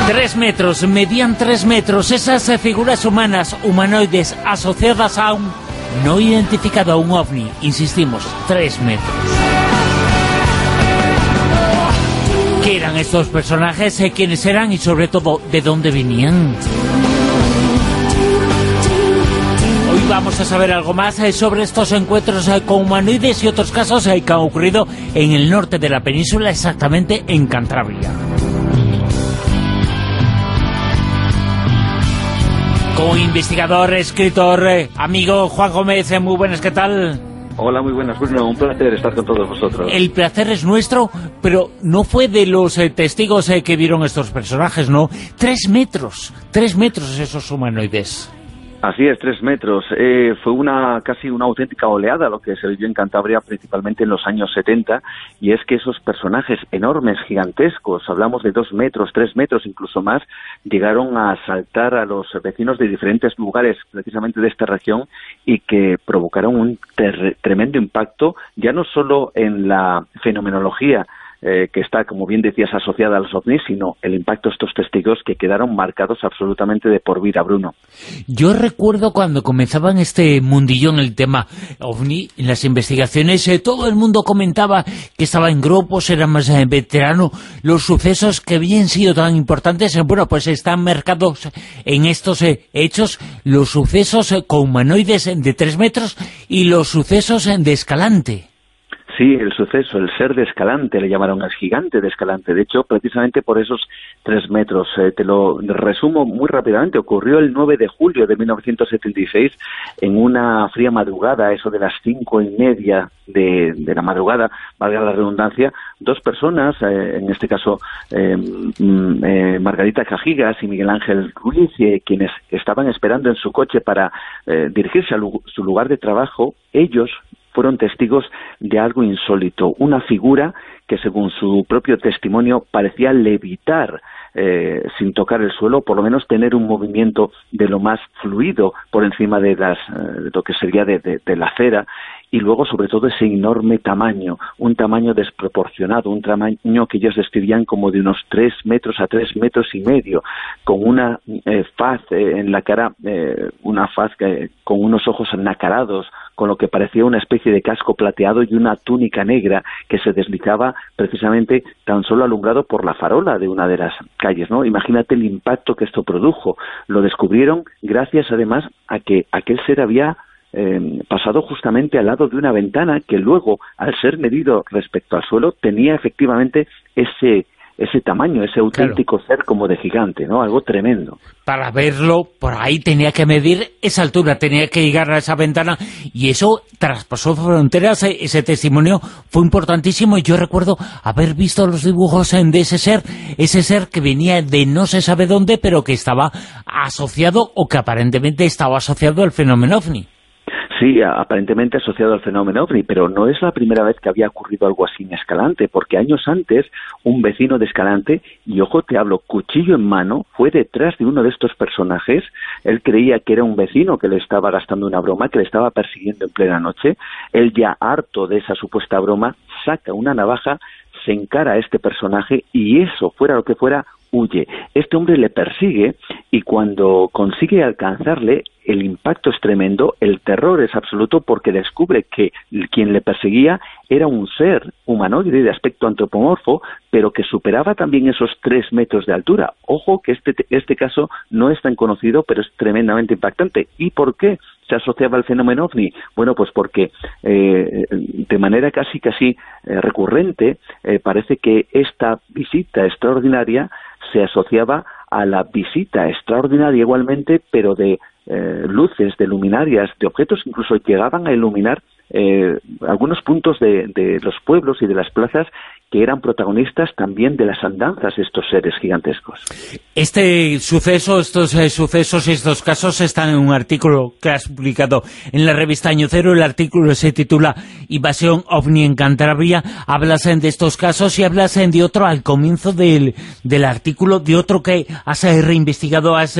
3 metros, medían 3 metros, esas figuras humanas, humanoides, asociadas a un no identificado, a un ovni, insistimos, 3 metros. ¿Qué eran estos personajes? ¿Quiénes eran? Y sobre todo, ¿de dónde venían? Hoy vamos a saber algo más sobre estos encuentros con humanoides y otros casos que han ocurrido en el norte de la península, exactamente en Cantabria. Con investigador, escritor, amigo Juan Gómez, muy buenas, ¿qué tal? Hola, muy buenas, Bruno, un placer estar con todos vosotros. El placer es nuestro, pero no fue de los testigos que vieron estos personajes, ¿no? 3 metros esos humanoides. Así es, 3 metros. Fue casi una auténtica oleada lo que se vivió en Cantabria, principalmente en los años 70, y es que esos personajes enormes, gigantescos, hablamos de 2 metros, 3 metros, incluso más, llegaron a asaltar a los vecinos de diferentes lugares, precisamente de esta región, y que provocaron un tremendo impacto, ya no solo en la fenomenología, que está, como bien decías, asociada a los ovnis, sino el impacto de estos testigos que quedaron marcados absolutamente de por vida, Bruno. Yo recuerdo cuando comenzaban este mundillo en el tema ovni, en las investigaciones, todo el mundo comentaba que estaba en grupos, era más veterano, los sucesos que habían sido tan importantes, bueno, pues están marcados en estos hechos, los sucesos con humanoides de 3 metros y los sucesos de Escalante. Sí, el suceso, el ser de Escalante, le llamaron al gigante de Escalante. De hecho, precisamente por esos 3 metros. Te lo resumo muy rápidamente. Ocurrió el 9 de julio de 1976, en una fría madrugada, eso de las 5:30 de la madrugada, valga la redundancia, 2 personas, en este caso Margarita Cajigas y Miguel Ángel Ruiz, quienes estaban esperando en su coche para dirigirse a su lugar de trabajo, ellos fueron testigos de algo insólito, una figura que según su propio testimonio parecía levitar sin tocar el suelo, por lo menos tener un movimiento de lo más fluido por encima de lo que sería de la acera, y luego sobre todo ese enorme tamaño, un tamaño desproporcionado, un tamaño que ellos describían como de unos 3 metros a 3 metros y medio, con una faz en la cara, una faz con unos ojos nacarados, con lo que parecía una especie de casco plateado y una túnica negra que se deslizaba precisamente tan solo alumbrado por la farola de una de las calles, ¿no? Imagínate el impacto que esto produjo. Lo descubrieron gracias además a que aquel ser había pasado justamente al lado de una ventana que luego, al ser medido respecto al suelo, tenía efectivamente ese tamaño, ese auténtico ser como de gigante, ¿no? Algo tremendo. Para verlo, por ahí tenía que medir esa altura, tenía que llegar a esa ventana, y eso traspasó fronteras. Ese testimonio fue importantísimo, y yo recuerdo haber visto los dibujos de ese ser que venía de no se sabe dónde, pero que estaba asociado, o que aparentemente estaba asociado al fenómeno OVNI. Sí, aparentemente asociado al fenómeno OVNI, pero no es la primera vez que había ocurrido algo así en Escalante, porque años antes un vecino de Escalante, y ojo te hablo, cuchillo en mano, fue detrás de uno de estos personajes. Él creía que era un vecino que le estaba gastando una broma, que le estaba persiguiendo en plena noche. Él, ya harto de esa supuesta broma, saca una navaja, se encara a este personaje y eso, fuera lo que fuera, huye. Este hombre le persigue y cuando consigue alcanzarle, el impacto es tremendo, el terror es absoluto, porque descubre que quien le perseguía era un ser humanoide de aspecto antropomorfo, pero que superaba también esos 3 metros de altura. Ojo que este caso no es tan conocido, pero es tremendamente impactante. ¿Y por qué se asociaba al fenómeno OVNI? Bueno, pues porque de manera casi recurrente parece que esta visita extraordinaria se asociaba a la visita extraordinaria igualmente, pero de luces, de luminarias, de objetos que incluso llegaban a iluminar algunos puntos de los pueblos y de las plazas, que eran protagonistas también de las andanzas de estos seres gigantescos. Estos sucesos y estos casos están en un artículo que has publicado en la revista Año Cero. El artículo se titula Invasión OVNI en Cantabria. Hablas de estos casos y hablas de otro, al comienzo del artículo, de otro que has reinvestigado, has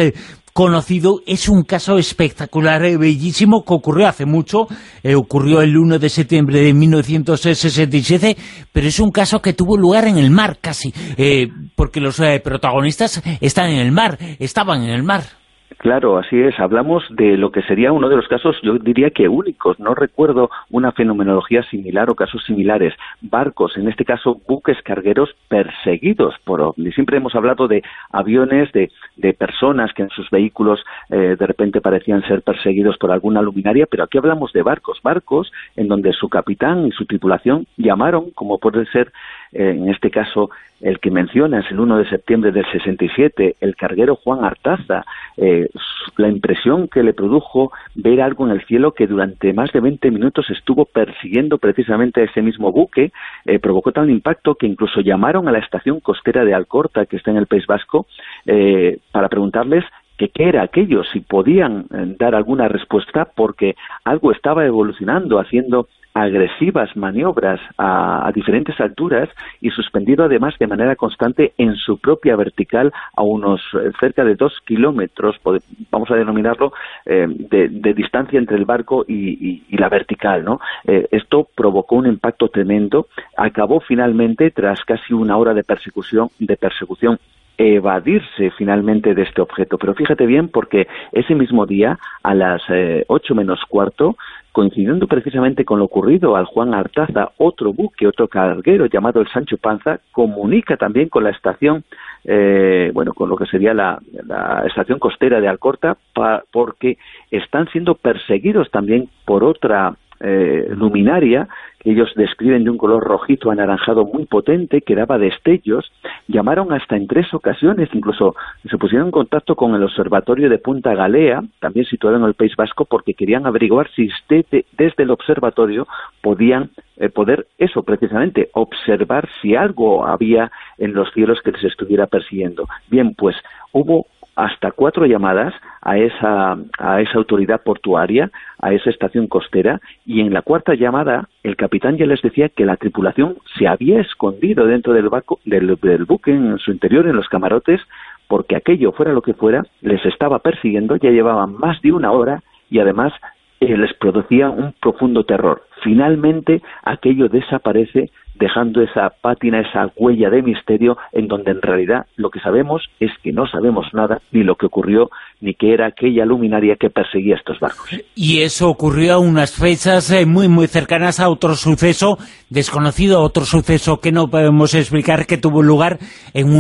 conocido. Es un caso espectacular, bellísimo, que ocurrió hace mucho, ocurrió el 1 de septiembre de 1967, pero es un caso que tuvo lugar en el mar casi, porque los protagonistas estaban en el mar. Claro, así es. Hablamos de lo que sería uno de los casos, yo diría que únicos. No recuerdo una fenomenología similar o casos similares. Barcos, en este caso buques cargueros perseguidos por ovnis. Siempre hemos hablado de aviones, de personas que en sus vehículos de repente parecían ser perseguidos por alguna luminaria, pero aquí hablamos de barcos en donde su capitán y su tripulación llamaron, como puede ser en este caso el que mencionas, el 1 de septiembre del 67, el carguero Juan Artaza, la impresión que le produjo ver algo en el cielo que durante más de 20 minutos estuvo persiguiendo precisamente a ese mismo buque, provocó tal impacto que incluso llamaron a la estación costera de Alcorta, que está en el País Vasco, para preguntarles qué era aquello, si podían dar alguna respuesta, porque algo estaba evolucionando, haciendo agresivas maniobras a diferentes alturas y suspendido además de manera constante en su propia vertical a unos cerca de 2 kilómetros, vamos a denominarlo, de distancia entre el barco y la vertical, ¿no? Esto provocó un impacto tremendo, acabó finalmente, tras casi una hora de persecución, evadirse finalmente de este objeto. Pero fíjate bien, porque ese mismo día, a las 8 menos cuarto, coincidiendo precisamente con lo ocurrido al Juan Artaza, otro buque, otro carguero llamado el Sancho Panza, comunica también con la estación, con lo que sería la estación costera de Alcorta, porque están siendo perseguidos también por otra luminaria que ellos describen de un color rojizo anaranjado muy potente, que daba destellos. Llamaron hasta en 3 ocasiones, incluso se pusieron en contacto con el observatorio de Punta Galea, también situado en el País Vasco, porque querían averiguar si desde el observatorio podían poder eso precisamente, observar si algo había en los cielos que les estuviera persiguiendo. Bien, pues hubo hasta 4 llamadas a esa autoridad portuaria, a esa estación costera, y en la 4ª llamada el capitán ya les decía que la tripulación se había escondido dentro del buque, en su interior, en los camarotes, porque aquello, fuera lo que fuera, les estaba persiguiendo, ya llevaban más de 1 hora y además les producía un profundo terror. Finalmente aquello desaparece, dejando esa pátina, esa huella de misterio, en donde en realidad lo que sabemos es que no sabemos nada, ni lo que ocurrió, ni qué era aquella luminaria que perseguía estos barcos. Y eso ocurrió a unas fechas muy muy cercanas a otro suceso desconocido, otro suceso que no podemos explicar, que tuvo lugar en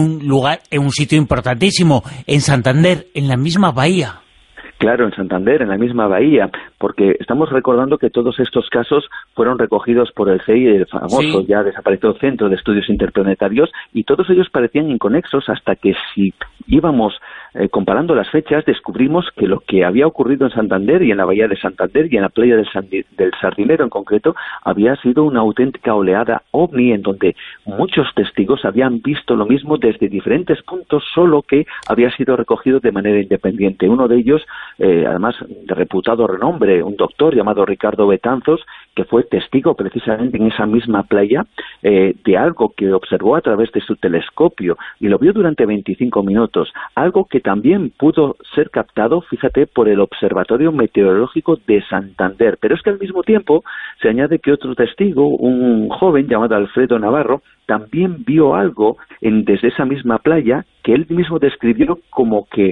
un sitio importantísimo, en Santander, en la misma bahía. Claro, en Santander, en la misma bahía, porque estamos recordando que todos estos casos fueron recogidos por el CEI, el famoso ya desaparecido Centro de Estudios Interplanetarios, y todos ellos parecían inconexos hasta que, si íbamos comparando las fechas, descubrimos que lo que había ocurrido en Santander y en la bahía de Santander y en la playa del Sardinero en concreto había sido una auténtica oleada ovni, en donde muchos testigos habían visto lo mismo desde diferentes puntos, solo que había sido recogido de manera independiente. Uno de ellos, además de reputado renombre, un doctor llamado Ricardo Betanzos, que fue testigo precisamente en esa misma playa de algo que observó a través de su telescopio y lo vio durante 25 minutos, algo que también pudo ser captado, fíjate, por el Observatorio Meteorológico de Santander. Pero es que al mismo tiempo se añade que otro testigo, un joven llamado Alfredo Navarro, también vio algo desde esa misma playa que él mismo describió como que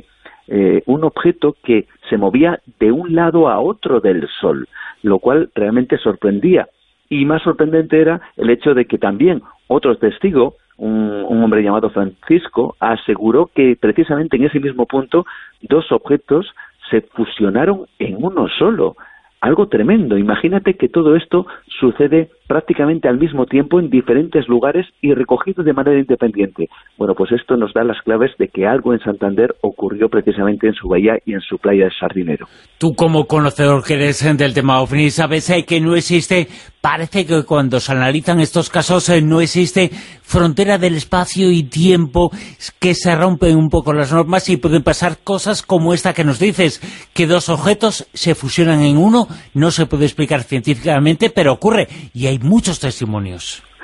un objeto que se movía de un lado a otro del Sol, lo cual realmente sorprendía. Y más sorprendente era el hecho de que también otro testigo, un hombre llamado Francisco, aseguró que precisamente en ese mismo punto 2 objetos se fusionaron en uno solo. Algo tremendo. Imagínate que todo esto sucede prácticamente al mismo tiempo en diferentes lugares y recogido de manera independiente. Bueno, pues esto nos da las claves de que algo en Santander ocurrió precisamente en su bahía y en su playa de Sardinero. Tú, como conocedor que eres del tema OVNI, sabes que no existe, parece que cuando se analizan estos casos no existe frontera del espacio y tiempo, que se rompen un poco las normas y pueden pasar cosas como esta que nos dices, que 2 objetos se fusionan en uno. No se puede explicar científicamente, pero ocurre, y hay muchos testimonios. Pues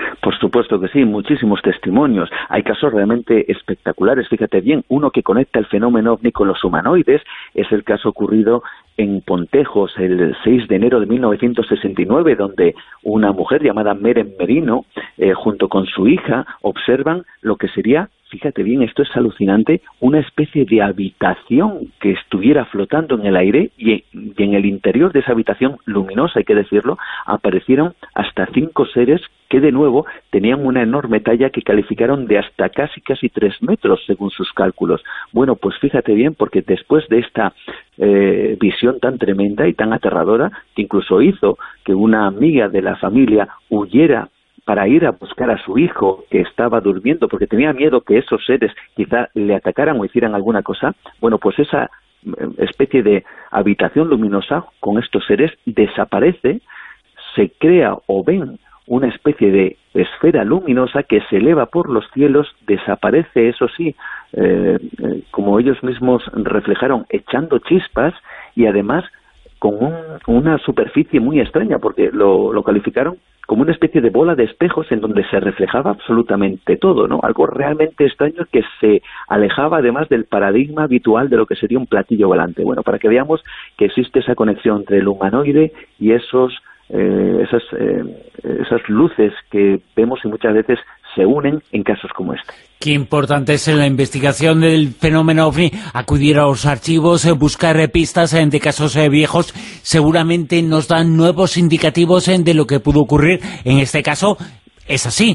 supuesto que sí, muchísimos testimonios. Hay casos realmente espectaculares. Fíjate bien, uno que conecta el fenómeno ovni con los humanoides es el caso ocurrido en Pontejos el 6 de enero de 1969, donde una mujer llamada Meren Merino, junto con su hija, observan lo que sería, fíjate bien, esto es alucinante, una especie de habitación que estuviera flotando en el aire y en el interior de esa habitación luminosa, hay que decirlo, aparecieron hasta 5 seres que de nuevo tenían una enorme talla que calificaron de hasta casi 3 metros según sus cálculos. Bueno, pues fíjate bien, porque después de esta visión tan tremenda y tan aterradora, que incluso hizo que una amiga de la familia huyera para ir a buscar a su hijo que estaba durmiendo porque tenía miedo que esos seres quizá le atacaran o hicieran alguna cosa, bueno, pues esa especie de habitación luminosa con estos seres desaparece, se crea o ven una especie de esfera luminosa que se eleva por los cielos, desaparece, eso sí, como ellos mismos reflejaron, echando chispas y además con una superficie muy extraña, porque lo calificaron como una especie de bola de espejos en donde se reflejaba absolutamente todo, ¿no? Algo realmente extraño que se alejaba además del paradigma habitual de lo que sería un platillo volante. Bueno, para que veamos que existe esa conexión entre el humanoide y esas luces que vemos y muchas veces se unen en casos como este. Qué importante es en la investigación del fenómeno OVNI acudir a los archivos, buscar pistas de casos viejos. Seguramente nos dan nuevos indicativos de lo que pudo ocurrir. En este caso, es así.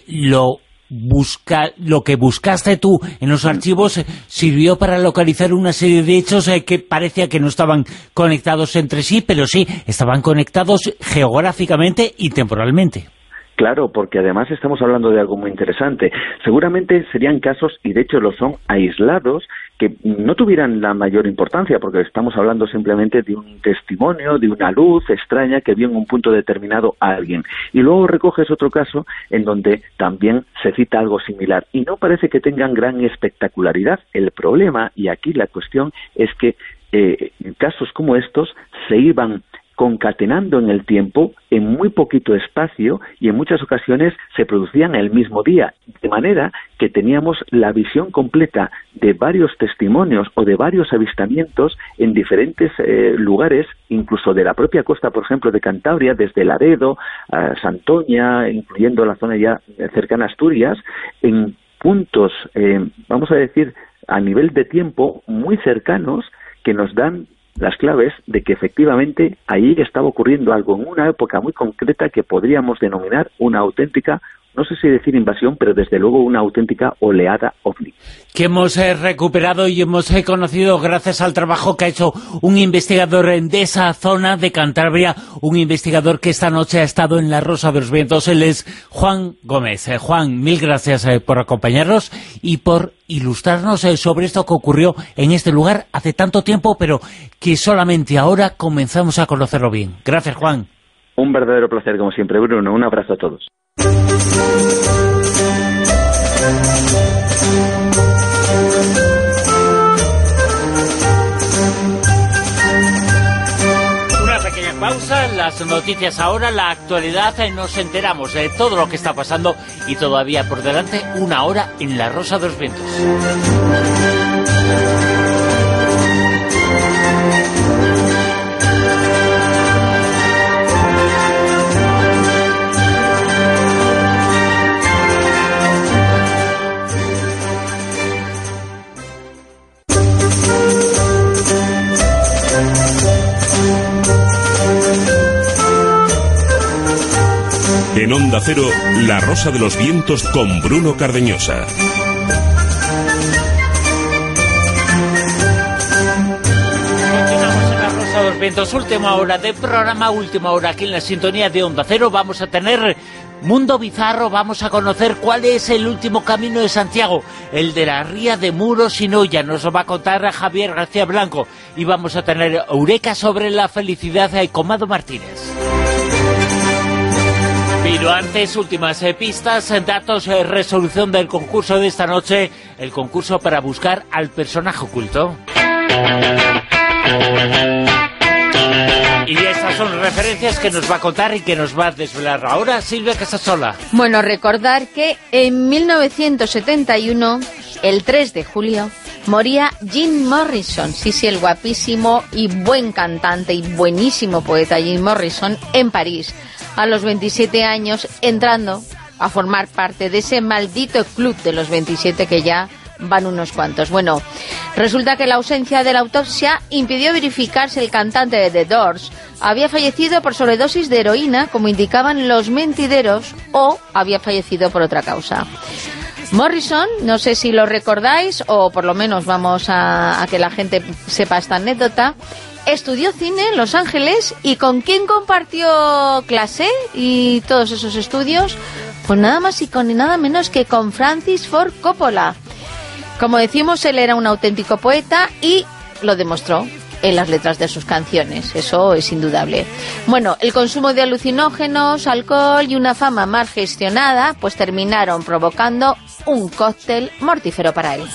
Lo que buscaste tú en los archivos sirvió para localizar una serie de hechos que parecía que no estaban conectados entre sí, pero sí, estaban conectados geográficamente y temporalmente. Claro, porque además estamos hablando de algo muy interesante. Seguramente serían casos, y de hecho lo son, aislados, que no tuvieran la mayor importancia, porque estamos hablando simplemente de un testimonio, de una luz extraña que vio en un punto determinado a alguien. Y luego recoges otro caso en donde también se cita algo similar, y no parece que tengan gran espectacularidad. El problema, y aquí la cuestión, es que casos como estos se iban concatenando en el tiempo, en muy poquito espacio, y en muchas ocasiones se producían el mismo día, de manera que teníamos la visión completa de varios testimonios o de varios avistamientos en diferentes lugares, incluso de la propia costa, por ejemplo, de Cantabria, desde Laredo a Santoña, incluyendo la zona ya cercana a Asturias, en puntos, vamos a decir, a nivel de tiempo muy cercanos, que nos dan las claves de que efectivamente ahí estaba ocurriendo algo en una época muy concreta que podríamos denominar una auténtica, no sé si decir invasión, pero desde luego una auténtica oleada ovni. Que hemos recuperado y hemos conocido gracias al trabajo que ha hecho un investigador de esa zona de Cantabria, un investigador que esta noche ha estado en La Rosa de los Vientos. Él es Juan Gómez. Juan, mil gracias por acompañarnos y por ilustrarnos sobre esto que ocurrió en este lugar hace tanto tiempo, pero que solamente ahora comenzamos a conocerlo bien. Gracias, Juan. Un verdadero placer, como siempre, Bruno. Un abrazo a todos. Una pequeña pausa, las noticias ahora, la actualidad, nos enteramos de todo lo que está pasando y todavía por delante una hora en La Rosa de los Vientos. En Onda Cero, La Rosa de los Vientos con Bruno Cardeñosa. Continuamos en La Rosa de los Vientos, última hora de programa, última hora aquí en la sintonía de Onda Cero. Vamos a tener Mundo Bizarro, vamos a conocer cuál es el último camino de Santiago, el de la Ría de Muros y Noya. Nos lo va a contar Javier García Blanco. Y vamos a tener Eureka sobre la felicidad con Mado Martínez. Pero antes, últimas pistas, datos, resolución del concurso de esta noche, el concurso para buscar al personaje oculto. Y estas son referencias que nos va a contar y que nos va a desvelar ahora Silvia Casasola. Bueno, recordar que en 1971, el 3 de julio, moría Jim Morrison. Sí, el guapísimo y buen cantante y buenísimo poeta Jim Morrison, en París, a los 27 años, entrando a formar parte de ese maldito club de los 27 que ya van unos cuantos. Bueno, resulta que la ausencia de la autopsia impidió verificar si el cantante de The Doors había fallecido por sobredosis de heroína, como indicaban los mentideros, o había fallecido por otra causa. Morrison, no sé si lo recordáis, o por lo menos vamos a que la gente sepa esta anécdota, estudió cine en Los Ángeles. ¿Y con quién compartió clase y todos esos estudios? Pues nada más y con nada menos que con Francis Ford Coppola. Como decimos, él era un auténtico poeta y lo demostró en las letras de sus canciones, eso es indudable. Bueno, el consumo de alucinógenos, alcohol y una fama mal gestionada, pues terminaron provocando un cóctel mortífero para él.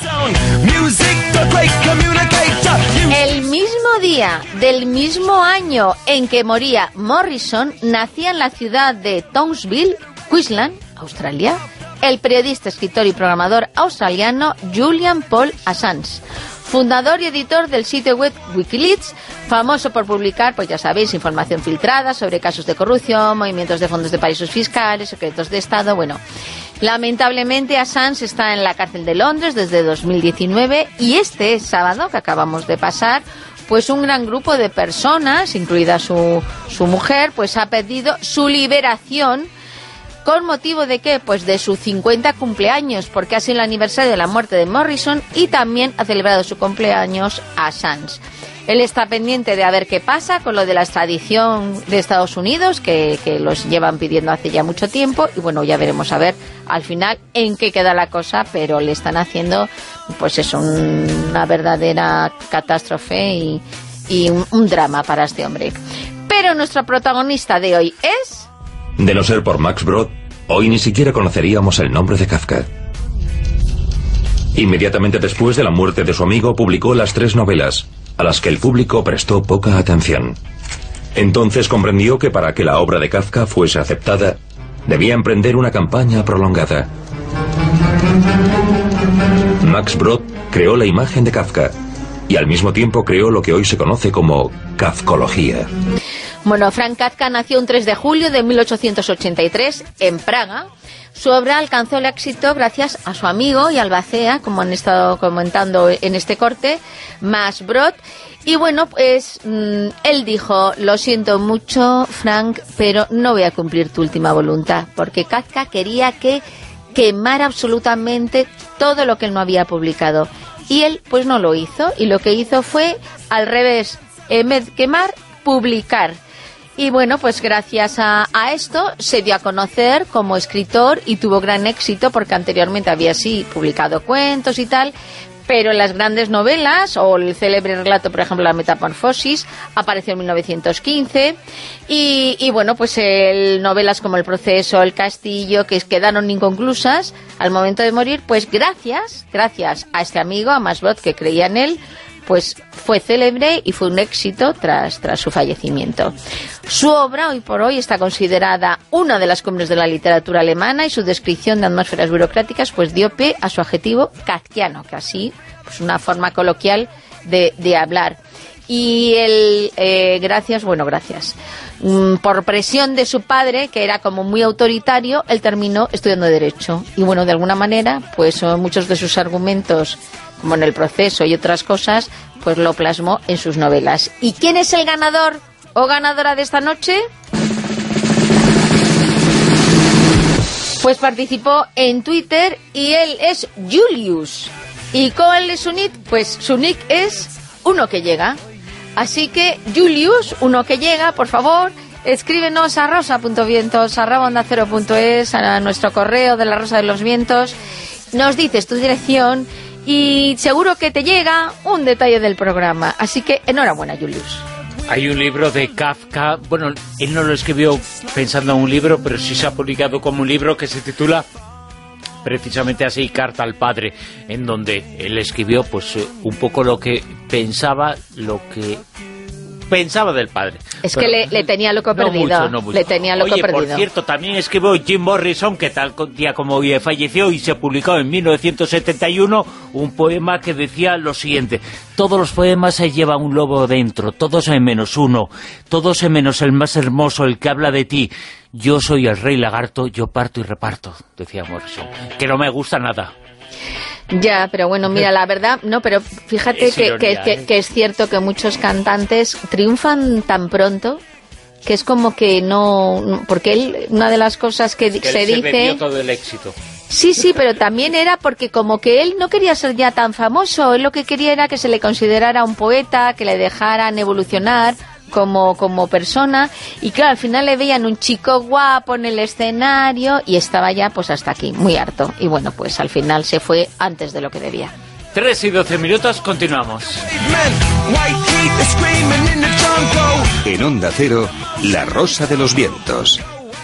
El mismo día del mismo año en que moría Morrison, nacía en la ciudad de Townsville, Queensland, Australia, el periodista, escritor y programador australiano Julian Paul Assange, fundador y editor del sitio web Wikileaks, famoso por publicar, pues ya sabéis, información filtrada sobre casos de corrupción, movimientos de fondos de paraísos fiscales, secretos de Estado. Bueno, lamentablemente Assange está en la cárcel de Londres desde 2019 y este sábado que acabamos de pasar, pues un gran grupo de personas, incluida su mujer, pues ha pedido su liberación. ¿Con motivo de qué? Pues de su 50 cumpleaños, porque ha sido el aniversario de la muerte de Morrison y también ha celebrado su cumpleaños Assange. Él está pendiente de a ver qué pasa con lo de la extradición de Estados Unidos, que los llevan pidiendo hace ya mucho tiempo, y bueno, ya veremos a ver al final en qué queda la cosa, pero le están haciendo, pues es una verdadera catástrofe y un drama para este hombre. Pero nuestro protagonista de hoy es... De no ser por Max Brod, hoy ni siquiera conoceríamos el nombre de Kafka. Inmediatamente después de la muerte de su amigo, publicó las 3 novelas, a las que el público prestó poca atención. Entonces comprendió que para que la obra de Kafka fuese aceptada, debía emprender una campaña prolongada. Max Brod creó la imagen de Kafka, y al mismo tiempo creó lo que hoy se conoce como kafkología. Bueno, Franz Kafka nació un 3 de julio de 1883 en Praga. Su obra alcanzó el éxito gracias a su amigo y albacea, como han estado comentando en este corte, Max Brod. Y bueno, pues él dijo: lo siento mucho, Frank, pero no voy a cumplir tu última voluntad, porque Kafka quería que quemara absolutamente todo lo que él no había publicado. Y él pues no lo hizo, y lo que hizo fue al revés, en vez de quemar, publicar. Y bueno, pues gracias a esto se dio a conocer como escritor y tuvo gran éxito, porque anteriormente había sí publicado cuentos y tal, pero en las grandes novelas, o el célebre relato, por ejemplo, La Metamorfosis, apareció en 1915, y bueno, pues novelas como El Proceso, El Castillo, que quedaron inconclusas al momento de morir, pues gracias a este amigo, a Max Brod, que creía en él, pues fue célebre y fue un éxito tras su fallecimiento. Su obra, hoy por hoy, está considerada una de las cumbres de la literatura alemana, y su descripción de atmósferas burocráticas pues dio pie a su adjetivo kafkiano, que así, pues una forma coloquial de hablar. Y él, gracias, por presión de su padre, que era como muy autoritario, él terminó estudiando Derecho. Y bueno, de alguna manera, pues muchos de sus argumentos, como en El Proceso y otras cosas, pues lo plasmó en sus novelas. ¿Y quién es el ganador o ganadora de esta noche? Pues participó en Twitter y él es Julius. ¿Y cuál es su nick? Pues su nick es Uno que Llega. Así que, Julius, Uno que Llega, por favor, escríbenos a rosa.vientos@onda0.es, a nuestro correo de la Rosa de los Vientos. Nos dices tu dirección y seguro que te llega un detalle del programa. Así que enhorabuena, Julius. Hay un libro de Kafka, bueno, él no lo escribió pensando en un libro, pero sí se ha publicado como un libro que se titula precisamente así, Carta al Padre, en donde él escribió pues un poco lo que pensaba, lo que pensaba del padre. Es que le tenía loco perdido. No mucho. Le tenía loco perdido. Por cierto, también escribió Jim Morrison, que tal día como hoy falleció, y se publicó en 1971 un poema que decía lo siguiente: todos los poemas se llevan un lobo dentro, todos menos uno, todos menos el más hermoso, el que habla de ti. Yo soy el rey lagarto, yo parto y reparto, decía Morrison, que no me gusta nada. Ya, pero bueno, mira, la verdad, no, pero fíjate que es cierto que muchos cantantes triunfan tan pronto que es como que no... Porque él, una de las cosas que se dice... bebió todo el éxito. Sí, pero también era porque como que él no quería ser ya tan famoso, él lo que quería era que se le considerara un poeta, que le dejaran evolucionar como persona, y claro, al final le veían un chico guapo en el escenario y estaba ya pues hasta aquí, muy harto, y bueno, pues al final se fue antes de lo que debía. 3 y 12 minutos, continuamos. En Onda Cero, La Rosa de los Vientos.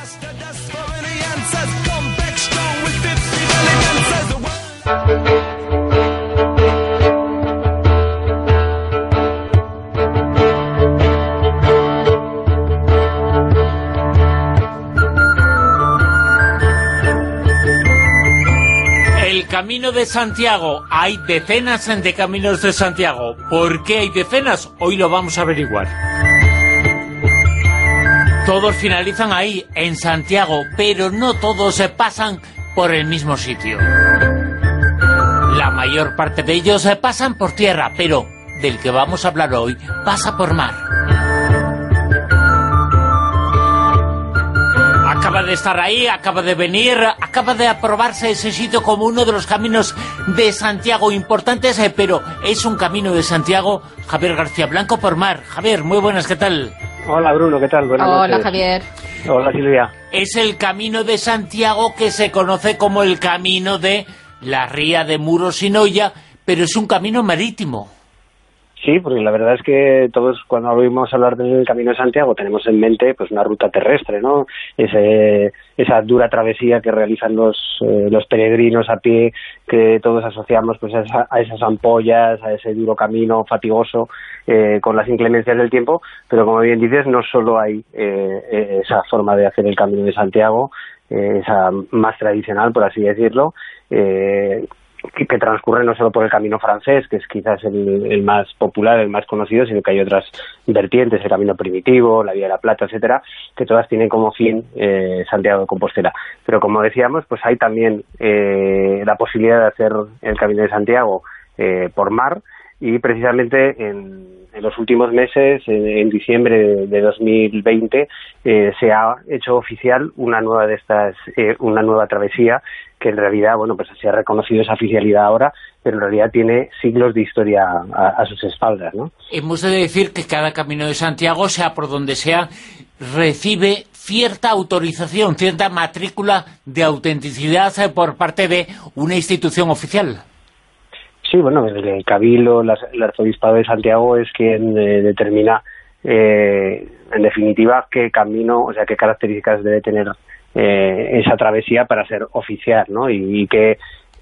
Camino de Santiago. Hay decenas de caminos de Santiago. ¿Por qué hay decenas? Hoy lo vamos a averiguar. Todos finalizan ahí, en Santiago, pero no todos se pasan por el mismo sitio. La mayor parte de ellos se pasan por tierra, pero del que vamos a hablar hoy pasa por mar. Acaba de estar ahí, acaba de venir, acaba de aprobarse ese sitio como uno de los caminos de Santiago importantes, pero es un camino de Santiago, Javier García Blanco, por mar. Javier, muy buenas, ¿qué tal? Hola Bruno, ¿qué tal? Buenas noches. Hola Javier. Hola Silvia. Es el camino de Santiago que se conoce como el camino de la Ría de Muros y Noia, pero es un camino marítimo. Sí, porque la verdad es que todos cuando oímos hablar del Camino de Santiago tenemos en mente pues una ruta terrestre, ¿no? Esa dura travesía que realizan los peregrinos a pie, que todos asociamos pues a esas ampollas, a ese duro camino fatigoso con las inclemencias del tiempo, pero como bien dices, no solo hay esa forma de hacer el Camino de Santiago, esa más tradicional, por así decirlo, que transcurre no solo por el camino francés, que es quizás el más popular, el más conocido, sino que hay otras vertientes, el camino primitivo, la Vía de la Plata, etcétera, que todas tienen como fin Santiago de Compostela. Pero como decíamos, pues hay también la posibilidad de hacer el Camino de Santiago por mar, y precisamente en los últimos meses, en diciembre de 2020, se ha hecho oficial una nueva travesía, que en realidad, bueno, pues se ha reconocido esa oficialidad ahora, pero en realidad tiene siglos de historia a sus espaldas, ¿no? Hemos de decir que cada Camino de Santiago, sea por donde sea, recibe cierta autorización, cierta matrícula de autenticidad por parte de una institución oficial. Sí, bueno, el Cabildo, el Arzobispado de Santiago es quien determina, en definitiva, qué camino, o sea, qué características debe tener esa travesía para ser oficial, ¿no? Y qué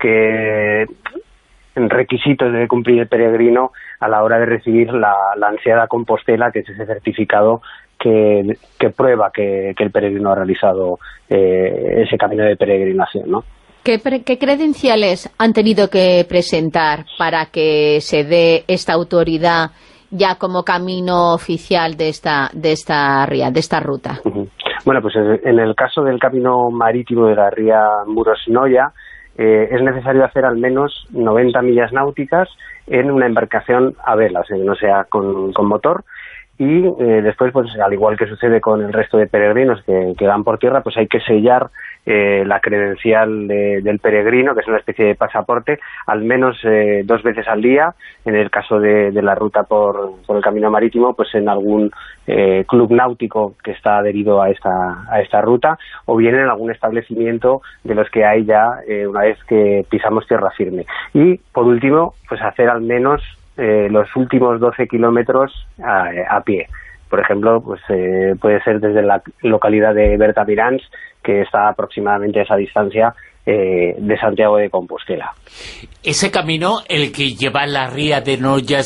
requisitos debe cumplir el peregrino a la hora de recibir la ansiada Compostela, que es ese certificado que prueba que el peregrino ha realizado ese camino de peregrinación, ¿no? ¿Qué credenciales han tenido que presentar para que se dé esta autoridad ya como camino oficial de esta ría, de esta ruta? Bueno, pues en el caso del camino marítimo de la Ría Muros y Noia, es necesario hacer al menos 90 millas náuticas en una embarcación a vela, o sea, que no sea con motor. Y después, pues al igual que sucede con el resto de peregrinos que van por tierra, pues hay que sellar la credencial del peregrino, que es una especie de pasaporte, al menos 2 veces al día. En el caso de la ruta por el camino marítimo, pues en algún club náutico que está adherido a esta ruta, o bien en algún establecimiento de los que hay ya una vez que pisamos tierra firme. Y por último, pues hacer al menos los últimos 12 kilómetros a pie. Por ejemplo, pues puede ser desde la localidad de Bertamirans, que está aproximadamente a esa distancia de Santiago de Compostela. Ese camino, el que lleva la ría de Noya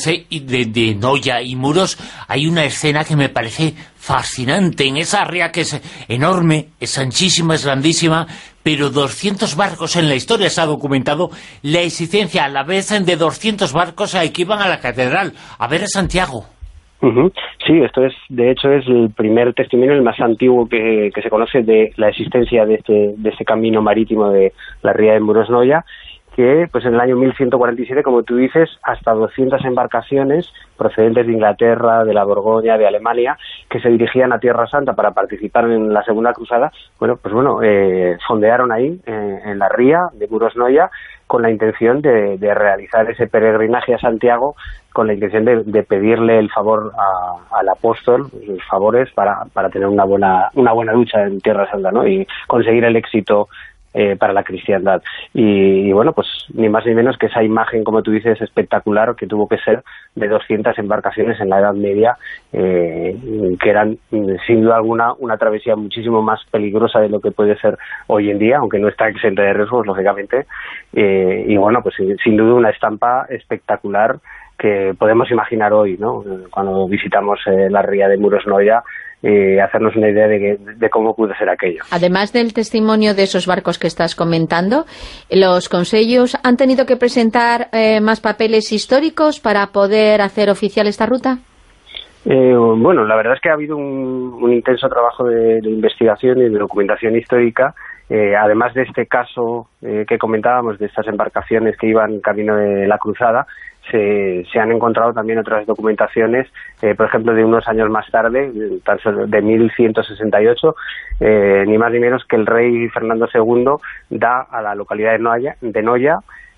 y Muros, hay una escena que me parece fascinante. En esa ría, que es enorme, es anchísima, es grandísima, pero 200 barcos, en la historia se ha documentado la existencia a la vez de 200 barcos que iban a la catedral a ver a Santiago. Sí, esto es, de hecho, es el primer testimonio, el más antiguo que se conoce de la existencia de este camino marítimo de la ría de Muros Noya, que pues en el año 1147, como tú dices, hasta 200 embarcaciones procedentes de Inglaterra, de la Borgoña, de Alemania, que se dirigían a Tierra Santa para participar en la Segunda Cruzada, fondearon ahí, en la ría de Muros Noya, con la intención de realizar ese peregrinaje a Santiago, con la intención de pedirle el favor al apóstol, sus favores, para tener una buena lucha en Tierra Santa, ¿no? Y conseguir el éxito para la cristiandad. Y bueno, pues ni más ni menos que esa imagen, como tú dices, espectacular, que tuvo que ser de 200 embarcaciones en la Edad Media, que eran, sin duda alguna, una travesía muchísimo más peligrosa de lo que puede ser hoy en día, aunque no está exenta de riesgos, lógicamente. Y bueno, pues sin duda una estampa espectacular que podemos imaginar hoy, ¿no? Cuando visitamos la ría de Muros Noya, hacernos una idea de cómo pudo ser aquello. Además del testimonio de esos barcos que estás comentando, ¿los concellos han tenido que presentar más papeles históricos para poder hacer oficial esta ruta? Bueno, la verdad es que ha habido un intenso trabajo de investigación y de documentación histórica. Además de este caso que comentábamos, de estas embarcaciones que iban camino de la cruzada, se han encontrado también otras documentaciones, por ejemplo, de unos años más tarde, de 1168, ni más ni menos que el rey Fernando II da a la localidad de Noya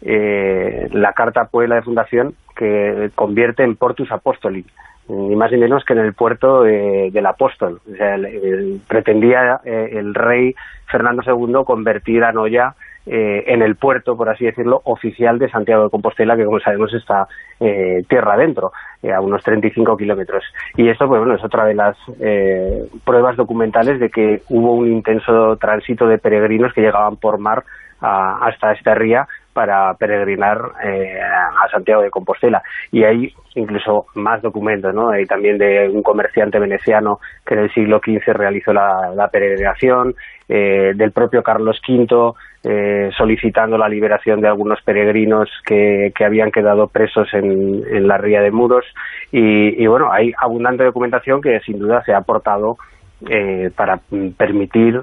la carta puebla de fundación que convierte en Portus Apostoli, ni más ni menos que en el puerto del apóstol. O sea, pretendía el rey Fernando II convertir a Noya en el puerto, por así decirlo, oficial de Santiago de Compostela, que como sabemos está tierra adentro, a unos 35 kilómetros. Y esto, pues bueno, es otra de las pruebas documentales de que hubo un intenso tránsito de peregrinos que llegaban por mar hasta esta ría para peregrinar a Santiago de Compostela. Y hay incluso más documentos, ¿no? Hay también de un comerciante veneciano que en el siglo XV realizó la peregrinación, del propio Carlos V solicitando la liberación de algunos peregrinos que habían quedado presos en la ría de Muros. Y bueno, hay abundante documentación que sin duda se ha aportado para permitir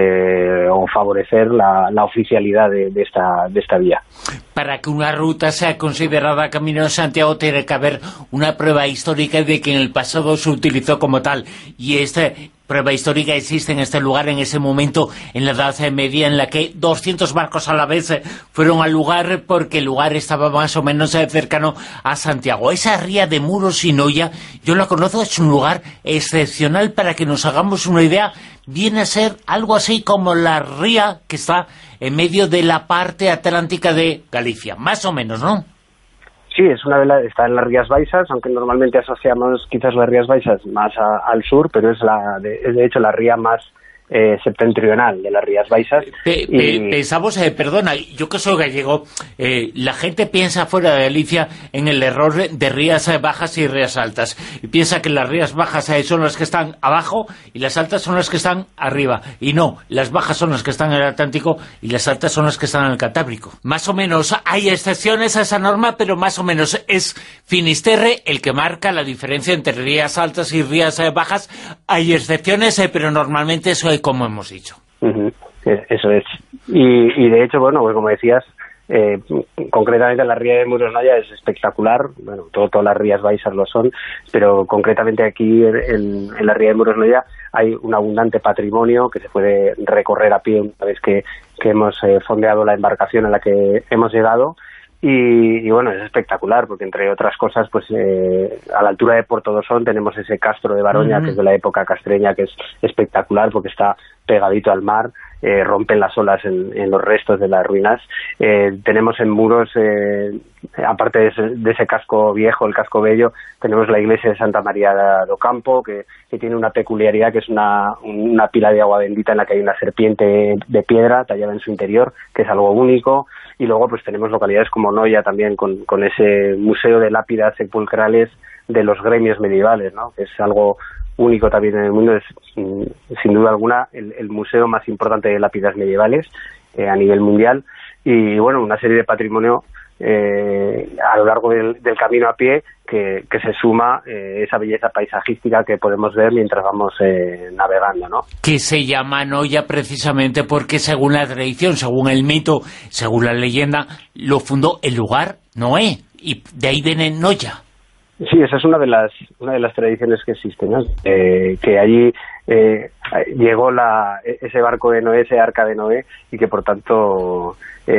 o favorecer la oficialidad de esta vía. Para que una ruta sea considerada Camino de Santiago tiene que haber una prueba histórica de que en el pasado se utilizó como tal, y esta prueba histórica existe en este lugar, en ese momento, en la Edad Media, en la que 200 barcos a la vez fueron al lugar, porque el lugar estaba más o menos cercano a Santiago. Esa ría de Muros y Noya, yo la conozco, es un lugar excepcional. Para que nos hagamos una idea, viene a ser algo así como la ría que está en medio de la parte atlántica de Galicia, más o menos, ¿no? Sí, está en las Rías Baixas, aunque normalmente asociamos quizás las Rías Baixas más al sur, pero es de hecho la ría más septentrional de las Rías Baixas. Pensamos, perdona, yo que soy gallego, la gente piensa fuera de Galicia en el error de rías bajas y rías altas, y piensa que las rías bajas son las que están abajo y las altas son las que están arriba, y no, las bajas son las que están en el Atlántico y las altas son las que están en el Cantábrico. Más o menos hay excepciones a esa norma, pero más o menos es Finisterre el que marca la diferencia entre rías altas y rías bajas. Hay excepciones, pero normalmente eso hay, como hemos dicho. Eso es. Y de hecho, bueno, pues como decías, concretamente la ría de Muros Noya es espectacular. Bueno, todas las rías baixas lo son, pero concretamente aquí en la ría de Muros Noya hay un abundante patrimonio que se puede recorrer a pie una vez que hemos fondeado la embarcación en la que hemos llegado. Y bueno, es espectacular, porque entre otras cosas, pues a la altura de Puerto Dosón tenemos ese castro de Baroña, que es de la época castreña, que es espectacular, porque está pegadito al mar, rompen las olas en los restos de las ruinas. Tenemos en Muros, aparte de ese casco viejo, el casco bello, tenemos la iglesia de Santa María do Campo, que tiene una peculiaridad, que es una pila de agua bendita en la que hay una serpiente de piedra tallada en su interior, que es algo único. Y luego pues tenemos localidades como Noia también, con ese museo de lápidas sepulcrales de los gremios medievales, ¿no? Que es algo único también en el mundo. Es sin duda alguna el museo más importante de lápidas medievales a nivel mundial. Y bueno, una serie de patrimonio a lo largo del camino a pie que se suma esa belleza paisajística que podemos ver mientras vamos navegando, ¿no? Que se llama Noia precisamente porque, según la tradición, según el mito, según la leyenda, lo fundó el lugar Noé, y de ahí viene Noia. Sí, esa es una de las tradiciones que existen, ¿no? Que allí llegó ese barco de Noé, ese arca de Noé, y que por tanto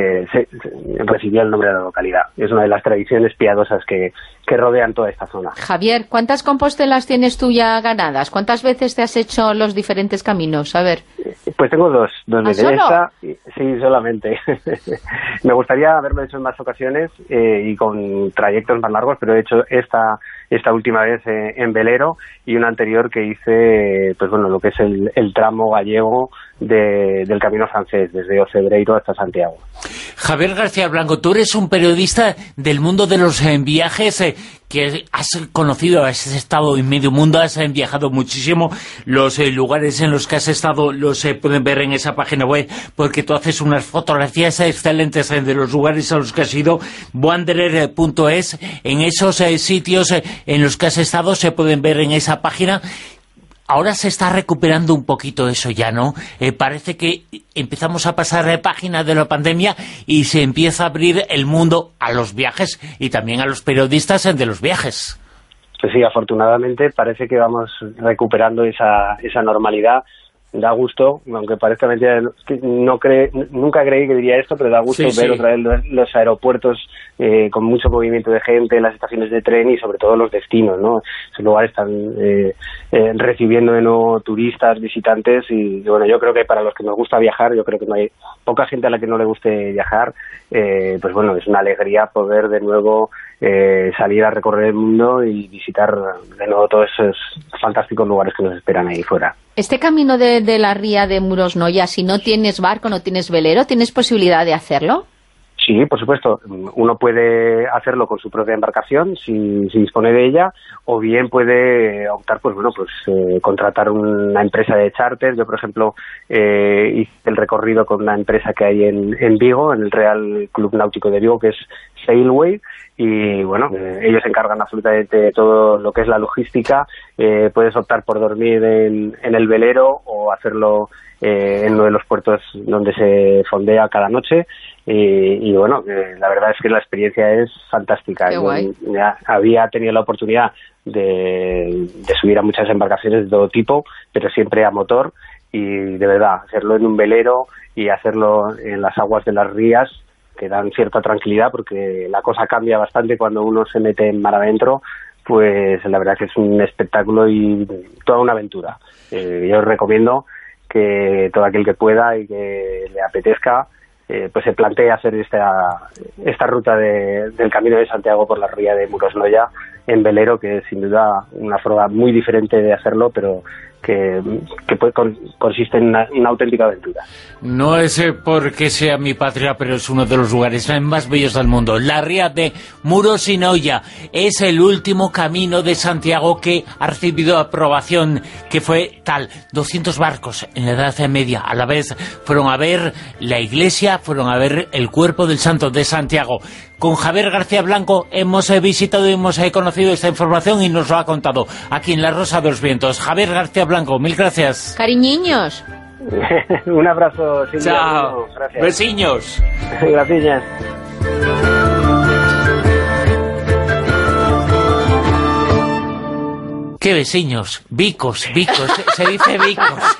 recibió el nombre de la localidad. Es una de las tradiciones piadosas que rodean toda esta zona. Javier, ¿cuántas compostelas tienes tú ya ganadas? ¿Cuántas veces te has hecho los diferentes caminos? A ver. Pues tengo dos veces. ¿Solo? Sí, solamente. Me gustaría haberlo hecho en más ocasiones y con trayectos más largos, pero he hecho esta última vez en velero, y una anterior que hice, pues bueno, lo que es el tramo gallego del camino francés, desde Ocebreiro hasta Santiago. Javier García Blanco, tú eres un periodista del mundo de los viajes, que has conocido, has estado en medio mundo, has viajado muchísimo. Los lugares en los que has estado los pueden ver en esa página web, porque tú haces unas fotografías excelentes de los lugares a los que has ido, wanderer.es. En esos sitios en los que has estado se pueden ver en esa página. Ahora se está recuperando un poquito eso ya, ¿no? Parece que empezamos a pasar página de la pandemia y se empieza a abrir el mundo a los viajes y también a los periodistas de los viajes. Pues sí, afortunadamente parece que vamos recuperando esa normalidad. Da gusto, aunque parezca mentira, nunca creí que diría esto, pero da gusto ver otra vez los aeropuertos con mucho movimiento de gente, las estaciones de tren y sobre todo los destinos, ¿no? Esos lugares están recibiendo de nuevo turistas, visitantes, y bueno, yo creo que para los que nos gusta viajar, yo creo que no hay poca gente a la que no le guste viajar, pues bueno, es una alegría poder de nuevo salir a recorrer el mundo y visitar de nuevo todos esos fantásticos lugares que nos esperan ahí fuera. Este camino de la ría de Muros Noia, si no tienes barco, no tienes velero, ¿tienes posibilidad de hacerlo? Sí, por supuesto. Uno puede hacerlo con su propia embarcación, si dispone de ella, o bien puede optar, pues bueno, contratar una empresa de charter. Yo, por ejemplo, hice el recorrido con una empresa que hay en Vigo, en el Real Club Náutico de Vigo, que es Sailway, y bueno, ellos se encargan absolutamente de todo lo que es la logística. Puedes optar por dormir en el velero o hacerlo en uno de los puertos donde se fondea cada noche. Y bueno, la verdad es que la experiencia es fantástica. Qué guay. Ya había tenido la oportunidad de subir a muchas embarcaciones de todo tipo, pero siempre a motor, y de verdad, hacerlo en un velero y hacerlo en las aguas de las rías, que dan cierta tranquilidad, porque la cosa cambia bastante cuando uno se mete en mar adentro, pues la verdad que es un espectáculo y toda una aventura. Yo os recomiendo que todo aquel que pueda y que le apetezca, pues se plantea hacer esta ruta del Camino de Santiago por la ría de Muros Noia en velero, que es sin duda una forma muy diferente de hacerlo, pero que consiste en una auténtica aventura. No es porque sea mi patria, pero es uno de los lugares más bellos del mundo. La ría de Muros Noia es el último camino de Santiago que ha recibido aprobación, que fue tal. 200 barcos en la Edad Media a la vez fueron a ver la iglesia, fueron a ver el cuerpo del santo de Santiago. Con Javier García Blanco hemos visitado y hemos conocido esta información y nos lo ha contado aquí en La Rosa de los Vientos. Javier García Blanco, mil gracias. Cariñiños. Un abrazo, Silvia. Chao. Gracias. Besiños. Gracias. ¿Qué vecinos? Vicos, se dice vicos.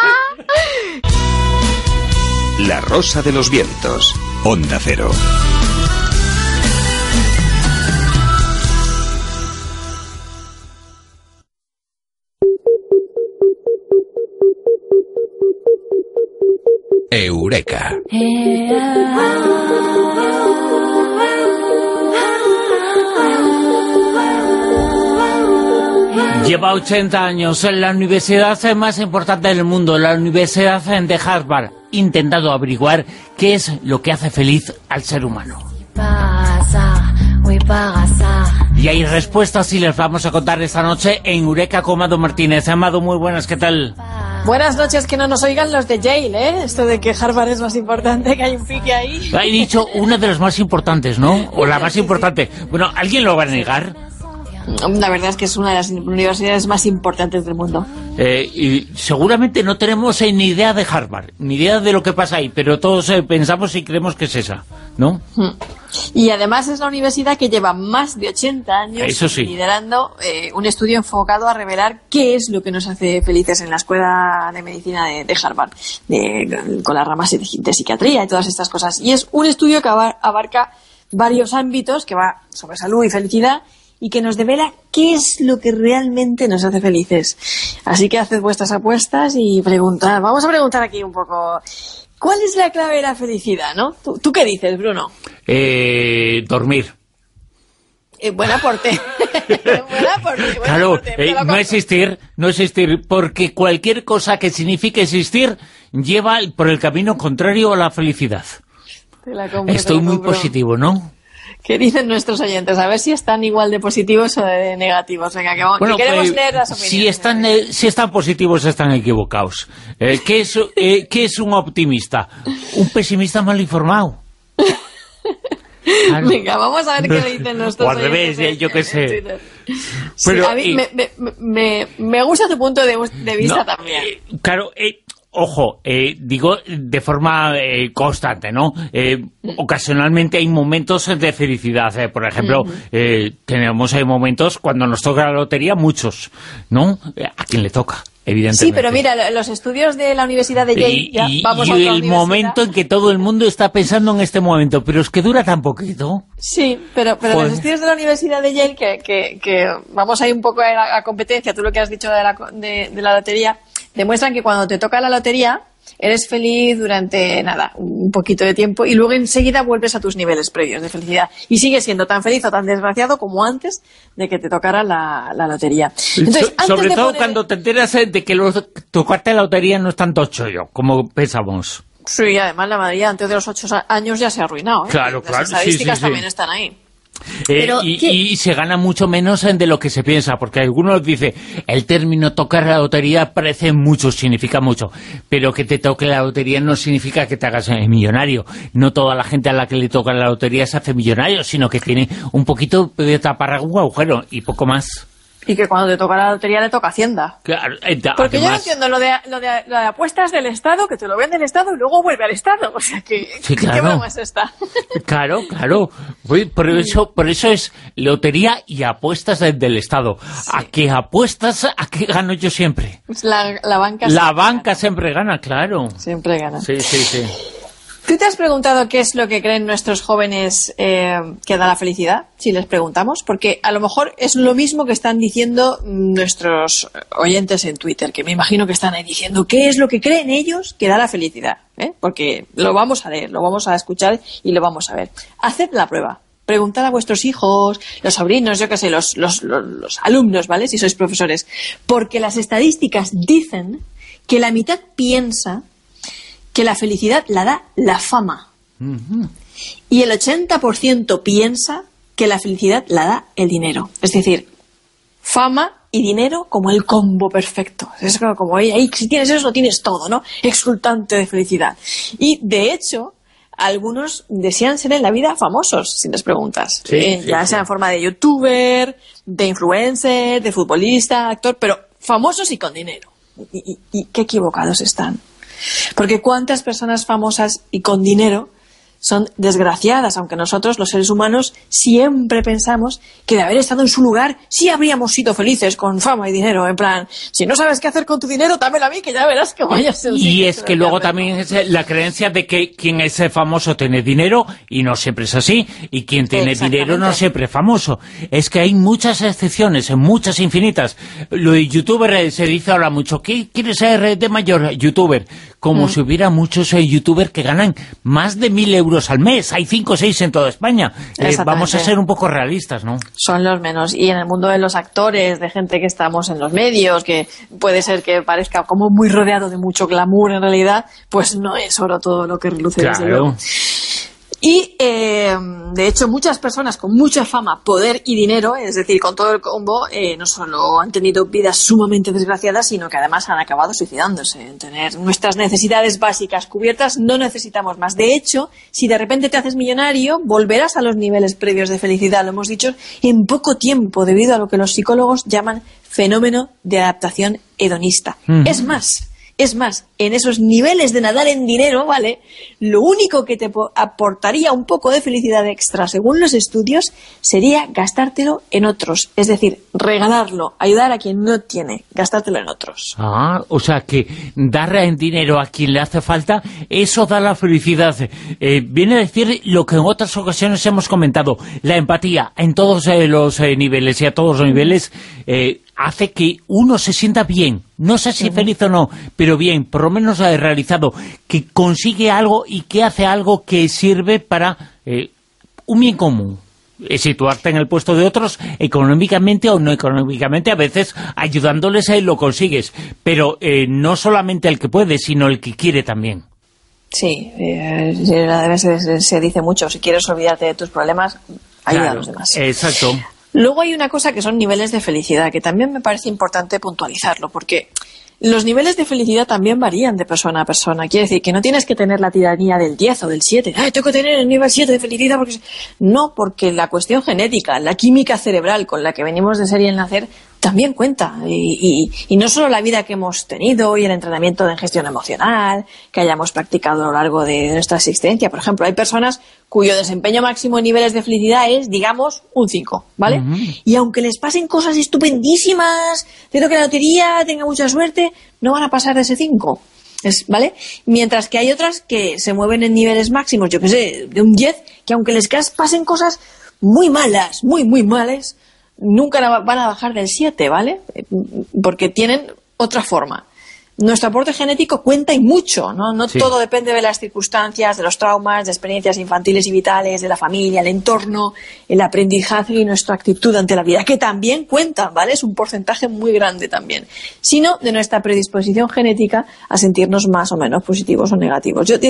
La Rosa de los Vientos, Onda Cero. Eureka. Lleva 80 años en la universidad más importante del mundo, la Universidad de Harvard, intentando averiguar qué es lo que hace feliz al ser humano. Y hay respuestas y les vamos a contar esta noche en Eureka con Amado Martínez. Amado, muy buenas, ¿qué tal? Buenas noches, que no nos oigan los de Yale, ¿eh? Esto de que Harvard es más importante, que hay un pique ahí. He dicho una de las más importantes, ¿no? O la más importante. Bueno, ¿alguien lo va a negar? La verdad es que es una de las universidades más importantes del mundo. Y seguramente no tenemos ni idea de Harvard, ni idea de lo que pasa ahí, pero todos pensamos y creemos que es esa, ¿no? Y además es la universidad que lleva más de 80 años liderando un estudio enfocado a revelar qué es lo que nos hace felices en la Escuela de Medicina de Harvard, con las ramas de psiquiatría y todas estas cosas. Y es un estudio que abarca varios ámbitos, que va sobre salud y felicidad, y que nos devela qué es lo que realmente nos hace felices. Así que haced vuestras apuestas y preguntad. Vamos a preguntar aquí un poco, ¿cuál es la clave de la felicidad, no? ¿Tú qué dices, Bruno? Dormir. Buen aporte. Claro, no existir, porque cualquier cosa que signifique existir lleva por el camino contrario a la felicidad. Estoy muy positivo, ¿no? ¿Qué dicen nuestros oyentes? A ver si están igual de positivos o de negativos. Venga, que queremos leer las opiniones. Si están positivos, están equivocados. ¿Qué es un optimista? Un pesimista mal informado. Claro. Venga, vamos a ver qué dicen nuestros oyentes. O al revés, yo qué sé. Pero, sí, a mí me gusta tu punto de vista también. Claro, ojo, digo de forma constante, ¿no? Ocasionalmente hay momentos de felicidad. Por ejemplo, tenemos momentos cuando nos toca la lotería, muchos, ¿no? A quien le toca, evidentemente. Sí, pero mira, los estudios de la Universidad de Yale, vamos a otra el momento en que todo el mundo está pensando en este momento, pero es que dura tan poquito. Sí, pero los estudios de la Universidad de Yale, que vamos a ir un poco a competencia, tú lo que has dicho de la lotería, demuestran que cuando te toca la lotería eres feliz durante, un poquito de tiempo y luego enseguida vuelves a tus niveles previos de felicidad y sigues siendo tan feliz o tan desgraciado como antes de que te tocara la lotería. Entonces, sobre todo cuando te enteras de que tocarte la lotería no es tanto chollo como pensamos. Sí, además la mayoría antes de los 8 años ya se ha arruinado, ¿eh? Claro, las estadísticas también están ahí. Y se gana mucho menos de lo que se piensa, porque algunos dicen, el término tocar la lotería parece mucho, significa mucho, pero que te toque la lotería no significa que te hagas millonario. No toda la gente a la que le toca la lotería se hace millonario, sino que tiene un poquito de tapar algún agujero y poco más. Y que cuando te toca la lotería le toca Hacienda. Claro, porque además, yo no entiendo lo de apuestas del Estado, que te lo vende el Estado y luego vuelve al Estado. O sea que, sí, claro. ¿qué broma es esta? Claro. Por eso es lotería y apuestas del Estado. Sí. ¿A qué apuestas? ¿A qué gano yo siempre? Pues la banca. La banca siempre gana, claro. Siempre gana. Sí. ¿Tú te has preguntado qué es lo que creen nuestros jóvenes que da la felicidad? Si les preguntamos, porque a lo mejor es lo mismo que están diciendo nuestros oyentes en Twitter, que me imagino que están ahí diciendo qué es lo que creen ellos que da la felicidad, porque lo vamos a leer, lo vamos a escuchar y lo vamos a ver. Haced la prueba. Preguntad a vuestros hijos, los sobrinos, yo qué sé, los alumnos, ¿vale? Si sois profesores. Porque las estadísticas dicen que la mitad piensa que la felicidad la da la fama. Y el 80% piensa que la felicidad la da el dinero. Es decir, fama y dinero como el combo perfecto. Es como ahí, si tienes eso, tienes todo, ¿no? Exultante de felicidad. Y, de hecho, algunos desean ser en la vida famosos, si les preguntas. Ya sea en forma de youtuber, de influencer, de futbolista, actor, pero famosos y con dinero. Y qué equivocados están. Porque cuántas personas famosas y con dinero son desgraciadas, aunque nosotros, los seres humanos, siempre pensamos que de haber estado en su lugar sí habríamos sido felices con fama y dinero, en plan, si no sabes qué hacer con tu dinero, dámelo a mí, que ya verás que voy a ser... Y es que luego también es la creencia de que quien es famoso tiene dinero, y no siempre es así, y quien tiene dinero no siempre es famoso. Es que hay muchas excepciones, muchas infinitas. Lo de youtuber se dice ahora mucho, ¿qué quiere ser de mayor? Youtuber. Como si hubiera muchos youtubers que ganan más de 1.000 euros al mes. Hay 5 o 6 en toda España. Vamos a ser un poco realistas, ¿no? Son los menos. Y en el mundo de los actores, de gente que estamos en los medios, que puede ser que parezca como muy rodeado de mucho glamour en realidad, pues no es oro todo lo que reluce. Claro. Y, de hecho, muchas personas con mucha fama, poder y dinero, es decir, con todo el combo, no solo han tenido vidas sumamente desgraciadas, sino que además han acabado suicidándose. En tener nuestras necesidades básicas cubiertas, no necesitamos más. De hecho, si de repente te haces millonario, volverás a los niveles previos de felicidad, lo hemos dicho, en poco tiempo, debido a lo que los psicólogos llaman fenómeno de adaptación hedonista. Es más, en esos niveles de nadar en dinero, ¿vale? Lo único que te aportaría un poco de felicidad extra, según los estudios, sería gastártelo en otros. Es decir, regalarlo, ayudar a quien no tiene, gastártelo en otros. Ah, o sea que dar dinero a quien le hace falta, eso da la felicidad. Viene a decir lo que en otras ocasiones hemos comentado, la empatía en todos los niveles y a todos los niveles, hace que uno se sienta bien, no sé si feliz o no, pero bien, por lo menos realizado, que consigue algo y que hace algo que sirve para un bien común. Situarte en el puesto de otros, económicamente o no económicamente, a veces ayudándoles lo consigues, pero no solamente el que puede, sino el que quiere también. Sí, a veces se dice mucho, si quieres olvidarte de tus problemas, ayuda a los demás. Exacto. Luego hay una cosa que son niveles de felicidad, que también me parece importante puntualizarlo, porque los niveles de felicidad también varían de persona a persona. Quiere decir que no tienes que tener la tiranía del 10 o del 7. ¡Ay, tengo que tener el nivel 7 de felicidad! No, porque la cuestión genética, la química cerebral con la que venimos de ser y el nacer, también cuenta. Y no solo la vida que hemos tenido y el entrenamiento de gestión emocional que hayamos practicado a lo largo de nuestra existencia. Por ejemplo, hay personas cuyo desempeño máximo en niveles de felicidad es, digamos, un 5, ¿vale? Y aunque les pasen cosas estupendísimas, que toque la lotería, tenga mucha suerte, no van a pasar de ese 5. ¿Vale? Mientras que hay otras que se mueven en niveles máximos, yo que sé, de un 10, que aunque les pasen cosas muy malas, muy malas, nunca van a bajar del 7, ¿vale? Porque tienen otra forma. Nuestro aporte genético cuenta y mucho, ¿no? No todo depende de las circunstancias, de los traumas, de experiencias infantiles y vitales, de la familia, el entorno, el aprendizaje y nuestra actitud ante la vida, que también cuentan, ¿vale? Es un porcentaje muy grande también. Sino de nuestra predisposición genética a sentirnos más o menos positivos o negativos. Yo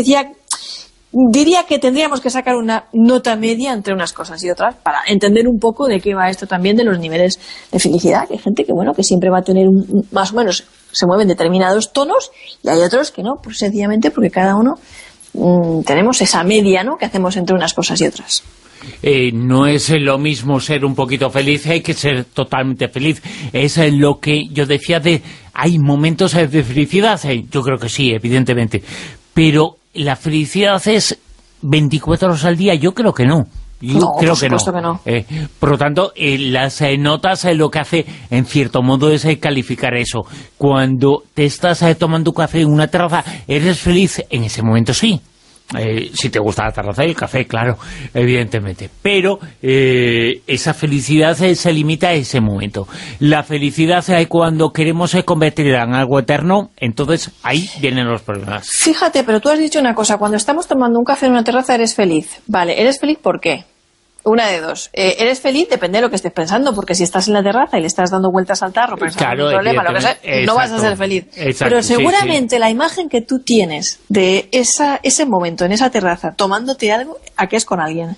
diría que tendríamos que sacar una nota media entre unas cosas y otras para entender un poco de qué va esto también de los niveles de felicidad, que hay gente que, bueno, que siempre va a tener más o menos, se mueven determinados tonos, y hay otros que no, pues sencillamente porque cada uno tenemos esa media, ¿no?, que hacemos entre unas cosas y otras. No es lo mismo ser un poquito feliz que ser totalmente feliz. Es lo que yo decía de hay momentos de felicidad, yo creo que sí, evidentemente, pero la felicidad es 24 horas al día, yo creo que no. Yo creo que no. Por lo tanto, las notas lo que hace, en cierto modo, es calificar eso. Cuando te estás tomando un café en una terraza, ¿eres feliz? En ese momento sí. Si te gusta la terraza y el café, claro, evidentemente. Pero esa felicidad se limita a ese momento. La felicidad cuando queremos convertirla en algo eterno, entonces ahí vienen los problemas. Fíjate, pero tú has dicho una cosa. Cuando estamos tomando un café en una terraza, eres feliz. Vale, ¿eres feliz por qué? Una de dos. Eres feliz, depende de lo que estés pensando, porque si estás en la terraza y le estás dando vueltas al tarro pensando en un problema, lo que sea, no vas a ser feliz. Exacto, pero seguramente la imagen que tú tienes de ese momento en esa terraza tomándote algo, ¿a qué es con alguien?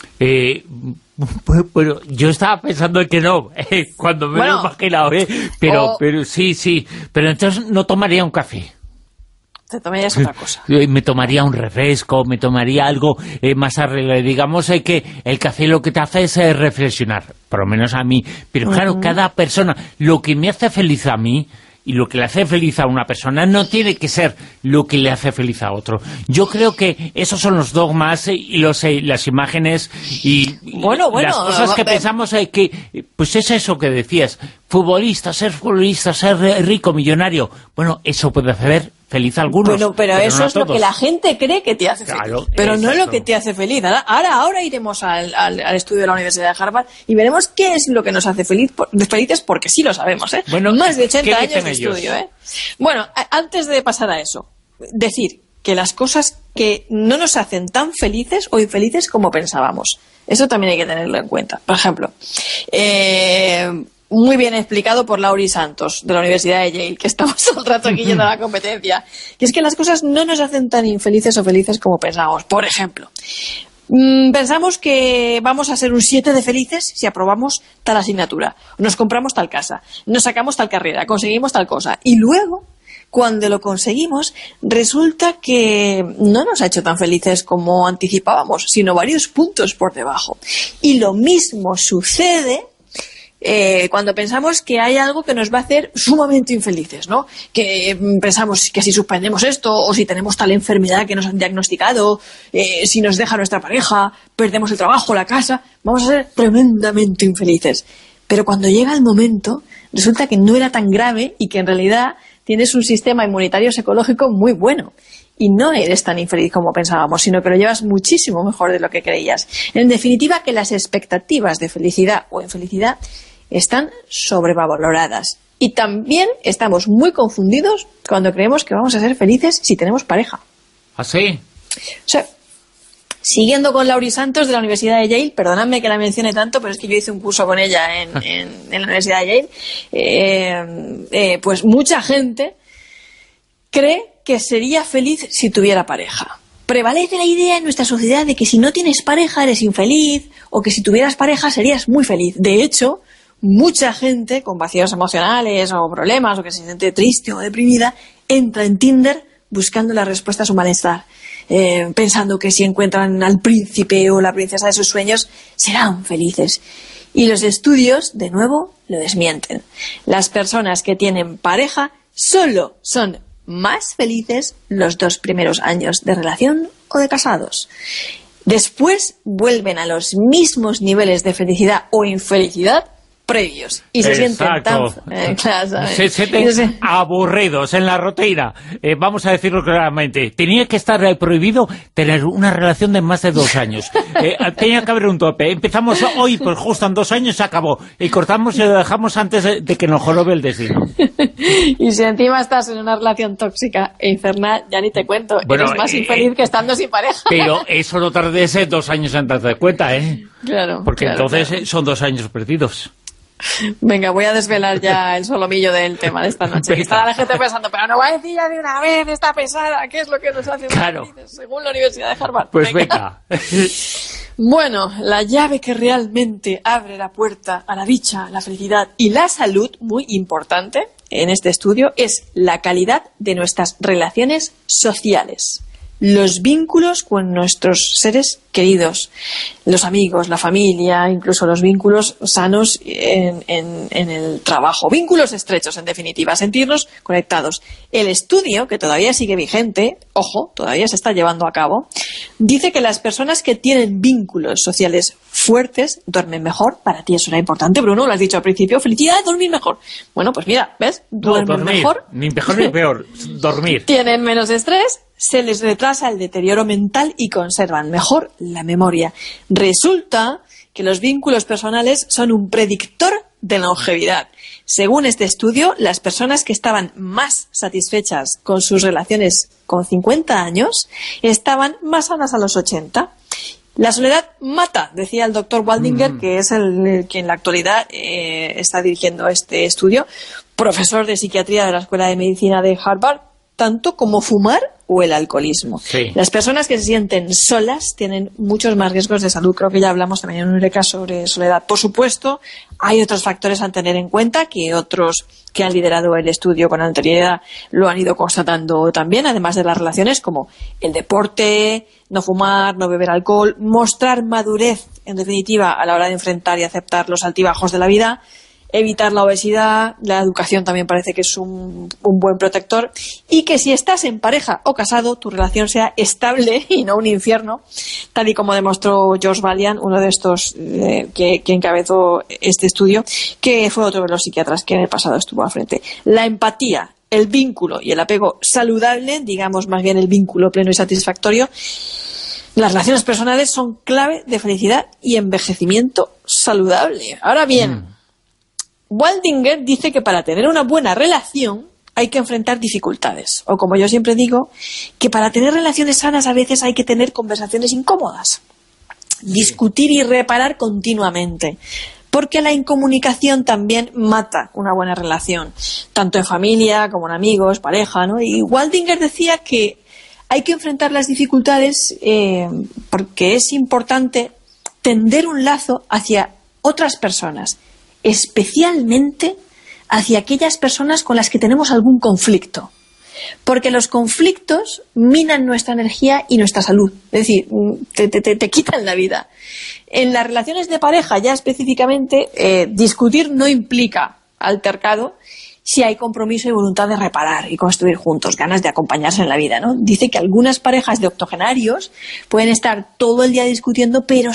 Bueno, yo estaba pensando que no, cuando me lo he imaginado, pero sí, pero entonces no tomaría un café. Te tomarías otra cosa. Me tomaría un refresco, me tomaría algo más arreglado. Digamos que el café lo que te hace es reflexionar, por lo menos a mí. Pero claro, cada persona, lo que me hace feliz a mí, y lo que le hace feliz a una persona no tiene que ser lo que le hace feliz a otro. Yo creo que esos son los dogmas y las imágenes y las cosas que pensamos que, pues es eso que decías, ser futbolista, ser rico, millonario. Bueno, eso puede hacer feliz a algunos. Bueno, pero eso no es lo que la gente cree que te hace feliz. Pero no es lo que te hace feliz. Ahora iremos al estudio de la Universidad de Harvard y veremos qué es lo que nos hace felices, porque sí lo sabemos, ¿eh? Bueno, más de 80 años de ellos? estudio, ¿eh? Bueno, antes de pasar a eso, decir que las cosas que no nos hacen tan felices o infelices como pensábamos. Eso también hay que tenerlo en cuenta. Por ejemplo, muy bien explicado por Lauri Santos, de la Universidad de Yale, que estamos todo el rato aquí yendo a la competencia, que es que las cosas no nos hacen tan infelices o felices como pensábamos. Por ejemplo, pensamos que vamos a ser un 7 de felices si aprobamos tal asignatura, nos compramos tal casa, nos sacamos tal carrera, conseguimos tal cosa, y luego, cuando lo conseguimos, resulta que no nos ha hecho tan felices como anticipábamos, sino varios puntos por debajo. Y lo mismo sucede cuando pensamos que hay algo que nos va a hacer sumamente infelices, ¿no? Que pensamos que si suspendemos esto, o si tenemos tal enfermedad que nos han diagnosticado, si nos deja nuestra pareja, perdemos el trabajo, la casa, vamos a ser tremendamente infelices. Pero cuando llega el momento, resulta que no era tan grave y que en realidad tienes un sistema inmunitario psicológico muy bueno. Y no eres tan infeliz como pensábamos, sino que lo llevas muchísimo mejor de lo que creías. En definitiva, que las expectativas de felicidad o infelicidad están sobrevaloradas. Y también estamos muy confundidos cuando creemos que vamos a ser felices si tenemos pareja. ¿Ah, sí? O sea, siguiendo con Lauri Santos de la Universidad de Yale, perdonadme que la mencione tanto, pero es que yo hice un curso con ella en la Universidad de Yale, pues mucha gente cree que sería feliz si tuviera pareja. Prevalece la idea en nuestra sociedad de que si no tienes pareja eres infeliz, o que si tuvieras pareja serías muy feliz. De hecho, mucha gente con vacíos emocionales o problemas, o que se siente triste o deprimida, entra en Tinder buscando la respuesta a su malestar, pensando que si encuentran al príncipe o la princesa de sus sueños serán felices. Y los estudios, de nuevo, lo desmienten. Las personas que tienen pareja solo son más felices los 2 primeros años de relación o de casados. Después vuelven a los mismos niveles de felicidad o infelicidad previos y se sienten tan se sienten aburridos en la rutina. Vamos a decirlo claramente, tenía que estar prohibido tener una relación de más de 2 años. Tenía que haber un tope. Empezamos hoy, pues justo en 2 años se acabó, y cortamos y lo dejamos antes de que nos jorobe el destino. Y si encima estás en una relación tóxica e infernal, ya ni te cuento, bueno, eres más infeliz que estando sin pareja. Pero eso no tardes 2 años en darte cuenta, Claro. Porque claro, entonces claro. Son 2 años perdidos. Venga, voy a desvelar ya el solomillo del tema de esta noche. Que está la gente pensando, pero no va a decir ya de una vez esta pesada, ¿qué es lo que nos hace más felices, según la Universidad de Harvard? Pues venga. Bueno, la llave que realmente abre la puerta a la dicha, la felicidad y la salud, muy importante en este estudio, es la calidad de nuestras relaciones sociales. Los vínculos con nuestros seres queridos, los amigos, la familia, incluso los vínculos sanos en el trabajo, vínculos estrechos, en definitiva, sentirnos conectados. El estudio, que todavía sigue vigente, ojo, todavía se está llevando a cabo, dice que las personas que tienen vínculos sociales fuertes duermen mejor. Para ti eso era importante, Bruno, lo has dicho al principio, felicidad, dormir mejor. Bueno, pues mira, ¿ves? Duermen mejor. Ni mejor ni peor, dormir. Tienen menos estrés, se les retrasa el deterioro mental y conservan mejor la memoria. Resulta que los vínculos personales son un predictor de longevidad. Según este estudio, las personas que estaban más satisfechas con sus relaciones con 50 años estaban más sanas a los 80. La soledad mata, decía el doctor Waldinger, que es el que en la actualidad está dirigiendo este estudio, profesor de psiquiatría de la Escuela de Medicina de Harvard, tanto como fumar o el alcoholismo. Sí. Las personas que se sienten solas tienen muchos más riesgos de salud. Creo que ya hablamos también en un Eureka sobre soledad. Por supuesto, hay otros factores a tener en cuenta que otros que han liderado el estudio con anterioridad lo han ido constatando también, además de las relaciones como el deporte, no fumar, no beber alcohol, mostrar madurez, en definitiva, a la hora de enfrentar y aceptar los altibajos de la vida, evitar la obesidad, la educación también parece que es un buen protector, y que si estás en pareja o casado, tu relación sea estable y no un infierno, tal y como demostró George Valiant, uno de estos que encabezó este estudio, que fue otro de los psiquiatras que en el pasado estuvo al frente. La empatía, el vínculo y el apego saludable, digamos más bien el vínculo pleno y satisfactorio, las relaciones personales son clave de felicidad y envejecimiento saludable. Ahora bien, Waldinger dice que para tener una buena relación hay que enfrentar dificultades. O como yo siempre digo, que para tener relaciones sanas a veces hay que tener conversaciones incómodas. Discutir y reparar continuamente. Porque la incomunicación también mata una buena relación. Tanto en familia como en amigos, pareja, ¿no? Y Waldinger decía que hay que enfrentar las dificultades porque es importante tender un lazo hacia otras personas, especialmente hacia aquellas personas con las que tenemos algún conflicto. Porque los conflictos minan nuestra energía y nuestra salud. Es decir, te quitan la vida. En las relaciones de pareja, ya específicamente, discutir no implica altercado si hay compromiso y voluntad de reparar y construir juntos, ganas de acompañarse en la vida, ¿no? Dice que algunas parejas de octogenarios pueden estar todo el día discutiendo, pero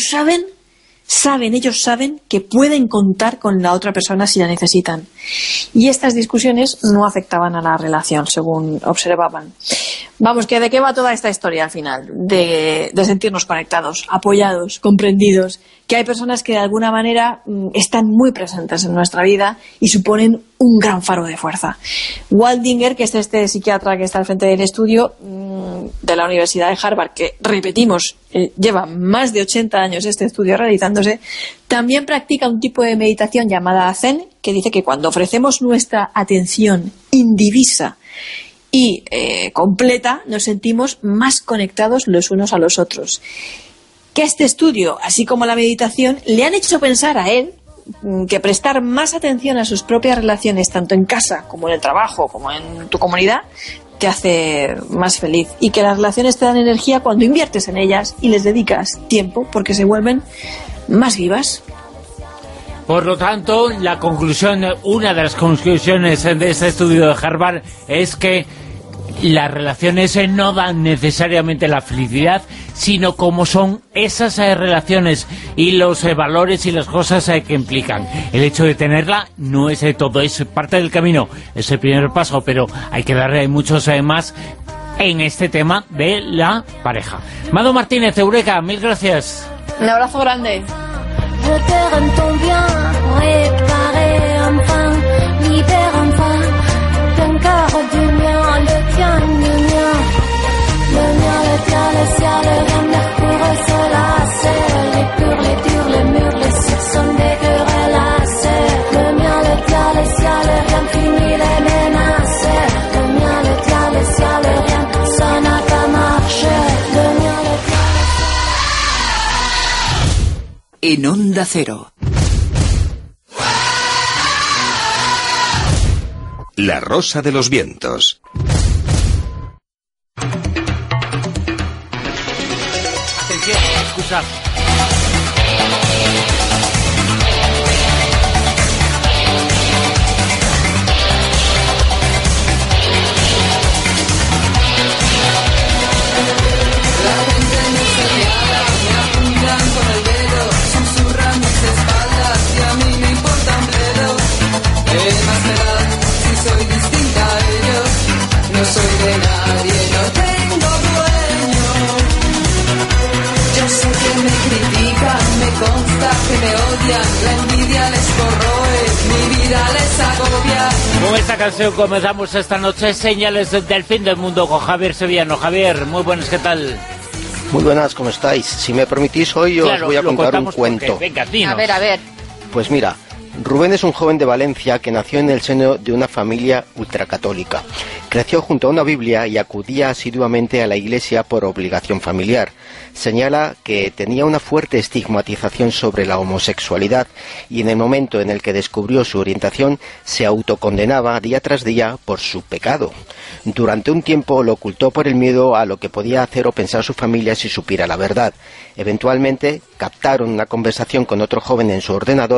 ellos saben que pueden contar con la otra persona si la necesitan. Y estas discusiones no afectaban a la relación, según observaban. Vamos, que ¿de qué va toda esta historia al final? De sentirnos conectados, apoyados, comprendidos, que hay personas que de alguna manera están muy presentes en nuestra vida y suponen un gran faro de fuerza. Waldinger, que es este psiquiatra que está al frente del estudio de la Universidad de Harvard, que repetimos, lleva más de 80 años este estudio realizándose, también practica un tipo de meditación llamada Zen, que dice que cuando ofrecemos nuestra atención indivisa y completa, nos sentimos más conectados los unos a los otros. Que este estudio, así como la meditación, le han hecho pensar a él que prestar más atención a sus propias relaciones, tanto en casa como en el trabajo, como en tu comunidad, te hace más feliz, y que las relaciones te dan energía cuando inviertes en ellas y les dedicas tiempo, porque se vuelven más vivas. Por lo tanto, la conclusión, una de las conclusiones de este estudio de Harvard es que las relaciones no dan necesariamente la felicidad, sino como son esas relaciones y los valores y las cosas que implican. El hecho de tenerla no es todo, es parte del camino, es el primer paso, pero hay que darle muchos más en este tema de la pareja. Mado Martínez, Eureka, mil gracias. Un abrazo grande. En Onda Cero. La Rosa de los Vientos. Atención, escuchad. Con esta canción comenzamos esta noche Señales del Fin del Mundo con Javier Sevillano. Javier, muy buenas, ¿qué tal? Muy buenas, ¿cómo estáis? Si me permitís, hoy os voy a contar un cuento. Venga, dinos. A ver. Pues mira, Rubén es un joven de Valencia que nació en el seno de una familia ultracatólica. Creció junto a una Biblia y acudía asiduamente a la iglesia por obligación familiar. Señala que tenía una fuerte estigmatización sobre la homosexualidad y en el momento en el que descubrió su orientación se autocondenaba día tras día por su pecado. Durante un tiempo lo ocultó por el miedo a lo que podía hacer o pensar su familia si supiera la verdad. Eventualmente captaron una conversación con otro joven en su ordenador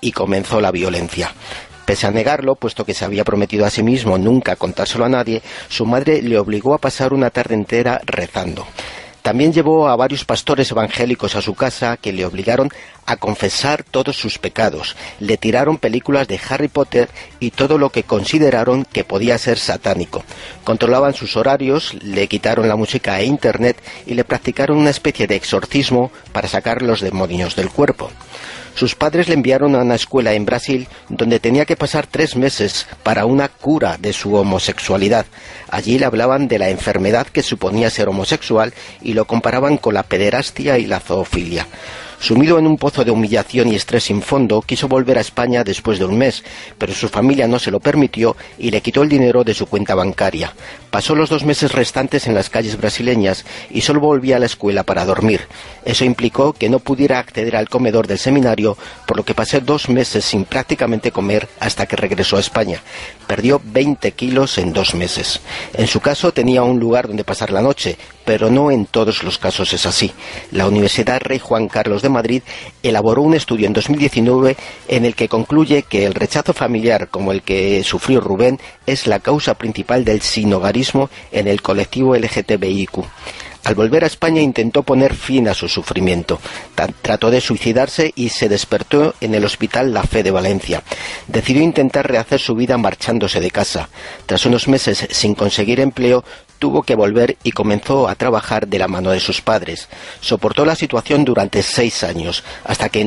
y comenzó la violencia. Pese a negarlo, puesto que se había prometido a sí mismo nunca contárselo a nadie, su madre le obligó a pasar una tarde entera rezando. También llevó a varios pastores evangélicos a su casa que le obligaron a confesar todos sus pecados. Le tiraron películas de Harry Potter y todo lo que consideraron que podía ser satánico. Controlaban sus horarios, le quitaron la música e internet y le practicaron una especie de exorcismo para sacar los demonios del cuerpo. Sus padres le enviaron a una escuela en Brasil donde tenía que pasar 3 meses para una cura de su homosexualidad. Allí le hablaban de la enfermedad que suponía ser homosexual y lo comparaban con la pederastia y la zoofilia. Sumido en un pozo de humillación y estrés sin fondo, quiso volver a España después de un mes, pero su familia no se lo permitió y le quitó el dinero de su cuenta bancaria. Pasó los 2 meses restantes en las calles brasileñas y solo volvía a la escuela para dormir. Eso implicó que no pudiera acceder al comedor del seminario, por lo que pasé 2 meses sin prácticamente comer hasta que regresó a España. Perdió 20 kilos en 2 meses. En su caso tenía un lugar donde pasar la noche, pero no en todos los casos es así. La Universidad Rey Juan Carlos de Madrid elaboró un estudio en 2019 en el que concluye que el rechazo familiar, como el que sufrió Rubén, es la causa principal del sinhogarismo en el colectivo LGTBIQ. Al volver a España intentó poner fin a su sufrimiento. Trató de suicidarse y se despertó en el Hospital La Fe de Valencia. Decidió intentar rehacer su vida marchándose de casa. Tras unos meses sin conseguir empleo, tuvo que volver y comenzó a trabajar de la mano de sus padres. Soportó la situación durante 6 años, hasta que en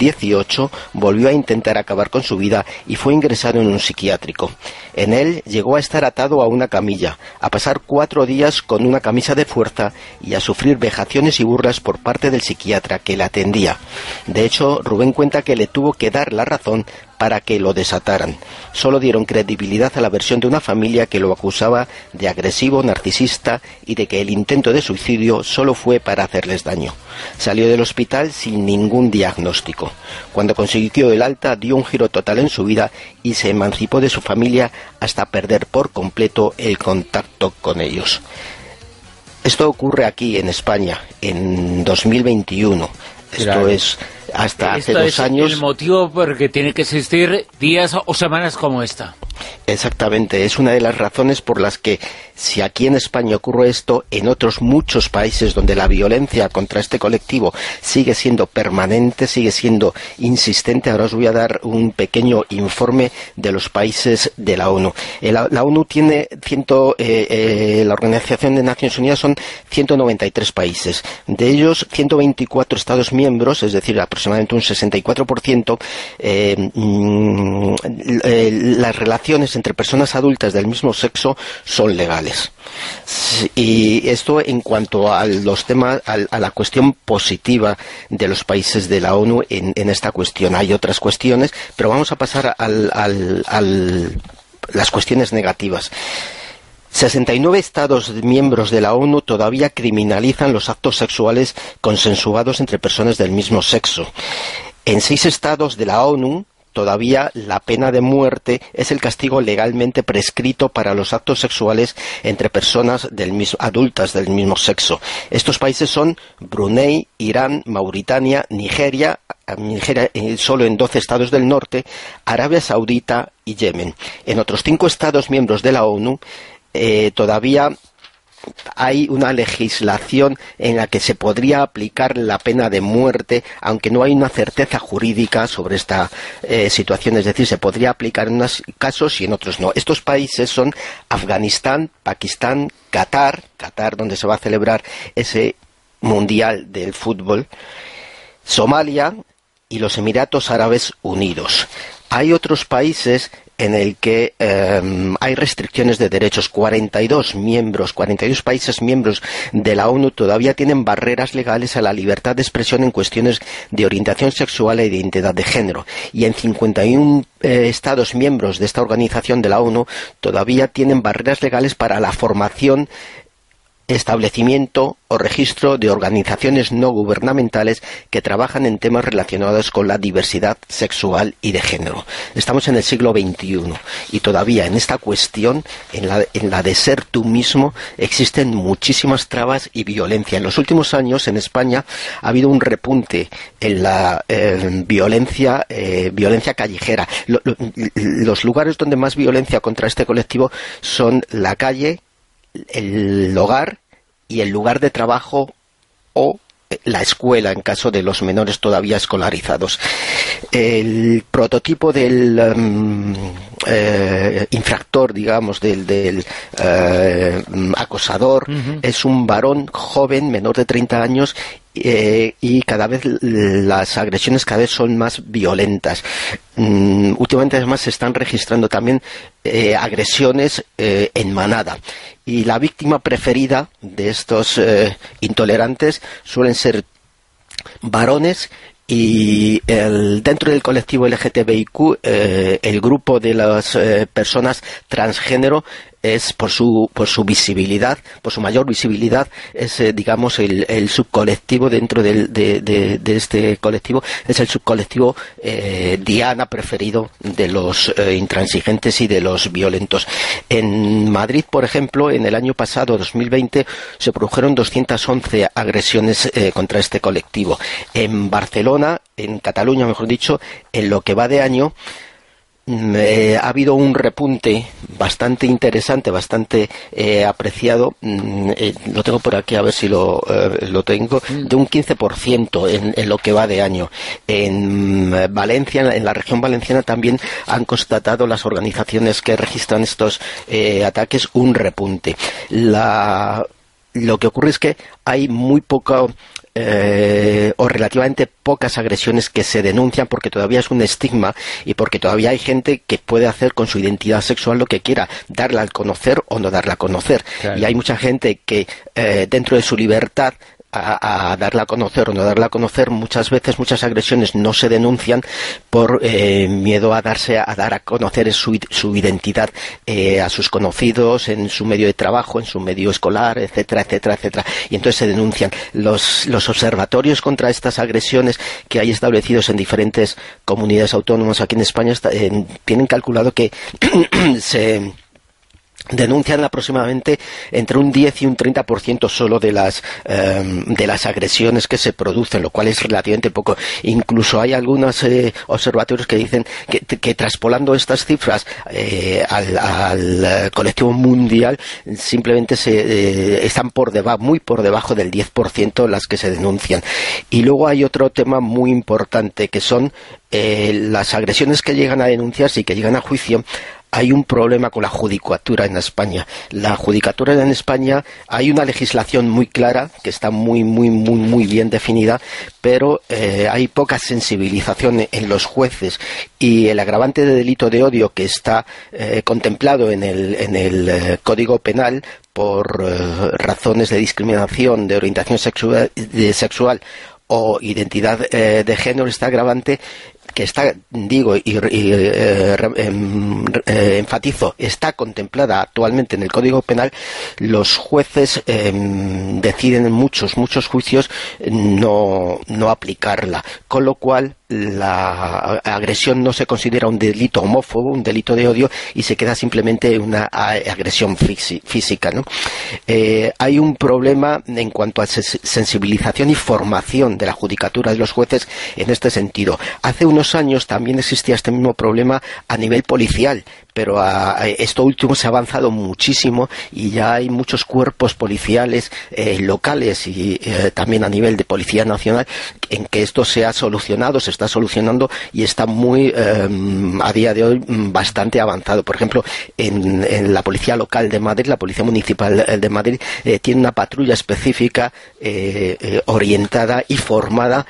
2018 volvió a intentar acabar con su vida y fue ingresado en un psiquiátrico. En él llegó a estar atado a una camilla, a pasar 4 días con una camisa de fuerza y a sufrir vejaciones y burlas por parte del psiquiatra que le atendía. De hecho, Rubén cuenta que le tuvo que dar la razón para que lo desataran. Solo dieron credibilidad a la versión de una familia que lo acusaba de agresivo, narcisista y de que el intento de suicidio solo fue para hacerles daño. Salió del hospital sin ningún diagnóstico. Cuando consiguió el alta, dio un giro total en su vida y se emancipó de su familia hasta perder por completo el contacto con ellos. Esto ocurre aquí en España, en 2021. Esto es hasta hace 2 años. El motivo por el que tiene que existir días o semanas como esta. Exactamente, es una de las razones por las que, si aquí en España ocurre esto, en otros muchos países donde la violencia contra este colectivo sigue siendo permanente, sigue siendo insistente. Ahora os voy a dar un pequeño informe de los países de la ONU. La ONU tiene la Organización de Naciones Unidas son 193 países. De ellos, 124 Estados miembros, es decir, aproximadamente un 64%, las relaciones entre personas adultas del mismo sexo son legales. Y esto en cuanto a los temas, a la cuestión positiva de los países de la ONU en esta cuestión. Hay otras cuestiones, pero vamos a pasar a las cuestiones negativas. 69 Estados miembros de la ONU todavía criminalizan los actos sexuales consensuados entre personas del mismo sexo. En 6 estados de la ONU todavía la pena de muerte es el castigo legalmente prescrito para los actos sexuales entre personas adultas del mismo sexo. Estos países son Brunei, Irán, Mauritania, Nigeria solo en 12 estados del norte, Arabia Saudita y Yemen. En otros 5 estados miembros de la ONU todavía hay una legislación en la que se podría aplicar la pena de muerte, aunque no hay una certeza jurídica sobre esta situación. Es decir, se podría aplicar en unos casos y en otros no. Estos países son Afganistán, Pakistán, Qatar, donde se va a celebrar ese Mundial del Fútbol, Somalia y los Emiratos Árabes Unidos. Hay otros países en el que hay restricciones de derechos. 42 países miembros de la ONU todavía tienen barreras legales a la libertad de expresión en cuestiones de orientación sexual e identidad de género. Y en 51 estados miembros de esta organización de la ONU todavía tienen barreras legales para la formación establecimiento o registro de organizaciones no gubernamentales que trabajan en temas relacionados con la diversidad sexual y de género. Estamos en el siglo XXI y todavía en esta cuestión, en la de ser tú mismo, existen muchísimas trabas y violencia. En los últimos años en España ha habido un repunte en la violencia callejera. Los lugares donde más violencia contra este colectivo son la calle, el hogar y el lugar de trabajo o la escuela en caso de los menores todavía escolarizados. El prototipo del infractor, digamos, del acosador, es un varón joven, menor de 30 años, y cada vez las agresiones cada vez son más violentas. Últimamente además se están registrando también agresiones en manada, y la víctima preferida de estos intolerantes suelen ser varones. Y dentro del colectivo LGTBIQ, el grupo de las personas transgénero es por su visibilidad, por su mayor visibilidad, es digamos el subcolectivo dentro de este colectivo, es el subcolectivo diana preferido de los intransigentes y de los violentos. En Madrid, por ejemplo, en el año pasado, 2020, se produjeron 211 agresiones contra este colectivo. En Barcelona, en Cataluña, mejor dicho, en lo que va de año, ha habido un repunte bastante interesante, bastante apreciado, lo tengo por aquí a ver si lo tengo, de un 15% en lo que va de año. En Valencia, en la región valenciana, también han constatado las organizaciones que registran estos ataques un repunte. Lo que ocurre es que hay muy poco o relativamente pocas agresiones que se denuncian, porque todavía es un estigma y porque todavía hay gente que puede hacer con su identidad sexual lo que quiera, darla a conocer o no darla a conocer. Claro. Y hay mucha gente que dentro de su libertad a darla a conocer o no darla a conocer, muchas veces muchas agresiones no se denuncian por miedo a dar a conocer su identidad a sus conocidos, en su medio de trabajo, en su medio escolar, etcétera, etcétera, etcétera, y entonces se denuncian. Los observatorios contra estas agresiones que hay establecidos en diferentes comunidades autónomas aquí en España tienen calculado que se denuncian aproximadamente entre un 10 y un 30% solo de las agresiones que se producen, lo cual es relativamente poco. Incluso hay algunos observatorios que dicen que traspolando estas cifras al colectivo mundial, simplemente están muy por debajo del 10% las que se denuncian. Y luego hay otro tema muy importante, que son las agresiones que llegan a denunciarse y que llegan a juicio. Hay un problema con la judicatura en España. La judicatura en España, hay una legislación muy clara, que está muy bien definida, pero hay poca sensibilización en los jueces, y el agravante de delito de odio que está contemplado en el Código Penal por razones de discriminación, de orientación sexual o identidad de género, está agravante, que está, digo, enfatizo, está contemplada actualmente en el Código Penal. Los jueces deciden en muchos juicios no aplicarla, con lo cual la agresión no se considera un delito homófobo, un delito de odio, y se queda simplemente una agresión física, ¿no? Hay un problema en cuanto a sensibilización y formación de la judicatura de los jueces en este sentido. Hace unos años también existía este mismo problema a nivel policial, pero esto último se ha avanzado muchísimo y ya hay muchos cuerpos policiales locales y también a nivel de Policía Nacional en que esto se ha solucionado, se está solucionando y está muy a día de hoy bastante avanzado. Por ejemplo, en la Policía Local de Madrid, la Policía Municipal de Madrid tiene una patrulla específica orientada y formada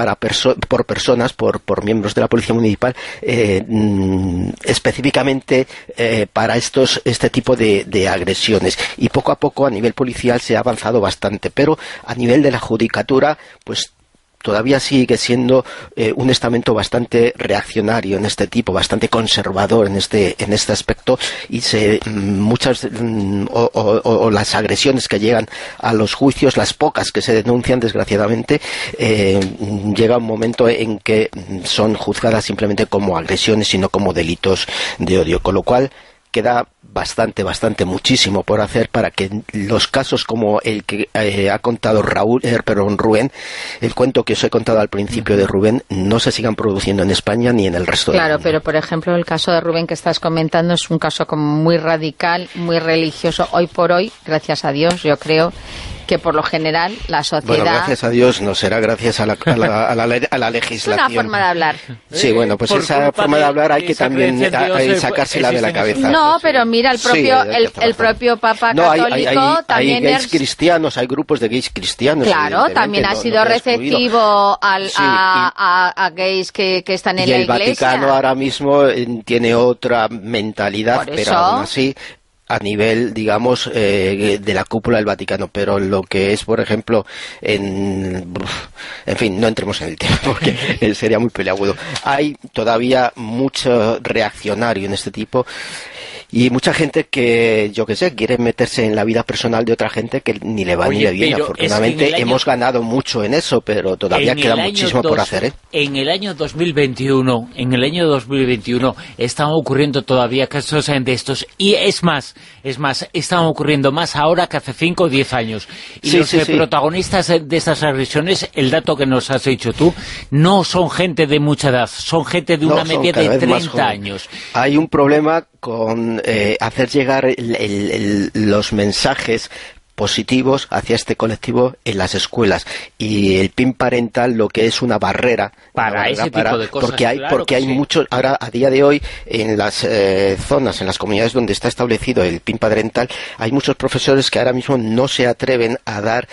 por miembros de la Policía Municipal específicamente para este tipo de agresiones, y poco a poco a nivel policial se ha avanzado bastante, pero a nivel de la judicatura pues todavía sigue siendo un estamento bastante reaccionario en este tipo, bastante conservador en este aspecto, y muchas o las agresiones que llegan a los juicios, las pocas que se denuncian, desgraciadamente, llega un momento en que son juzgadas simplemente como agresiones y no como delitos de odio, con lo cual queda muchísimo por hacer para que los casos como el que ha contado Rubén, el cuento que os he contado al principio de Rubén, no se sigan produciendo en España ni en el resto del mundo. Claro, pero por ejemplo el caso de Rubén que estás comentando es un caso como muy radical, muy religioso. Hoy por hoy, gracias a Dios, yo creo que por lo general la sociedad... Bueno, gracias a Dios, no será gracias a la legislación. Es una forma de hablar. Sí, bueno, pues esa forma de hablar hay que también sacársela de la cabeza. No, pero mira, el propio Papa Católico también... Hay gays cristianos, hay grupos de gays cristianos. Claro, también ha sido receptivo a gays que están en la Iglesia. Y el Vaticano ahora mismo tiene otra mentalidad, pero aún así... a nivel, digamos, de la cúpula del Vaticano, pero lo que es, por ejemplo, en fin, no entremos en el tema porque sería muy peliagudo. Hay todavía mucho reaccionario en este tipo y mucha gente que, yo qué sé, quiere meterse en la vida personal de otra gente que ni le va ni le viene. Afortunadamente hemos ganado mucho en eso, pero todavía queda muchísimo por hacer, ¿eh? En el año 2021 están ocurriendo todavía casos de estos, y es más, están ocurriendo más ahora que hace 5 o 10 años. Y los protagonistas de estas agresiones, el dato que nos has dicho tú, no son gente de mucha edad, son gente de una media de 30 años. Hay un problema con hacer llegar los mensajes positivos hacia este colectivo en las escuelas, y el PIN parental lo que es una barrera para ese tipo de cosas, porque hay muchos ahora a día de hoy en las zonas, en las comunidades donde está establecido el PIN parental, hay muchos profesores que ahora mismo no se atreven a dar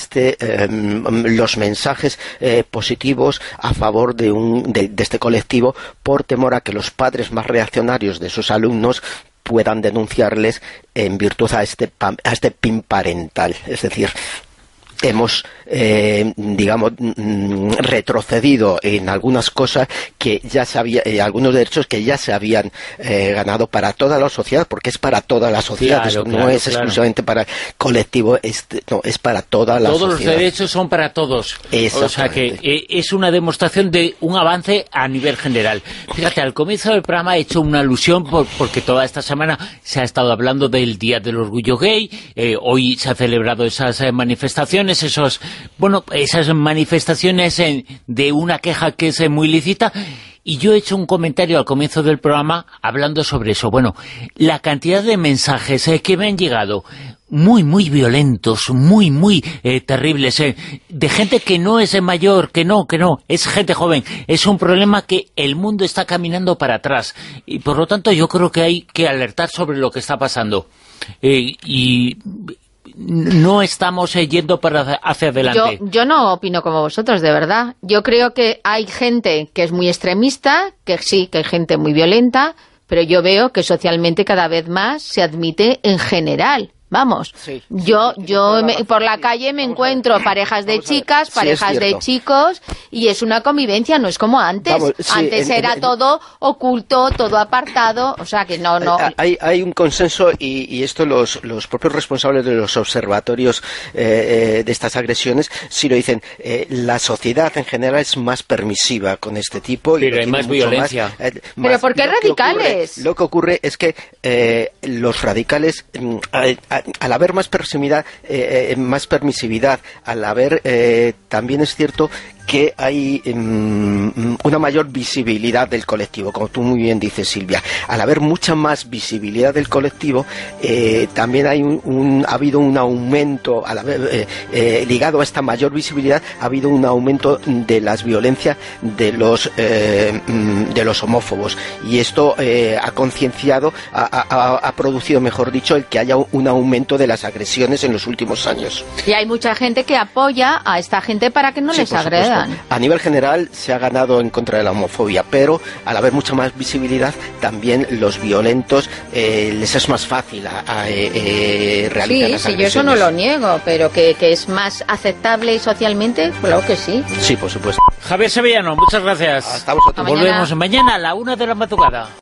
los mensajes positivos a favor de este colectivo, por temor a que los padres más reaccionarios de sus alumnos puedan denunciarles en virtud a este PIN parental. Es decir, hemos, digamos, retrocedido en algunas cosas que ya se había, algunos derechos que ya se habían ganado para toda la sociedad, porque es para toda la sociedad, no es exclusivamente para el colectivo, no, es para toda la sociedad. Todos los derechos son para todos. O sea que es una demostración de un avance a nivel general. Fíjate, al comienzo del programa he hecho una alusión porque toda esta semana se ha estado hablando del Día del Orgullo Gay, hoy se ha celebrado esas manifestaciones, esas manifestaciones de una queja que es muy lícita, y yo he hecho un comentario al comienzo del programa hablando sobre eso. Bueno, la cantidad de mensajes que me han llegado, muy violentos, muy terribles, de gente que no es mayor, que no, es gente joven. Es un problema que el mundo está caminando para atrás, y por lo tanto yo creo que hay que alertar sobre lo que está pasando. Y no estamos yendo hacia adelante. Yo no opino como vosotros, de verdad. Yo creo que hay gente que es muy extremista, que sí, que hay gente muy violenta, pero yo veo que socialmente cada vez más se admite en general. Vamos, yo por la calle me encuentro parejas de chicas, parejas de chicos, y es una convivencia, no es como antes. Antes era todo oculto, todo apartado, o sea que no. Hay un consenso, y esto los propios responsables de los observatorios de estas agresiones sí lo dicen. La sociedad en general es más permisiva con este tipo. Pero hay más violencia. ¿Pero por qué radicales? Lo que ocurre es que los radicales... al haber más permisividad, al haber también es cierto que hay una mayor visibilidad del colectivo, como tú muy bien dices, Silvia. Al haber mucha más visibilidad del colectivo, también ha habido un aumento, ligado a esta mayor visibilidad, ha habido un aumento de las violencias de los homófobos, y esto ha concienciado, ha producido, mejor dicho, el que haya un aumento de las agresiones en los últimos años. Y hay mucha gente que apoya a esta gente para que no les agredan. gustan. A nivel general se ha ganado en contra de la homofobia, pero al haber mucha más visibilidad, también los violentos les es más fácil realizar las agresiones. Sí, yo eso no lo niego, pero que es más aceptable y socialmente, claro que sí. Sí, por supuesto. Javier Sevillano, muchas gracias. Hasta vosotros. Volvemos mañana a la 1 de la madrugada.